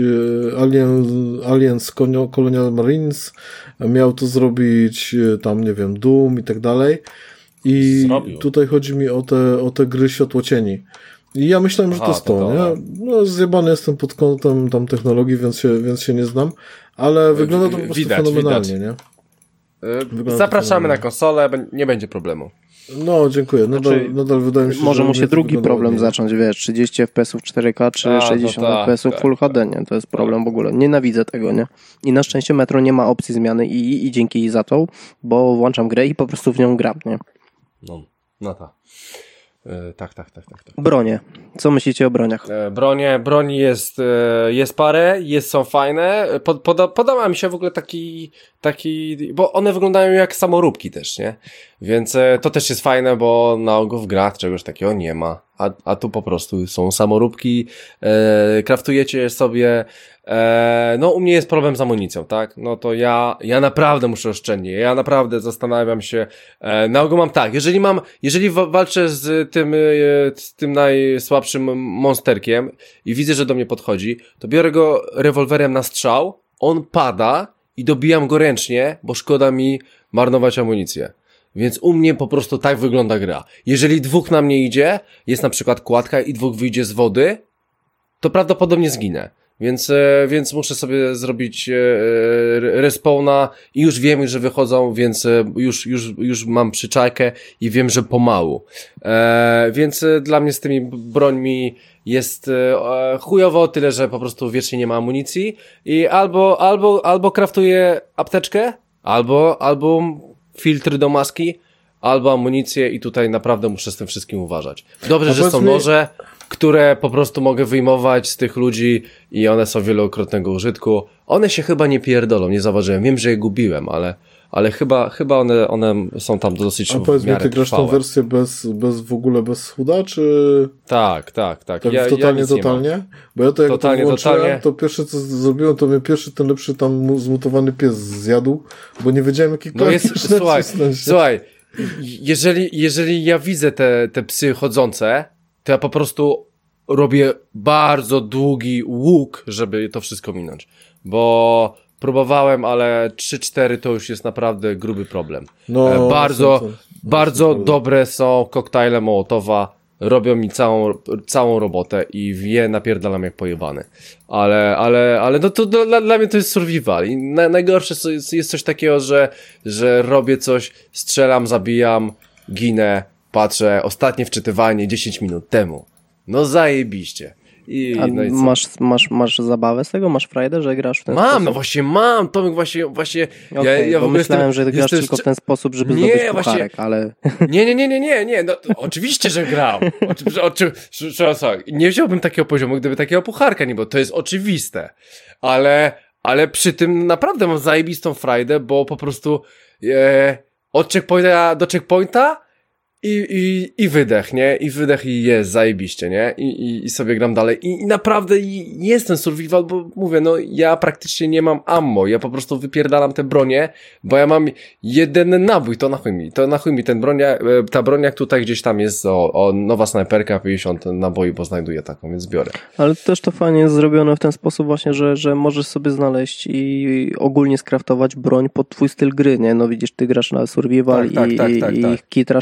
Speaker 3: Aliens Colonial Marines, miał to zrobić tam, nie wiem, Doom i tak dalej. I tutaj chodzi mi o te gry światłocieni. I ja myślałem, że to jest to, nie? No, zjebany jestem pod kątem tam technologii, więc się nie znam, ale wygląda to po prostu fenomenalnie, nie?
Speaker 1: Zapraszamy na konsolę, nie będzie problemu.
Speaker 3: No, dziękuję. Nadal wydaje mi się,
Speaker 2: może mu się drugi problem zacząć, wiesz, 30 FPS-ów 4K czy 60 FPS-ów Full HD, nie? To jest problem w ogóle. Nienawidzę tego, nie? I na szczęście Metro nie ma opcji zmiany i dzięki jej za to, bo włączam grę i po prostu w nią gram, nie?
Speaker 1: No tak. Tak.
Speaker 2: Bronie. Co myślicie o broniach?
Speaker 1: Broni jest parę, są fajne. Podoba mi się w ogóle taki, bo one wyglądają jak samoróbki też, nie? Więc to też jest fajne, bo na ogół w grach czegoś takiego nie ma. A tu po prostu są samoróbki, kraftujecie je sobie. No u mnie jest problem z amunicją, tak? No to ja naprawdę muszę oszczędnie. Ja naprawdę zastanawiam się. Na ogół mam tak, jeżeli walczę z tym najsłabszym monsterkiem i widzę, że do mnie podchodzi, to biorę go rewolwerem na strzał, on pada i dobijam go ręcznie, bo szkoda mi marnować amunicję. Więc u mnie po prostu tak wygląda gra. Jeżeli dwóch na mnie idzie, jest na przykład kładka i dwóch wyjdzie z wody, to prawdopodobnie zginę. Więc muszę sobie zrobić respawna i już wiem, że wychodzą, więc już mam przyczajkę i wiem, że pomału. Więc dla mnie z tymi brońmi jest chujowo, tyle, że po prostu wiecznie nie ma amunicji i albo kraftuję apteczkę, albo filtry do maski, albo amunicję i tutaj naprawdę muszę z tym wszystkim uważać. Dobrze, że są noże, które po prostu mogę wyjmować z tych ludzi i one są wielokrotnego użytku. One się chyba nie pierdolą, nie zauważyłem. Wiem, że je gubiłem, ale chyba one są tam dosyć w miarę trwałe. A powiedz mi, ty grasz tą
Speaker 3: wersję w ogóle bez chuda, czy...
Speaker 1: Tak.
Speaker 3: Totalnie? Bo ja to jak to włączyłem, to pierwsze co zrobiłem, to mnie ten lepszy tam zmutowany pies zjadł, bo nie wiedziałem jakikolwiek
Speaker 1: Słuchaj, jeżeli ja widzę te psy chodzące, to ja po prostu robię bardzo długi łuk, żeby to wszystko minąć. Bo próbowałem, ale 3-4 to już jest naprawdę gruby problem. Bardzo dobre są koktajle Mołotowa, robią mi całą robotę i napierdalam jak pojebany. Ale no to dla mnie to jest survival. I najgorsze jest coś takiego, że robię coś, strzelam, zabijam, ginę, patrzę, ostatnie wczytywanie 10 minut temu. No zajebiście.
Speaker 2: No i masz zabawę z tego? Masz frajdę, że grasz w ten sposób?
Speaker 1: No właśnie mam, Tomek, właśnie
Speaker 2: okay, ja w ogóle myślałem, że grasz tylko w ten sposób, żeby zdobyć pucharek, ale...
Speaker 1: Nie, no oczywiście, że grał. Nie wziąłbym takiego poziomu, gdyby takiego pucharka nie było, to jest oczywiste. Ale przy tym naprawdę mam zajebistą frajdę, bo po prostu od checkpointa do checkpointa i wydech, nie? I wydech i jest zajebiście, nie? I sobie gram dalej. I naprawdę jest ten survival, bo mówię, no ja praktycznie nie mam ammo. Ja po prostu wypierdalam te bronie, bo ja mam jeden nabój, to na chuj mi ta broniak tutaj gdzieś tam jest nowa snajperka, 50 naboi, bo znajduję taką, więc biorę.
Speaker 2: Ale też to fajnie jest zrobione w ten sposób właśnie, że możesz sobie znaleźć i ogólnie skraftować broń pod twój styl gry, nie? No widzisz, ty grasz na survival i kitrasz się, a ja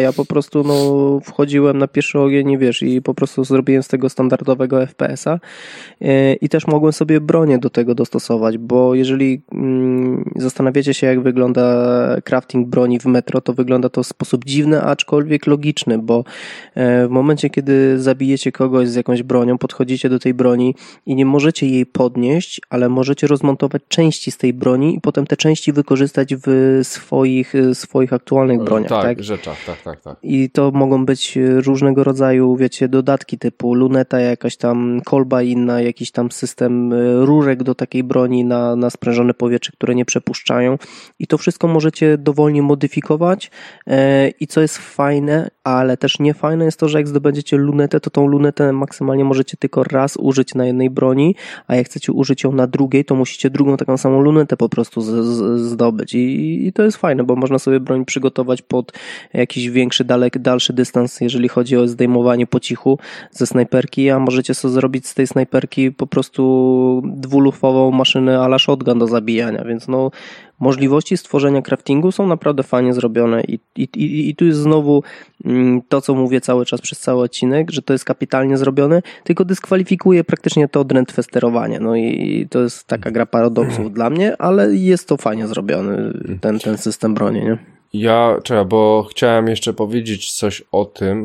Speaker 2: Ja po prostu wchodziłem na pierwszy ogień i po prostu zrobiłem z tego standardowego FPS-a i też mogłem sobie bronię do tego dostosować, bo jeżeli zastanawiacie się, jak wygląda crafting broni w Metro, to wygląda to w sposób dziwny, aczkolwiek logiczny, bo w momencie, kiedy zabijecie kogoś z jakąś bronią, podchodzicie do tej broni i nie możecie jej podnieść, ale możecie rozmontować części z tej broni i potem te części wykorzystać w swoich aktualnych broniach. Tak,
Speaker 1: rzeczach, tak.
Speaker 2: I to mogą być różnego rodzaju, dodatki typu luneta, jakaś tam kolba inna, jakiś tam system rurek do takiej broni na sprężone powietrze, które nie przepuszczają i to wszystko możecie dowolnie modyfikować i co jest fajne, ale też nie fajne jest to, że jak zdobędziecie lunetę, to tą lunetę maksymalnie możecie tylko raz użyć na jednej broni, a jak chcecie użyć ją na drugiej, to musicie drugą taką samą lunetę po prostu zdobyć i to jest fajne, bo można sobie broń przygotować pod jakiś większy, dalszy dystans, jeżeli chodzi o zdejmowanie po cichu ze snajperki, a możecie sobie zrobić z tej snajperki po prostu dwulufową maszynę a la shotgun do zabijania, więc możliwości stworzenia craftingu są naprawdę fajnie zrobione i tu jest znowu to, co mówię cały czas przez cały odcinek, że to jest kapitalnie zrobione, tylko dyskwalifikuje praktycznie to drętwe sterowanie. I to jest taka gra paradoksów dla mnie, ale jest to fajnie zrobiony, ten system broni, nie?
Speaker 1: Bo chciałem jeszcze powiedzieć coś o tym.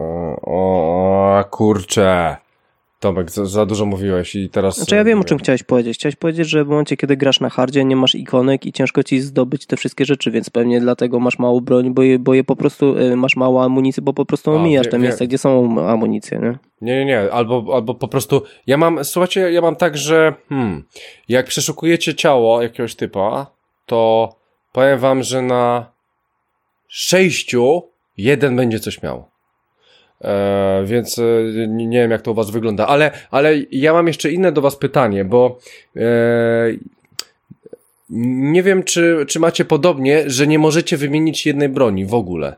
Speaker 1: Kurczę. Tomek, za dużo mówiłeś i teraz...
Speaker 2: ja wiem, o czym chciałeś powiedzieć. Chciałeś powiedzieć, że w momencie, kiedy grasz na hardzie, nie masz ikonek i ciężko ci zdobyć te wszystkie rzeczy, więc pewnie dlatego masz mało broń, bo je po prostu masz mało amunicji, bo po prostu omijasz te miejsca, gdzie są amunicje, nie?
Speaker 1: Nie. Albo po prostu... Ja mam tak, że jak przeszukujecie ciało jakiegoś typa, to powiem wam, że na 6 jeden będzie coś miał. Więc nie wiem, jak to u was wygląda, ale ja mam jeszcze inne do was pytanie, bo nie wiem, czy macie podobnie, że nie możecie wymienić jednej broni w ogóle.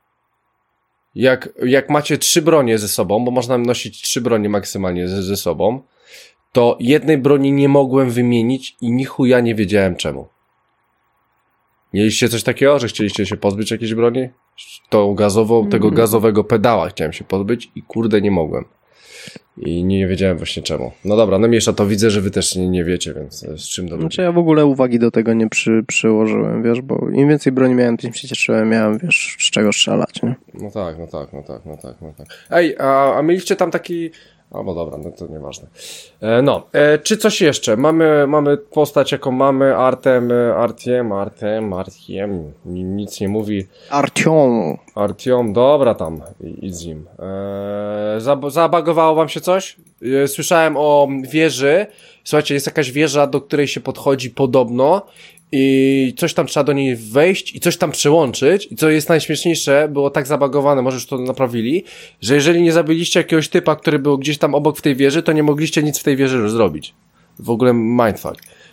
Speaker 1: Jak macie 3 bronie ze sobą, bo można nosić 3 bronie maksymalnie ze sobą, to jednej broni nie mogłem wymienić i ni chuja nie wiedziałem czemu. Mieliście coś takiego, że chcieliście się pozbyć jakiejś broni? Tego gazowego pedała chciałem się pozbyć i kurde nie mogłem. I nie wiedziałem właśnie czemu. No dobra, mniejsza to widzę, że wy też nie wiecie, więc z czym do
Speaker 2: ja w ogóle uwagi do tego nie przyłożyłem, bo im więcej broni miałem, tym się cieszyłem, miałem, z czego strzelać, nie?
Speaker 1: No tak. Ej, a mieliście tam taki... bo dobra, to nieważne. Czy coś jeszcze? Mamy postać, jaką mamy, Artiem, nic nie mówi. Artiom, dobra tam, idź z nim. Zabagowało wam się coś? Słyszałem o wieży. Słuchajcie, jest jakaś wieża, do której się podchodzi podobno i coś tam trzeba do niej wejść i coś tam przełączyć i co jest najśmieszniejsze, było tak zabagowane, może już to naprawili, że jeżeli nie zabiliście jakiegoś typa, który był gdzieś tam obok w tej wieży, to nie mogliście nic w tej wieży zrobić. W ogóle mindfuck.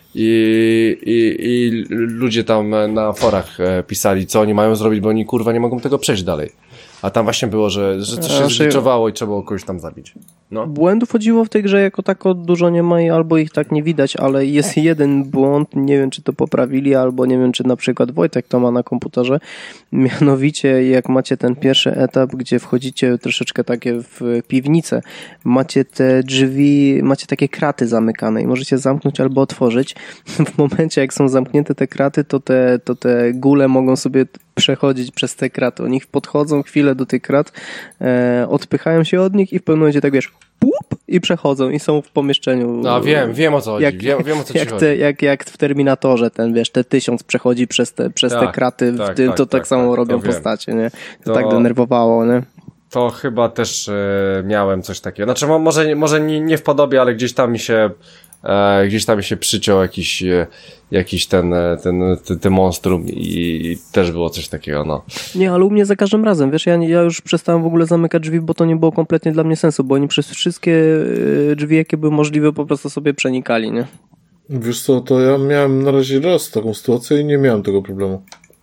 Speaker 1: I ludzie tam na forach pisali, co oni mają zrobić, bo oni kurwa nie mogą tego przejść dalej. A tam właśnie było, że coś się zgliczowało i trzeba było kogoś tam zabić. No.
Speaker 2: Błędów chodziło w tej grze jako tako dużo nie ma i albo ich tak nie widać, ale jest jeden błąd, nie wiem czy to poprawili, albo nie wiem czy na przykład Wojtek to ma na komputerze, mianowicie jak macie ten pierwszy etap, gdzie wchodzicie troszeczkę takie w piwnicę, macie te drzwi, macie takie kraty zamykane i możecie zamknąć albo otworzyć. W momencie jak są zamknięte te kraty, to te gule mogą sobie przechodzić przez te kraty. Oni podchodzą chwilę do tych krat, odpychają się od nich i w pewnym momencie tak pup, i przechodzą i są w pomieszczeniu.
Speaker 1: No wiem o co chodzi. Wiem o co ci chodzi.
Speaker 2: Jak w Terminatorze te 1000 przechodzi przez te kraty, tak samo robią postacie, nie? To tak denerwowało, nie?
Speaker 1: To chyba też miałem coś takiego. Znaczy może nie w podobie, ale gdzieś tam mi się przyciął jakiś ten monstrum i też było coś takiego, no.
Speaker 2: Nie, ale u mnie za każdym razem, wiesz, ja już przestałem w ogóle zamykać drzwi, bo to nie było kompletnie dla mnie sensu, bo oni przez wszystkie drzwi, jakie były możliwe, po prostu sobie przenikali, nie?
Speaker 3: Wiesz co, to ja miałem na razie raz taką sytuację i nie miałem tego problemu.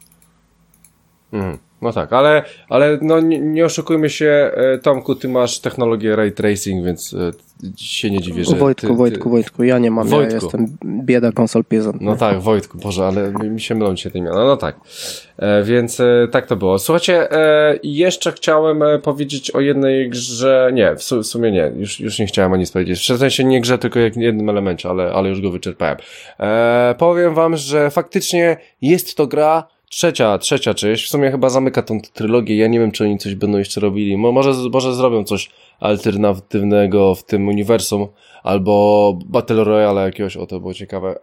Speaker 1: No tak, ale no nie oszukujmy się, Tomku, ty masz technologię ray tracing, więc się nie dziwię, że
Speaker 2: Wojtku, ja nie mam, ja jestem bieda konsol peasant.
Speaker 1: No tak, Wojtku, Boże, ale mi się mylą dzisiaj te imiona. No tak, więc tak to było. Słuchajcie, jeszcze chciałem powiedzieć o jednej grze, nie, w sumie nie, już nie chciałem o nic powiedzieć. W sensie nie grze, tylko jak jednym elemencie, ale już go wyczerpałem. Powiem wam, że faktycznie jest to gra, trzecia część, w sumie chyba zamyka tą trylogię, ja nie wiem, czy oni coś będą jeszcze robili, może zrobią coś alternatywnego w tym uniwersum, albo Battle Royale jakiegoś, to było ciekawe.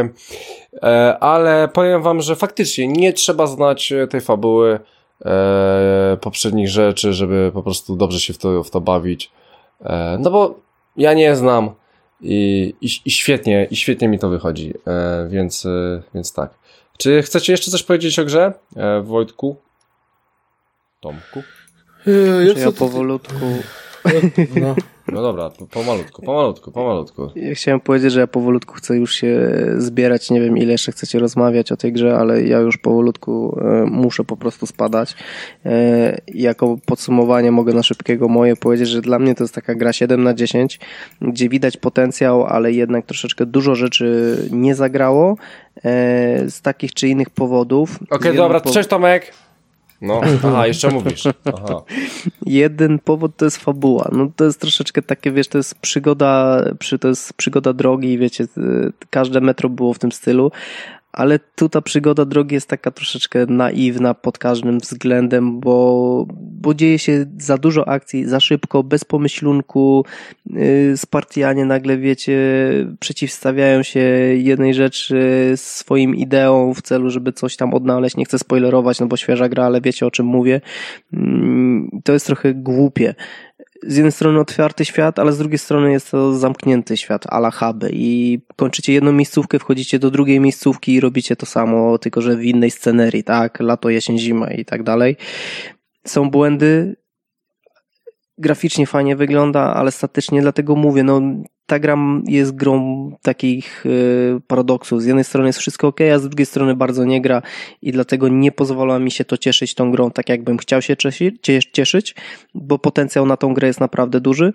Speaker 1: Ale powiem wam, że faktycznie nie trzeba znać tej fabuły poprzednich rzeczy, żeby po prostu dobrze się w to bawić. No bo ja nie znam i świetnie mi to wychodzi, więc tak. Czy chcecie jeszcze coś powiedzieć o grze, Wojtku? Tomku?
Speaker 2: Ja powolutku...
Speaker 1: No dobra, pomalutku.
Speaker 2: Ja chciałem powiedzieć, że ja powolutku chcę już się zbierać, nie wiem ile jeszcze chcecie rozmawiać o tej grze, ale ja już powolutku muszę po prostu spadać. Jako podsumowanie mogę na szybkiego moje powiedzieć, że dla mnie to jest taka gra 7/10, gdzie widać potencjał, ale jednak troszeczkę dużo rzeczy nie zagrało z takich czy innych powodów.
Speaker 1: Okej, dobra, cześć Tomek! No, aha, jeszcze mówisz. Aha.
Speaker 2: Jeden powód to jest fabuła. No to jest troszeczkę takie, wiesz, to jest przygoda drogi, wiecie, każde metro było w tym stylu, ale tu ta przygoda drogi jest taka troszeczkę naiwna pod każdym względem, bo dzieje się za dużo akcji, za szybko, bez pomyślunku, Spartianie nagle, wiecie, przeciwstawiają się jednej rzeczy swoim ideom w celu, żeby coś tam odnaleźć. Nie chcę spoilerować, no bo świeża gra, ale wiecie, o czym mówię. To jest trochę głupie. Z jednej strony otwarty świat, ale z drugiej strony jest to zamknięty świat a la huby i kończycie jedną miejscówkę, wchodzicie do drugiej miejscówki i robicie to samo, tylko że w innej scenerii, tak? Lato, jesień, zima i tak dalej. Są błędy, graficznie fajnie wygląda, ale statycznie, dlatego mówię, no ta gra jest grą takich paradoksów. Z jednej strony jest wszystko ok, a z drugiej strony bardzo nie gra i dlatego nie pozwala mi się to cieszyć tą grą tak, jakbym chciał się cieszyć, bo potencjał na tą grę jest naprawdę duży.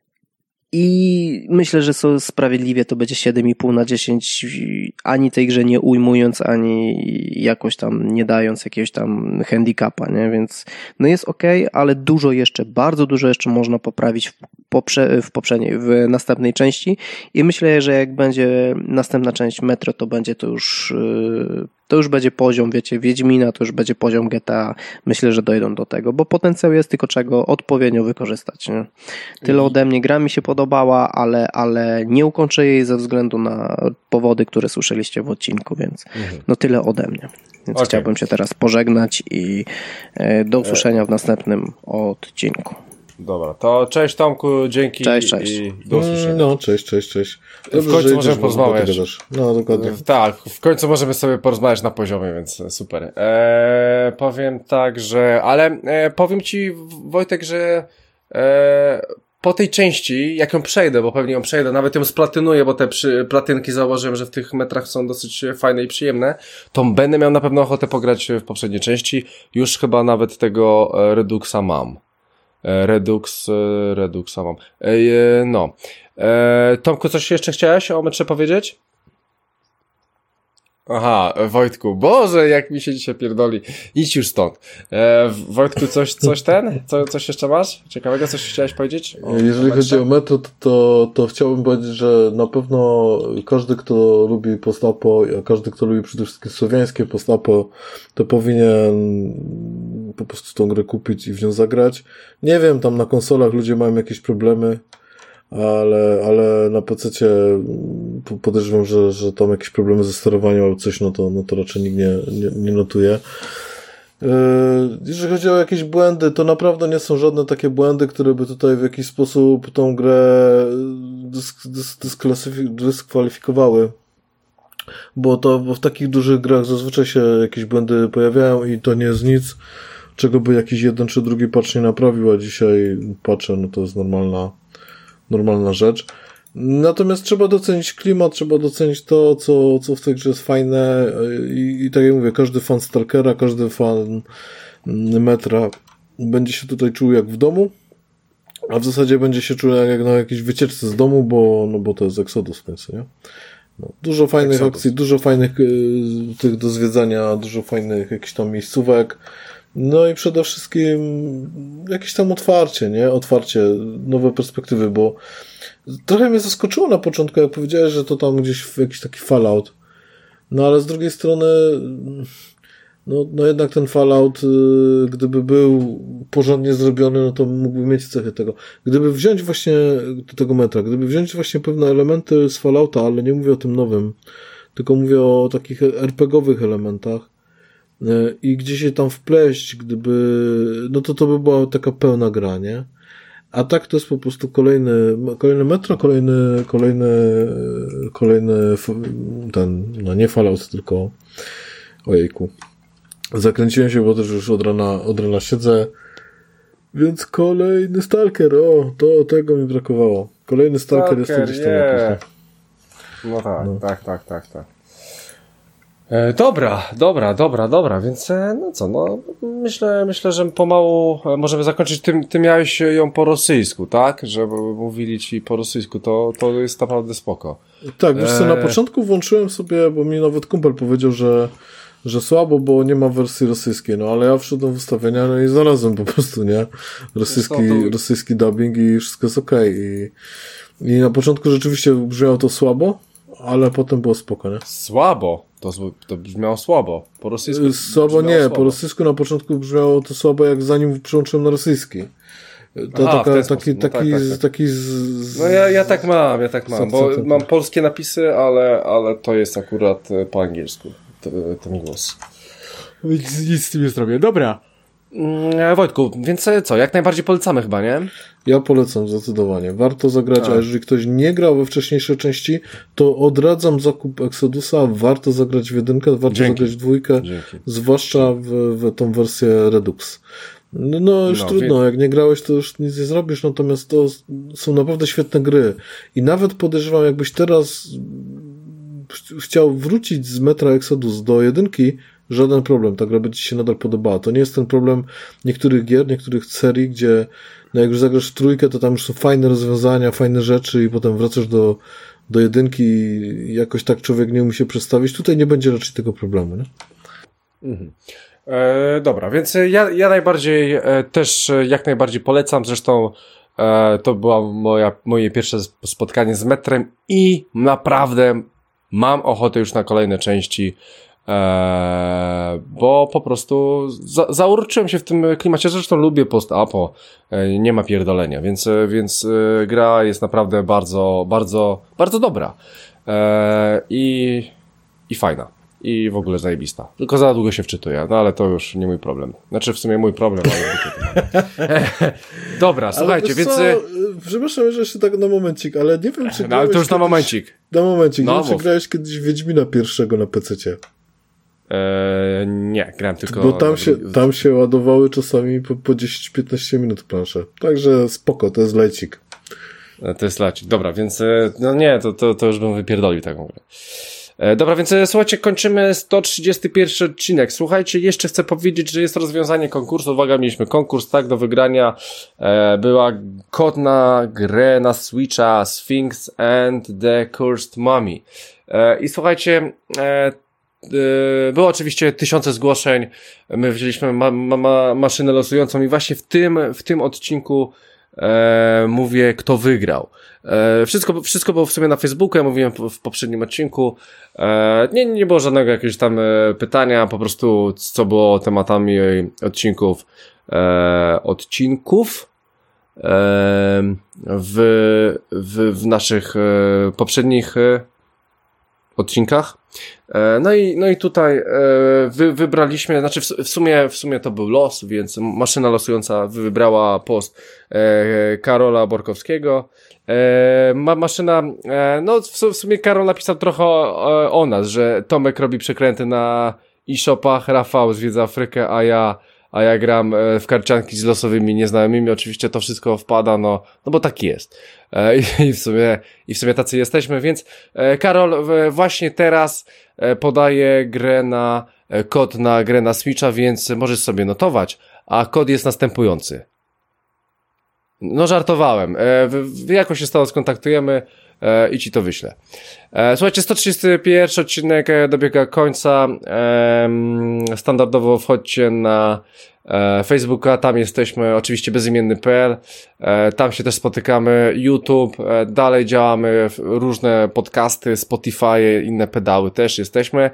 Speaker 2: I myślę, że sprawiedliwie to będzie 7,5/10, ani tej grze nie ujmując, ani jakoś tam nie dając jakiegoś tam handicapa, nie? Więc no jest okej, ale bardzo dużo jeszcze można poprawić w następnej części i myślę, że jak będzie następna część Metro, to będzie to już będzie poziom, wiecie, Wiedźmina, to już będzie poziom GTA. Myślę, że dojdą do tego, bo potencjał jest, tylko czego odpowiednio wykorzystać. Nie? Tyle ode mnie. Gra mi się podobała, ale nie ukończę jej ze względu na powody, które słyszeliście w odcinku, więc no tyle ode mnie. Więc chciałbym się teraz pożegnać i do usłyszenia w następnym odcinku.
Speaker 1: Dobra, to cześć Tomku, dzięki.
Speaker 2: Cześć.
Speaker 1: I do usłyszenia.
Speaker 3: No, cześć.
Speaker 1: W końcu możemy porozmawiać.
Speaker 3: No, dokładnie.
Speaker 1: Tak, w końcu możemy sobie porozmawiać na poziomie, więc super. Powiem tak, ale powiem ci, Wojtek, że po tej części, jak ją przejdę, bo pewnie ją przejdę, nawet ją splatynuję, bo te platynki zauważyłem, że w tych metrach są dosyć fajne i przyjemne, to będę miał na pewno ochotę pograć w poprzedniej części. Już chyba nawet tego Reduxa mam. Reduxa mam. No. Tomku, coś jeszcze chciałeś o metrze powiedzieć? Aha, Wojtku, Boże, jak mi się dzisiaj pierdoli. Idź już stąd. Wojtku, coś jeszcze masz? Ciekawego, coś chciałeś powiedzieć?
Speaker 3: Jeżeli chodzi o metro, to chciałbym powiedzieć, że na pewno każdy, kto lubi post-apo, a każdy, kto lubi przede wszystkim słowiańskie post-apo, to powinien po prostu tą grę kupić i w nią zagrać. Nie wiem, tam na konsolach ludzie mają jakieś problemy, ale na PC-cie podejrzewam, że tam jakieś problemy ze sterowaniem albo coś, no to raczej nikt nie notuje. Jeżeli chodzi o jakieś błędy, to naprawdę nie są żadne takie błędy, które by tutaj w jakiś sposób tą grę dyskwalifikowały. Bo w takich dużych grach zazwyczaj się jakieś błędy pojawiają i to nie jest nic, czego by jakiś jeden czy drugi patch nie naprawił, a dzisiaj patche, no to jest normalna rzecz. Natomiast trzeba docenić klimat, trzeba docenić to, co w tej grze jest fajne i tak jak mówię, każdy fan Stalkera, każdy fan Metra będzie się tutaj czuł jak w domu. A w zasadzie będzie się czuł jak na jakiejś wycieczce z domu, bo to jest Exodus w końcu, nie? No, dużo fajnych
Speaker 1: Exodus.
Speaker 3: akcji, dużo fajnych tych do zwiedzania, dużo fajnych jakichś tam miejscówek. No i przede wszystkim jakieś tam otwarcie, nowe perspektywy, bo trochę mnie zaskoczyło na początku, jak powiedziałeś, że to tam gdzieś jakiś taki Fallout. No ale z drugiej strony no jednak ten Fallout, gdyby był porządnie zrobiony, no to mógłby mieć cechy tego. Gdyby wziąć właśnie do tego metra, gdyby wziąć właśnie pewne elementy z Fallouta, ale nie mówię o tym nowym, tylko mówię o takich RPG-owych elementach i gdzieś je tam wpleść, no to by była taka pełna gra, nie? A tak to jest po prostu kolejne metro, kolejny no nie Fallout, tylko ojejku. Zakręciłem się, bo też już od rana siedzę. Więc kolejny Stalker, tego mi brakowało. Kolejny Stalker jest tu gdzieś tam jakiś.
Speaker 1: No tak, tak. Dobra, więc no co, no myślę, że pomału możemy zakończyć. Ty miałeś ją po rosyjsku, tak? Że mówili ci po rosyjsku, to jest naprawdę spoko.
Speaker 3: Tak, wiesz co, na początku włączyłem sobie, bo mi nawet kumpel powiedział, że słabo, bo nie ma wersji rosyjskiej, no ale ja wszedłem w ustawienia, no i znalazłem po prostu, nie? Rosyjski dubbing i wszystko jest okej. I na początku rzeczywiście brzmiało to słabo, ale potem było spoko, nie?
Speaker 1: Słabo? To brzmiało słabo. Po rosyjsku
Speaker 3: słabo nie, po rosyjsku na początku brzmiało to słabo, jak zanim przełączyłem na rosyjski. To taki
Speaker 1: No ja tak mam, bo mam polskie napisy, ale to jest akurat po angielsku, ten głos. Nic z tym nie zrobię. Dobra. Wojtku, więc co, jak najbardziej polecamy chyba, nie?
Speaker 3: Ja polecam zdecydowanie. Warto zagrać, a jeżeli ktoś nie grał we wcześniejsze części, to odradzam zakup Exodusa, warto zagrać w 1, warto zagrać w 2, zwłaszcza w tą wersję Redux. No już trudno, jak nie grałeś, to już nic nie zrobisz, natomiast to są naprawdę świetne gry. I nawet podejrzewam, jakbyś teraz chciał wrócić z Metra Exodus do 1, żaden problem, ta gra będzie ci się nadal podobała. To nie jest ten problem niektórych gier, niektórych serii, gdzie no jak już zagrasz w 3, to tam już są fajne rozwiązania, fajne rzeczy i potem wracasz do 1 i jakoś tak człowiek nie umie się przestawić. Tutaj nie będzie raczej tego problemu, nie?
Speaker 1: Mhm. Dobra, więc ja najbardziej też jak najbardziej polecam, zresztą to było moje pierwsze spotkanie z Metrem i naprawdę mam ochotę już na kolejne części, bo po prostu zauroczyłem się w tym klimacie, zresztą lubię post-apo, nie ma pierdolenia, więc gra jest naprawdę bardzo, bardzo, bardzo dobra i fajna. I w ogóle zajebista. Tylko za długo się wczytuję, no ale to już nie mój problem. Znaczy w sumie mój problem, ale... Dobra, słuchajcie, więc...
Speaker 3: Przepraszam, że jeszcze tak na momencik, ale nie wiem, czy...
Speaker 1: No ale to już na momencik.
Speaker 3: Na momencik.
Speaker 1: No,
Speaker 3: nie wiem, czy grałeś kiedyś Wiedźmina pierwszego na PC-cie.
Speaker 1: Nie, grałem tylko...
Speaker 3: Bo tam się ładowały czasami po 10-15 minut plansze. Także spoko, to jest lajcik.
Speaker 1: To jest lajcik, dobra, więc... No nie, to już bym wypierdolił taką grę. Dobra, więc słuchajcie, kończymy 131 odcinek. Słuchajcie, jeszcze chcę powiedzieć, że jest rozwiązanie konkursu. Uwaga, mieliśmy konkurs, tak, do wygrania. Była kod na grę na Switcha Sphinx and the Cursed Mummy. I słuchajcie, było oczywiście 1000 zgłoszeń. My wzięliśmy maszynę losującą i właśnie w tym odcinku mówię, kto wygrał. Wszystko było w sumie na Facebooku, ja mówiłem w poprzednim odcinku. Nie było żadnego jakiegoś tam pytania, po prostu co było tematami odcinków w naszych poprzednich odcinkach. No i tutaj wybraliśmy, znaczy w sumie to był los, więc maszyna losująca wybrała post Karola Borkowskiego. Maszyna, no w sumie Karol napisał trochę o nas, że Tomek robi przekręty na e-shopach, Rafał zwiedza Afrykę, a ja gram w karcianki z losowymi nieznajomymi. Oczywiście to wszystko wpada, no bo tak jest. I w sumie tacy jesteśmy, więc Karol właśnie teraz podaje kod na grę na Switcha, więc możesz sobie notować, a kod jest następujący. No żartowałem. Jakoś się stało, skontaktujemy i ci to wyślę. Słuchajcie, 131 odcinek dobiega końca. Standardowo wchodźcie na Facebooka, tam jesteśmy, oczywiście bezimienny.pl, tam się też spotykamy, YouTube, dalej działamy, różne podcasty, Spotify, inne pedały też jesteśmy.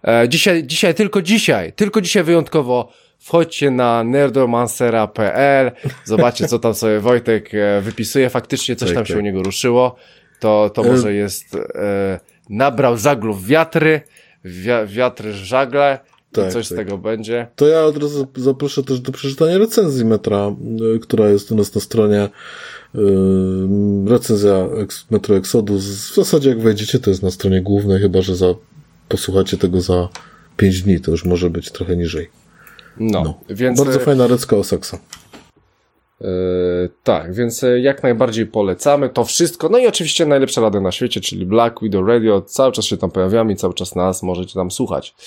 Speaker 1: Tylko dzisiaj wyjątkowo wchodźcie na nerdomancera.pl, zobaczcie, co tam sobie Wojtek wypisuje, faktycznie coś tam się u niego ruszyło, to może jest, nabrał żaglów wiatry żagle, coś z tego będzie.
Speaker 3: To ja od razu zaproszę też do przeczytania recenzji Metra, która jest u nas na stronie. Recenzja Metro Exodus. W zasadzie jak wejdziecie, to jest na stronie głównej, chyba że posłuchacie tego za 5 dni, to już może być trochę niżej. No. Więc bardzo fajna recka o Saksa.
Speaker 1: Tak, więc jak najbardziej polecamy to wszystko. No i oczywiście najlepsza rada na świecie, czyli Black Widow Radio. Cały czas się tam pojawiamy i cały czas nas możecie tam słuchać.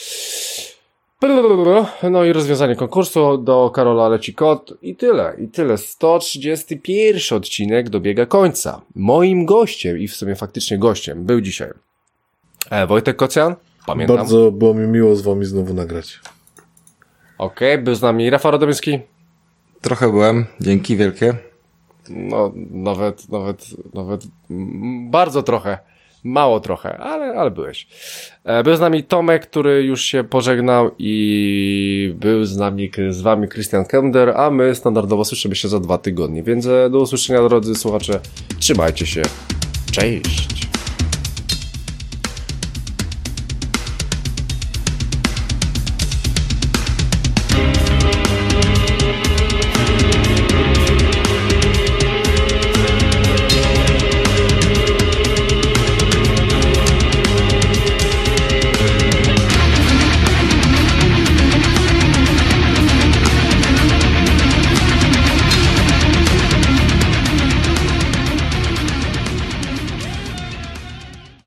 Speaker 1: No i rozwiązanie konkursu, do Karola leci kod i tyle. 131 odcinek dobiega końca. Moim gościem i w sumie faktycznie gościem był dzisiaj Wojtek Kocjan, pamiętam.
Speaker 3: Bardzo było mi miło z wami znowu nagrać.
Speaker 1: Okej, był z nami Rafał Radomyski.
Speaker 4: Trochę byłem, dzięki wielkie.
Speaker 1: No, nawet bardzo trochę. Mało trochę, ale byłeś. Był z nami Tomek, który już się pożegnał i był z wami Christian Kender, a my standardowo słyszymy się za 2 tygodnie. Więc do usłyszenia, drodzy słuchacze. Trzymajcie się. Cześć!